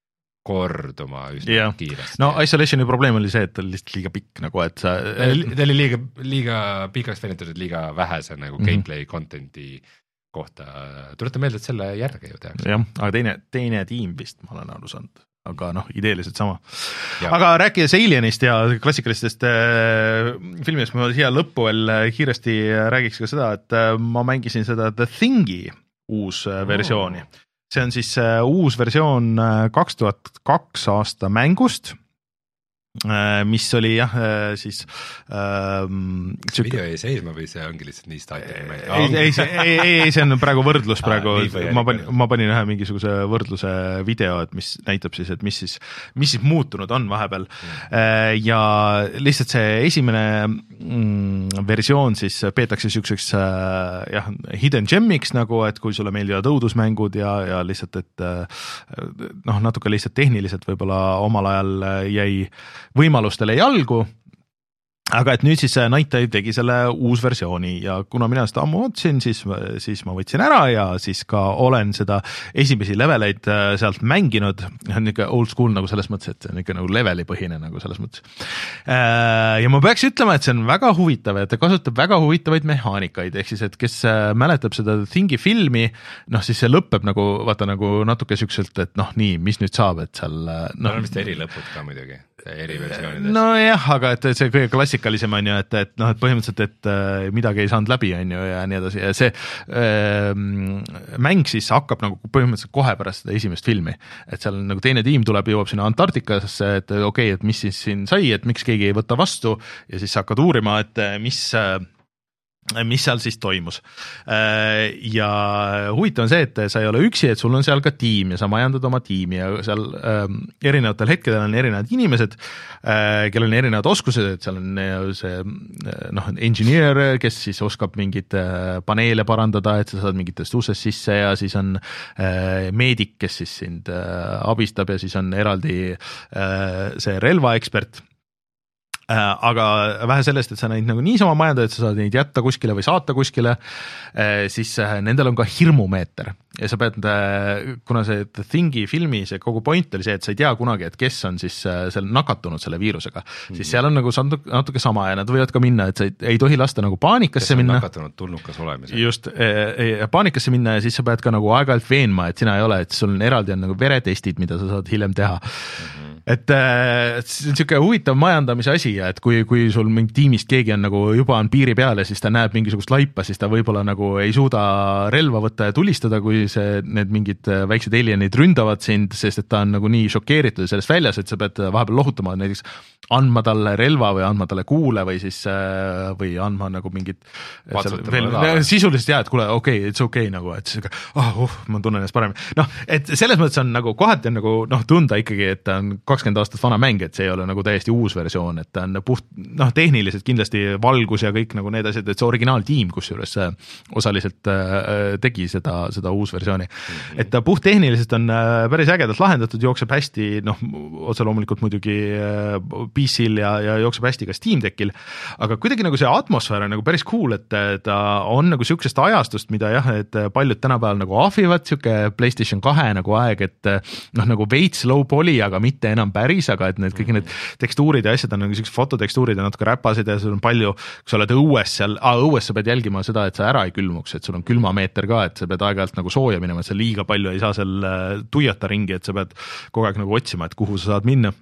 korduma üsna yeah. kiiresti. No Isolationi probleem oli see, et ta oli lihtsalt liiga pikk nagu, et sa ta oli liiga, liiga pikaks venitatud, liiga vähese nagu mm-hmm. gameplay content'i kohta. Tuletan meelde, et selle järge ju tehakse. jah, aga teine, teine tiim vist ma olen aru saanud, aga noh, ideeliselt sama. Ja. Aga rääkides Alienist ja klassikalistest äh, filmidest, ma siia lõppu veel kiiresti räägiks ka seda, et äh, ma mängisin seda The Thingi uus äh, versiooni. Oh. See on siis äh, uus versioon äh, kaks tuhat kaks aasta mängust, äh, mis oli jah, äh, siis äh, see video ei seisma või see ongi lihtsalt nii staatiline mäng? Ei, ei, ei, ei, ei, see on praegu võrdlus praegu, ah, ma panin, ma panin ühe mingisuguse võrdluse video, et mis näitab siis, et mis siis, mis siis muutunud on vahepeal mm. ja lihtsalt see esimene mm, versioon siis peetakse siukseks jah, hidden gemmiks nagu, et kui sulle meeldivad õudusmängud ja, ja lihtsalt, et noh, natuke lihtsalt tehniliselt võib-olla omal ajal jäi võimalustele jalgu. Aga et nüüd siis Night Dive tegi selle uus versiooni ja kuna mina seda ammu otsin, siis, siis ma võtsin ära ja siis ka olen seda esimesi leveleid sealt mänginud, on ikka old school nagu selles mõttes, et see on ikka nagu leveli põhine nagu selles mõttes. Ja ma peaks ütlema, et see on väga huvitav, et ta kasutab väga huvitavaid mehaanikaid, ehk siis, et kes mäletab seda Thingi filmi, noh siis see lõpeb nagu, vaata nagu natuke sükselt, et noh nii, mis nüüd saab, et seal no, on vist eri lõpud ka muidugi. Eri versioonides. No jah, aga et see kõige klassikalisem on ju, et, et noh, et põhimõtteliselt, et äh, midagi ei saanud läbi on ju ja nii edasi ja see äh, mäng siis hakkab nagu põhimõtteliselt kohe pärast seda esimest filmi, et seal nagu teine tiim tuleb, jõuab sinna Antarktikasse, et okei okay,, et mis siis siin sai, et miks keegi ei võta vastu ja siis hakkad uurima, et mis äh, mis seal siis toimus. Ja huvitav on see, et sa ei ole üksi, et sul on seal ka tiim ja sa majandad oma tiimi ja seal erinevatel hetkedel on erinevad inimesed, kellel on erinevad oskused, et seal on see noh, engineer, kes siis oskab mingit paneele parandada, et sa saad mingitest ussest sisse ja siis on meedik, kes siis sind abistab ja siis on eraldi see relvaekspert. Aga vähe sellest, et sa neid nagu niisama majandad, et sa saad neid jätta kuskile või saata kuskile, siis nendel on ka hirmumeeter ja sa pead, kuna see The Thingi filmi, see kogu point oli see, et sa ei tea kunagi, et kes on siis seal nakatunud selle viirusega, mm-hmm. siis seal on nagu natuke sama ja nad võivad ka minna, et sa ei, ei tohi lasta nagu paanikasse kes minna. Kes on nakatunud tulnukas olemisega. Just, paanikasse minna ja siis sa pead ka nagu aeg-ajalt veenma, et sina ei ole, et sul on eraldi on nagu veretestid, mida sa saad hiljem teha. Mm-hmm. Et, et see on niisugune huvitav majandamise asi ja et kui, kui sul mingi tiimist keegi on nagu juba on piiri peal ja siis ta näeb mingisugust laipa, siis ta võib-olla nagu ei suuda relva võtta ja tulistada, kui see, need mingid väiksed alienid ründavad sind, sest et ta on nagu nii šokeeritud sellest väljas, et sa pead vahepeal lohutama, näiteks andma talle relva või andma talle kuule või siis või andma nagu mingit veel, sisuliselt jah, et kuule, okei okay,, it's okei okay, nagu, et siis oh, uh, ma tunnen ennast parem. Noh, et selles mõttes on nagu kohati on nagu noh, tunda ikkagi, et ta on kakskümmend aastat vana mäng, et see ei ole nagu täiesti uus versioon, et ta on puht, noh, tehniliselt kindlasti valgus ja kõik nagu need asjad, et see originaaltiim, kusjuures osaliselt tegi seda, seda uus versiooni. Mm-hmm. Et ta puht tehniliselt on päris ägedalt lahendatud, jookseb hästi, noh, otse loomulikult muidugi P C-l ja, ja jookseb hästi ka Steam Deckil, aga kuidagi nagu see atmosfäär on nagu päris cool, et ta on nagu siuksest ajastust, mida jah, et paljud tänapäeval nagu ahvivad, siuke PlayStation kahe nagu aeg, et noh, nagu veits low poly, aga mitte enam päris, aga et need kõik need tekstuurid ja asjad on nagu siuksed fototekstuurid ja natuke räpasid ja sul on palju, kui sa oled õues seal, ah, õues sa pead jälgima seda, et sa ära ei külmuks, et sul on külmameeter ka, et sa pead aeg-ajalt nagu sooja minema, et sa liiga palju ei saa seal tuiata ringi, et sa pead kogu aeg nagu otsima, et kuhu sa saad minna.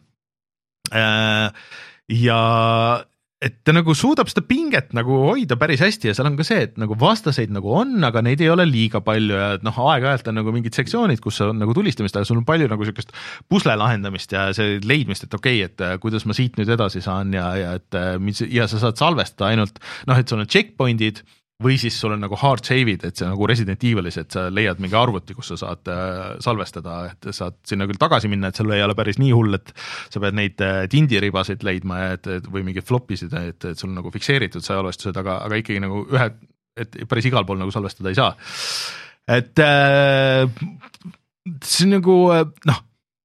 Ja et ta nagu suudab seda pinget nagu hoida päris hästi ja seal on ka see, et nagu vastaseid nagu on, aga neid ei ole liiga palju ja noh, aeg-ajalt on nagu mingid sektsioonid, kus on nagu tulistamist, aga sul on palju nagu siukest pusle lahendamist ja see leidmist, et okei, okay, et kuidas ma siit nüüd edasi saan ja, ja et mis, ja sa saad salvestada ainult, noh, et sul on checkpointid või siis sul on nagu hard save'id, et see nagu Resident Evilis, et sa leiad mingi arvuti, kus sa saad äh, salvestada, et saad sinna küll tagasi minna, et sul ei ole päris nii hull, et sa pead neid äh, tindiribasid leidma, et, et, või mingeid flopisid, et, et sul on nagu fikseeritud salvestused, aga, aga ikkagi nagu ühe, et päris igal pool nagu salvestada ei saa. Et äh, see nagu noh,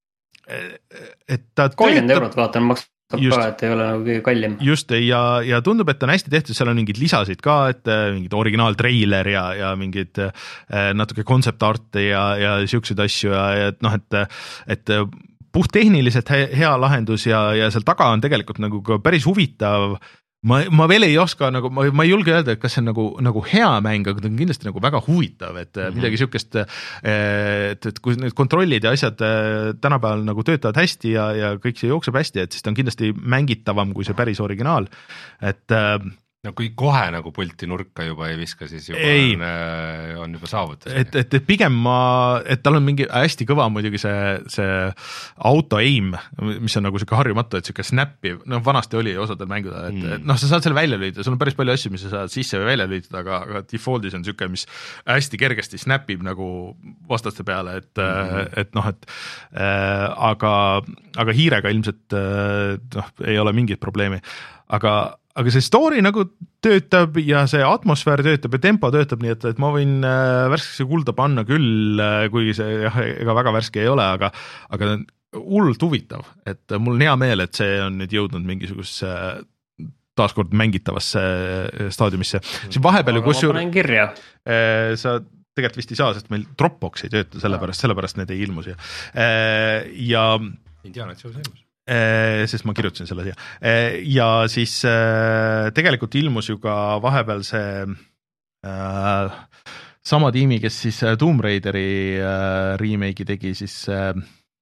et ta kolmkümmend eurot vaatan maks Just, ka, et ei ole nagu kõige kallim. Just, ja, ja tundub, et on hästi tehtud, seal on mingid lisasid ka, et mingid originaaltreiler ja, ja mingid natuke kontseptarte ja, ja siukseid asju ja, ja et noh, et, et puht tehniliselt hea lahendus ja, ja seal taga on tegelikult nagu ka päris huvitav. Ma, ma veel ei oska, nagu, ma, ma ei julge öelda, et kas see on nagu, nagu hea mäng, aga ta on kindlasti nagu väga huvitav, et mm-hmm. midagi siukest, et, et kui need kontrollid ja asjad tänapäeval nagu töötavad hästi ja, ja kõik see jookseb hästi, et siis ta on kindlasti mängitavam kui see päris originaal, et no kui kohe nagu pulti nurka juba ei viska, siis juba ei. on, on juba saavutas. Et, et, et pigem ma, et tal on mingi hästi kõva muidugi see, see auto aim, mis on nagu siuke harjumatu, et siuke snappi, no vanasti oli osadel mängudel, et, mm. et noh, sa saad selle välja lüüda, sul on päris palju asju, mis sa saad sisse või välja lüüda, aga, aga defaultis on siuke, mis hästi kergesti snapib nagu vastaste peale, et mm. et noh, et äh, aga, aga hiirega ilmselt äh, noh, ei ole mingit probleemi, aga aga see story nagu töötab ja see atmosfäär töötab ja tempo töötab, nii et, et ma võin värskesse kulda panna küll, kuigi see jah, ega väga värske ei ole, aga, aga hullult huvitav, et mul on hea meel, et see on nüüd jõudnud mingisugusesse taaskord mängitavasse staadiumisse. See vahepeal ju kusjuur, sa tegelikult vist ei saa, sest meil Dropbox ei tööta, sellepärast, sellepärast need ei ilmu siia. Ja Indiana Jones ilmus. Sest ma kirjutasin selle siia. Ja siis tegelikult ilmus ju ka vahepeal see äh, sama tiimi, kes siis Tomb Raideri äh, remake'i tegi, siis äh,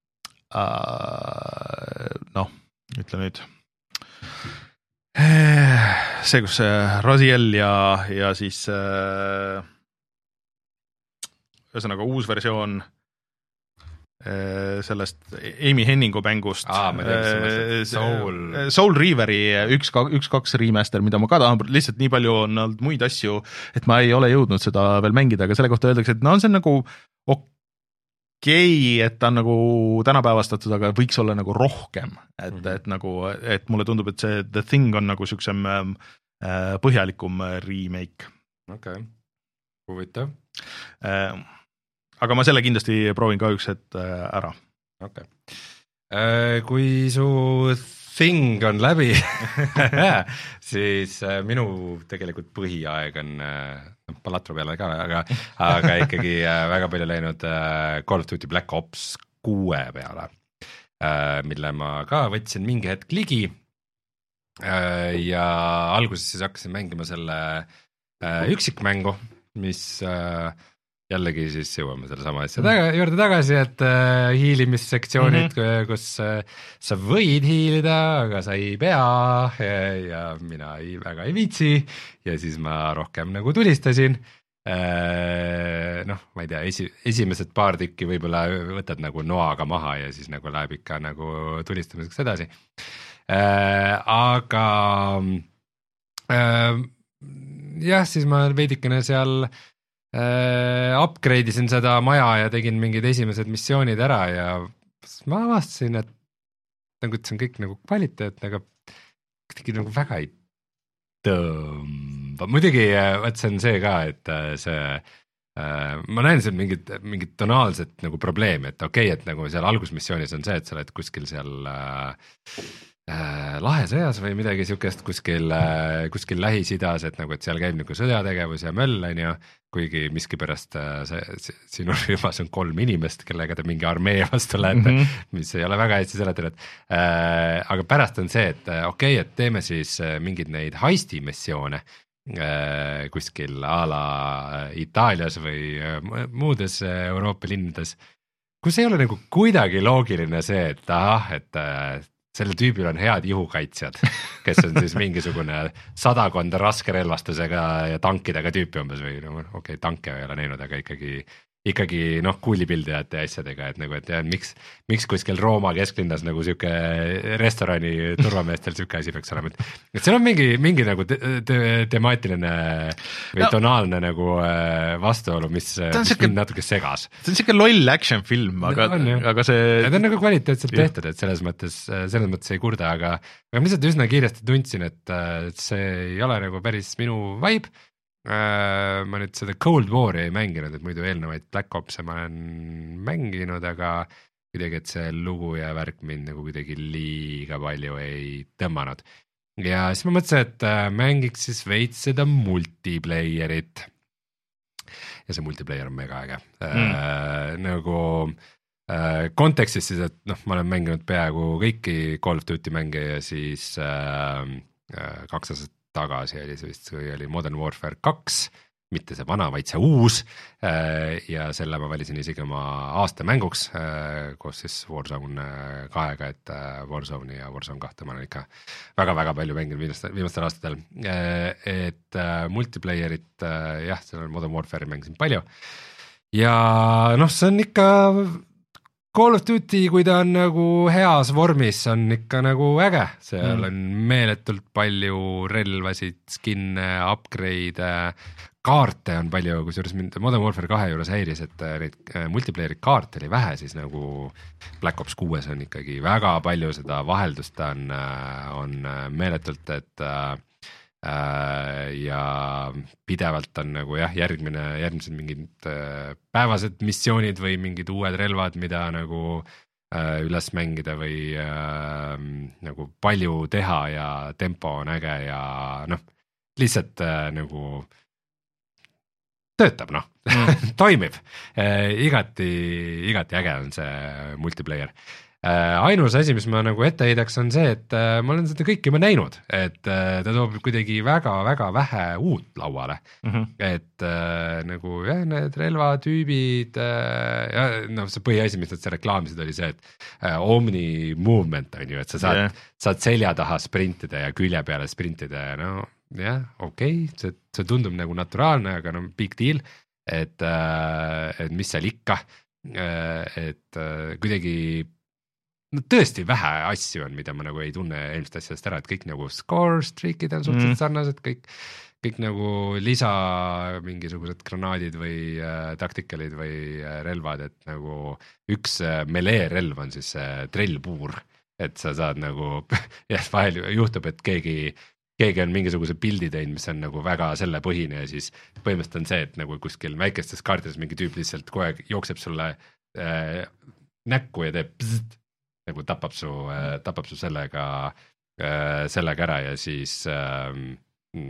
noh, ütle nüüd see, kus Raziel ja, ja siis äh, ühesõnaga uus versioon sellest Amy Henningu mängust ah, tea, Soul. Soul Reaveri üks kaks remaster, mida ma ka tahan, lihtsalt nii palju on olnud muid asju, et ma ei ole jõudnud seda veel mängida, aga selle kohta öeldakse, et no see on nagu okei, okay, et ta on nagu tänapäevastatud, aga võiks olla nagu rohkem, et, mm-hmm. et nagu, et mulle tundub, et see The Thing on nagu siuksem äh, põhjalikum remake. Okei, okay. Huvitav. Äh, aga ma selle kindlasti proovin ka üks hetk ära. Okei. Okay. Kui su Thing on läbi, siis minu tegelikult põhiaeg on Palatro peale ka, aga, aga ikkagi väga palju läinud Call of Duty Black Ops kuue peale, mille ma ka võtsin mingi hetk ligi ja alguses siis hakkasin mängima selle üksikmängu, mis jällegi siis jõuame selle sama asja taga, juurde tagasi, et äh, hiilimissektsioonid, mm-hmm. kus äh, sa võid hiilida, aga sa ei pea ja, ja mina ei, väga ei viitsi ja siis ma rohkem nagu tulistasin. Äh, noh, ma ei tea, esi, esimesed paar tükki võib-olla võtad nagu noaga maha ja siis nagu läheb ikka nagu tulistamiseks edasi. Äh, aga äh, jah, siis ma veidikene seal Uh, upgrade isin seda maja ja tegin mingid esimesed missioonid ära ja ma avastasin, et nagu see on kõik nagu kvaliteetne, aga kuidagi nagu väga ei tõmba, muidugi vaat see on see ka, et see äh, ma näen seal mingit, mingit tonaalset nagu probleemi, et okei okay,, et nagu seal algusmissioonis on see, et sa oled kuskil seal äh, äh, lahesõjas või midagi siukest kuskil äh,, kuskil Lähis-Idas, et nagu, et seal käib nagu sõjategevus ja möll, on ju, kuigi miskipärast äh, see, see, sinu rühmas on kolm inimest, kellega te mingi armee vastu lähete mm, -hmm. mis ei ole väga hästi seletatud äh,, aga pärast on see, et okei okay,, et teeme siis mingeid neid heisti missioone äh, kuskil a la Itaalias või äh, muudes Euroopa linnades, kus ei ole nagu kuidagi loogiline see, et ahah, et äh, sellel tüübil on head ihukaitsjad, kes on siis mingisugune sadakonda raskerelvastusega ja tankidega tüüpi umbes või no okei okay,, tanke ei ole näinud, aga ikkagi, ikkagi noh, kuulipildajate asjadega, et nagu, et ja miks, miks kuskil Rooma kesklinnas nagu sihuke restorani turvameestel sihuke asi peaks olema, et, et seal on mingi, mingi nagu te, te, temaatiline või no, tonaalne nagu vastuolu, mis, mis siuke, mind natuke segas. See on siuke loll action film, aga, no, aga see. Ta on nagu kvaliteetselt tehtud, et selles mõttes, selles mõttes ei kurda, aga, aga ma lihtsalt üsna kiiresti tundsin, et, et see ei ole nagu päris minu vibe. Ma nüüd seda Cold War'i ei mänginud, et muidu eelnevaid Black Ops'e ma olen mänginud, aga kuidagi, et see lugu ja värk mind nagu kuidagi liiga palju ei tõmmanud. Ja siis ma mõtlesin, et mängiks siis veits seda multiplayerit. Ja see multiplayer on mega äge mm. äh, nagu äh, kontekstis siis, et noh, ma olen mänginud peaaegu kõiki Call of Duty mänge ja siis äh, äh, kaks aastat tagasi oli see vist, kui oli Modern Warfare kaks, mitte see vana, vaid see uus ja selle ma valisin isegi oma aasta mänguks koos siis Warzone kahega, et Warzone'i ja Warzone kahte ma olen ikka väga-väga palju mänginud viimastel, viimastel aastatel, et multiplayerit jah, selle Modern Warfare'i mängisin palju ja noh, see on ikka Call of Duty, kui ta on nagu heas vormis, on ikka nagu äge, seal mm. on meeletult palju relvasid, skinne, upgrade, kaarte on palju, kusjuures mind Modern Warfare kahe juures häiris, et neid multiplayeri kaarte oli vähe, siis nagu Black Ops kuues on ikkagi väga palju seda vaheldust on, on meeletult, et ja pidevalt on nagu jah, järgmine, järgmised mingid päevased missioonid või mingid uued relvad, mida nagu äh, üles mängida või äh, nagu palju teha ja tempo on äge ja noh, lihtsalt äh, nagu töötab, noh mm. toimib äh,, igati, igati äge on see multiplayer. Ainus asi, mis ma nagu ette heidaks, on see, et ma olen seda kõike juba näinud, et ta toob kuidagi väga-väga vähe uut lauale mm, -hmm. et äh, nagu jah, need relvatüübid ja noh, see põhiasi, mis nad seal reklaamisid, oli see, et äh, Omni movement on ju, et sa saad, yeah. saad selja taha sprintida ja külje peale sprintida ja no jah, okei okay,, see, see tundub nagu naturaalne, aga no big deal, et, äh, et mis seal ikka, et äh, kuidagi no tõesti vähe asju on, mida ma nagu ei tunne eelmist asjadest ära, et kõik nagu score streak'id on suhteliselt mm. sarnased, kõik, kõik nagu lisa mingisugused granaadid või äh, taktikalid või äh, relvad, et nagu üks äh, melee relv on siis äh, trellpuur, et sa saad nagu, jah, vahel juhtub, et keegi, keegi on mingisuguse pildi teinud, mis on nagu väga selle põhine ja siis põhimõtteliselt on see, et nagu kuskil väikestes kaartides mingi tüüp lihtsalt kogu aeg jookseb sulle äh, näkku ja teeb pzzzt, nagu tapab su, tapab su sellega, sellega ära ja siis ähm,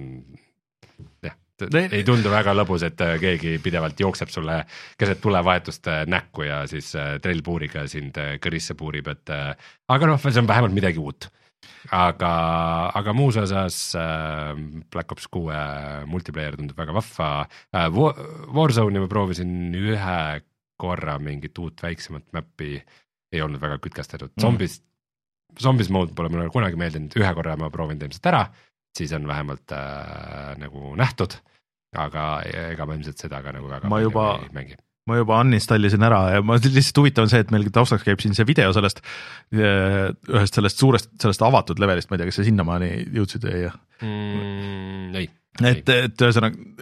jah, ei tundu väga lõbus, et keegi pidevalt jookseb sulle keset tulevahetust näkku ja siis trellpuuriga sind kõrisse puurib, et aga noh, see on vähemalt midagi uut. Aga, aga muus osas äh, Black Ops kuue multiplayer tundub väga vahva. Äh, Warzone'i ma proovisin ühe korra mingit uut väiksemat mappi, ei olnud väga kütkestatud. Zombies, mm. zombies mode pole mulle kunagi meeldinud, ühe korra ma proovin teemast ära, siis on vähemalt äh, nagu nähtud, aga ega ma ilmselt seda ka nagu väga ma juba, ei mängi. Ma juba uninstallisin ära ja ma lihtsalt huvitav on see, et meil taustaks käib siin see video sellest ühest sellest suurest, sellest avatud levelist, ma ei tea, kas sa sinnamaani jõudsid või? Mm, ei. Et, et ühesõnaga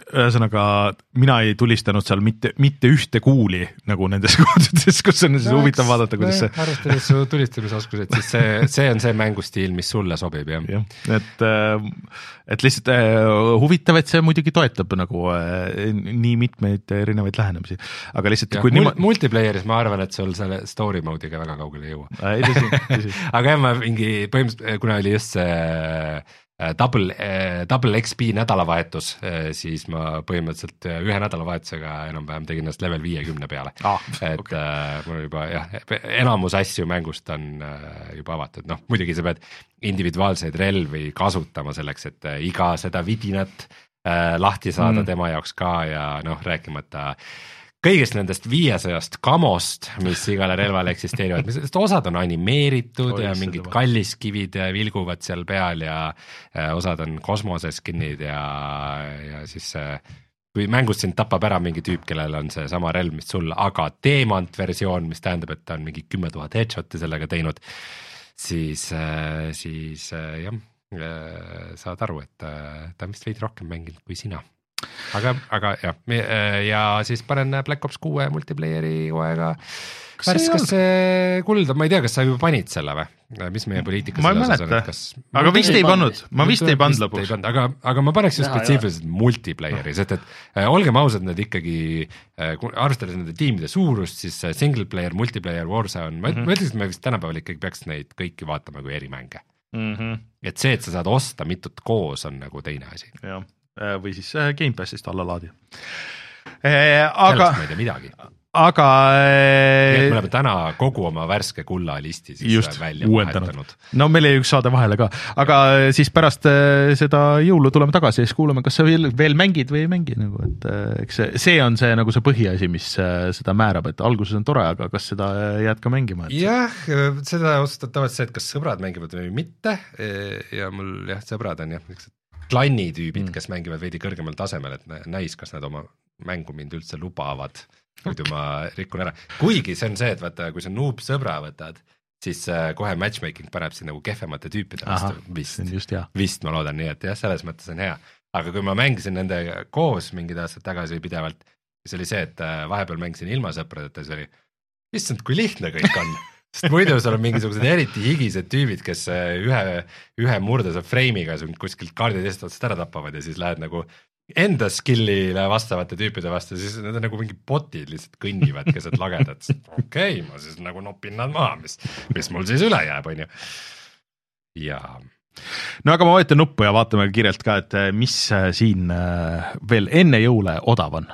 ühesõnaga mina ei tulistanud seal mitte, mitte ühte kuuli nagu nendes kohtades, kus on siis no, huvitav vaadata, kuidas see arvestades su tulistamisoskused, siis see, see on see mängustiil, mis sulle sobib, jah. jah, et, et lihtsalt huvitav, et see muidugi toetab nagu nii mitmeid erinevaid lähenemisi, aga lihtsalt ja, kui mul, nima... multiplayeris ma arvan, et sul selle story mode'iga väga kaugele ei jõua. ei, tõsi, tõsi. aga jah, ma mingi põhimõtteliselt, kuna oli just see double, double X P nädalavahetus, siis ma põhimõtteliselt ühe nädalavahetusega enam-vähem tegin ennast level viiekümne peale ah, et okay. äh, mul juba jah, enamus asju mängust on äh, juba avatud, noh muidugi sa pead individuaalseid relvi kasutama selleks, et äh, iga seda vidinat äh, lahti saada mm. tema jaoks ka ja noh, rääkimata kõigest nendest viiesajast kamost, mis igale relvale eksisteerivad, mis osad on animeeritud oh, ja mingid kalliskivid vilguvad seal peal ja osad on kosmoseskinid ja, ja siis kui mängus sind tapab ära mingi tüüp, kellel on see sama relv, mis sul, aga teemant versioon, mis tähendab, et ta on mingi kümme tuhat headshot'i sellega teinud, siis, siis jah, saad aru, et ta on vist veidi rohkem mänginud kui sina. aga, aga jah, ja siis panen Black Ops kuue multiplayeri koega värskesse kulda, ma ei tea, kas sa juba panid selle või? Mis meie poliitika ma ei mäleta, aga vist ei pannud, ma vist ei pannud lõpuks. Aga, aga ma paneks just spetsiifiliselt multiplayeri, sest et äh, olgem ausad, need ikkagi äh, arvestades nende tiimide suurust, siis äh, single player, multiplayer, Warzone, ma, mm -hmm. ma ütleks, et me vist tänapäeval ikkagi peaks neid kõiki vaatama kui erimänge mm. -hmm. Et see, et sa saad osta mitut koos, on nagu teine asi. Jah. Või siis Gamepassist alla laadi. Aga, ma ei tea midagi. Aga me oleme täna kogu oma värske kulla listi siis just, välja vahetanud. No meil ei üks saade vahele ka, aga ja. Siis pärast seda jõulu tuleme tagasi ja siis kuuleme, kas sa veel, veel mängid või ei mängi. Nagu, et, eks see, see on see, nagu see põhiasi, mis seda määrab, et alguses on tore, aga kas seda jääd ka mängima? Et jah, seda otsustab tavaliselt see, et kas sõbrad mängivad või mitte ja mul jah, sõbrad on jah, klannitüübid, mm. kes mängivad veidi kõrgemal tasemel, et näis, kas nad oma mängu mind üldse lubavad, muidu okay. ma rikun ära. Kuigi see on see, et vaata, kui sa noob sõbra võtad, siis kohe matchmaking paneb sind nagu kehvemate tüüpide vastu. Vist, vist ma loodan nii, et jah, selles mõttes on hea. Aga kui ma mängisin nende koos mingid aastad tagasi pidevalt, siis oli see, et vahepeal mängisin ilma sõpradeta, siis oli, issand, kui lihtne kõik on. Sest muidu sul on mingisugused eriti higised tüübid, kes ühe, ühe murdese freimiga kuskilt kaardi teisest otsast ära tapavad ja siis lähed nagu enda skillile vastavate tüüpide vastu, siis need on nagu mingi botid lihtsalt kõnnivad keset lagedat. Okei, okay, ma siis nagu nopin nad maha, mis, mis mul siis üle jääb, on ju. Ja no aga ma vajutan nuppu ja vaatame kirjalt ka, et mis siin veel enne jõule odav on.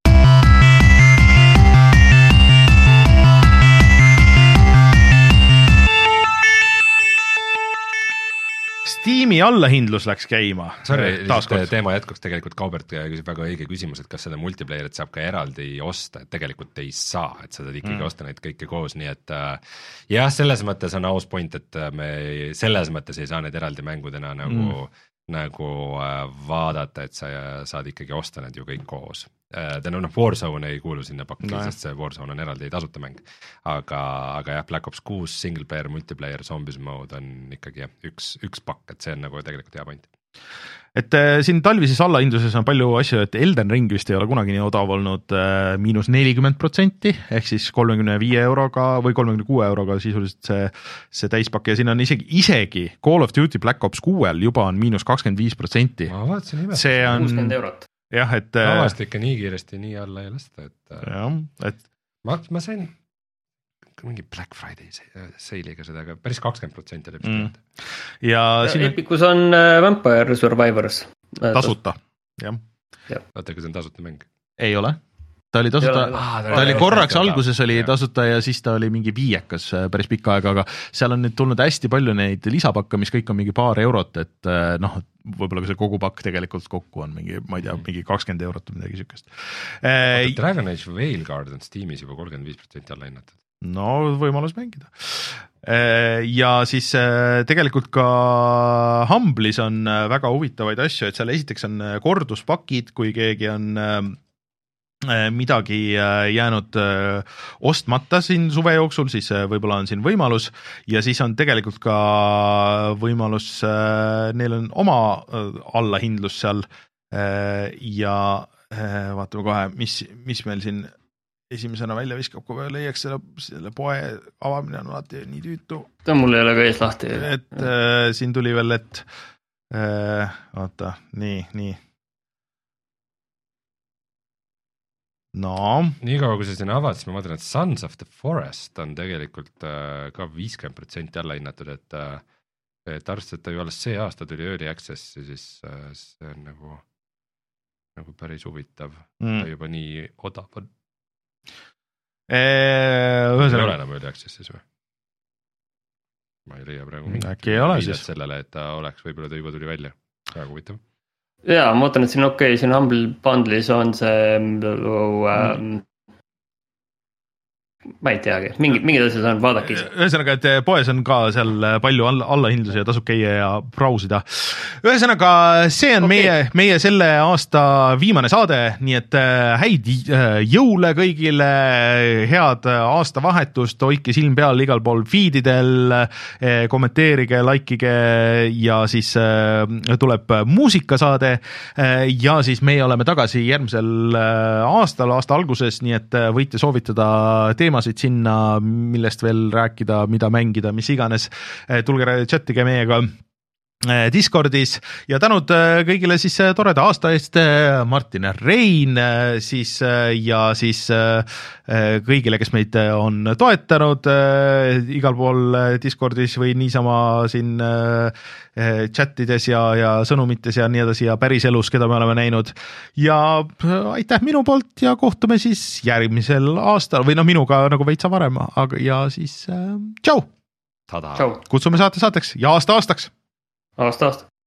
Steam'i allahindlus läks käima. Sorry, teema jätkuks tegelikult Kaubert küsib väga õige küsimus, et kas seda multiplayerit saab ka eraldi osta, et tegelikult ei saa, et sa saad ikkagi mm. osta neid kõike koos, nii et jah, selles mõttes on aus point, et me selles mõttes ei saa neid eraldi mängudena nagu, mm. nagu vaadata, et sa saad ikkagi osta need ju kõik koos. Tänu noh, Warzone ei kuulu sinna pakki no,, sest see Warzone on eraldi tasuta mäng. Aga, aga jah, Black Ops kuus, single player, multiplayer, zombies mode on ikkagi jah, üks, üks pakk, et see on nagu tegelikult hea point. Et äh, siin talvises allahindluses on palju asju, et Elden Ring vist ei ole kunagi nii odav olnud äh, miinus nelikümmend protsenti, ehk siis kolmekümne viie euroga või kolmekümne kuue euroga sisuliselt see, see täispakk ja siin on isegi, isegi Call of Duty Black Ops kuuel juba on miinus kakskümmend viis protsenti. Ma vaatasin nimelt. See on kuuskümmend eurot. Jah, et tavaliselt ikka nii kiiresti nii alla ei lasta, et jah, et ma, ma sain mingi Black Friday seiliga seda, aga päris kakskümmend protsenti mm. ja, ja siin Epicus on Vampire Survivors tasuta, jah ja. Vaata, kui see on tasuta mäng. Ei ole, ta oli tasuta, ah, ta oli korraks alguses oli tasuta ja siis ta oli mingi viiekas päris pikka aega, aga seal on nüüd tulnud hästi palju neid lisapakka, mis kõik on mingi paar eurot, et noh, võib-olla see kogu pakk tegelikult kokku on mingi, ma ei tea, mingi kakskümmend eurot või midagi sükest. Dragon Age Veilguard on Steamis juba kolmkümmend viis protsenti alla hinnatud. No võimalus mängida. Ja siis tegelikult ka Humble'is on väga huvitavaid asju, et seal esiteks on korduspakid, kui keegi on midagi jäänud ostmata siin suve jooksul, siis võib-olla on siin võimalus ja siis on tegelikult ka võimalus, neil on oma allahindlus seal ja vaatame kohe, mis, mis meil siin esimesena välja viskab, kui leiaks selle, selle poe avamine on alati nii tüütu. Ta mul ei ole ka ees lahti. Et äh, siin tuli veel, et äh, oota, nii, nii. No. Nii kaua, kui sa siin avad, siis ma mõtlen, et Sons of the Forest on tegelikult äh, ka viiskümmend protsenti alla hinnatud, et, äh, et arvestades, et ta ju alles see aasta tuli Early Access, siis äh, see on nagu, nagu päris huvitav. Mm. Ta juba nii odav on. Ühesõnaga... ei ole enam Early Access siis või? Ma ei leia praegu mingit äkki ei ole siis sellele, et ta oleks, võib-olla ta juba tuli välja. Väga huvitav. Jaa, ma ootan, et siin okei okay,, siin Humble Bundle'is on see ähm, ma ei teagi, mingi, mingid asjad on, vaadake ise. Ühesõnaga, et poes on ka seal palju alla, allahindlusi ja tasub käia ja brausida. Ühesõnaga, see on okay. meie, meie selle aasta viimane saade, nii et häid jõule kõigile, head aastavahetust, hoidke silm peal igal pool feedidel, kommenteerige, likeige ja siis tuleb muusikasaade ja siis meie oleme tagasi järgmisel aastal, aasta alguses, nii et võite soovitada teemasid sinna, millest veel rääkida, mida mängida, mis iganes. Tulge chatige meiega Discordis ja tänud kõigile siis toreda aasta eest, Martin ja Rein siis ja siis kõigile, kes meid on toetanud igal pool Discordis või niisama siin chatides ja, ja sõnumites ja nii edasi ja päriselus, keda me oleme näinud ja aitäh minu poolt ja kohtume siis järgmisel aastal või noh, minuga nagu veitsa varem aga, ja siis äh, tšau! Tšau! Kutsume saate saateks ja aasta aastaks! Aasta aasta.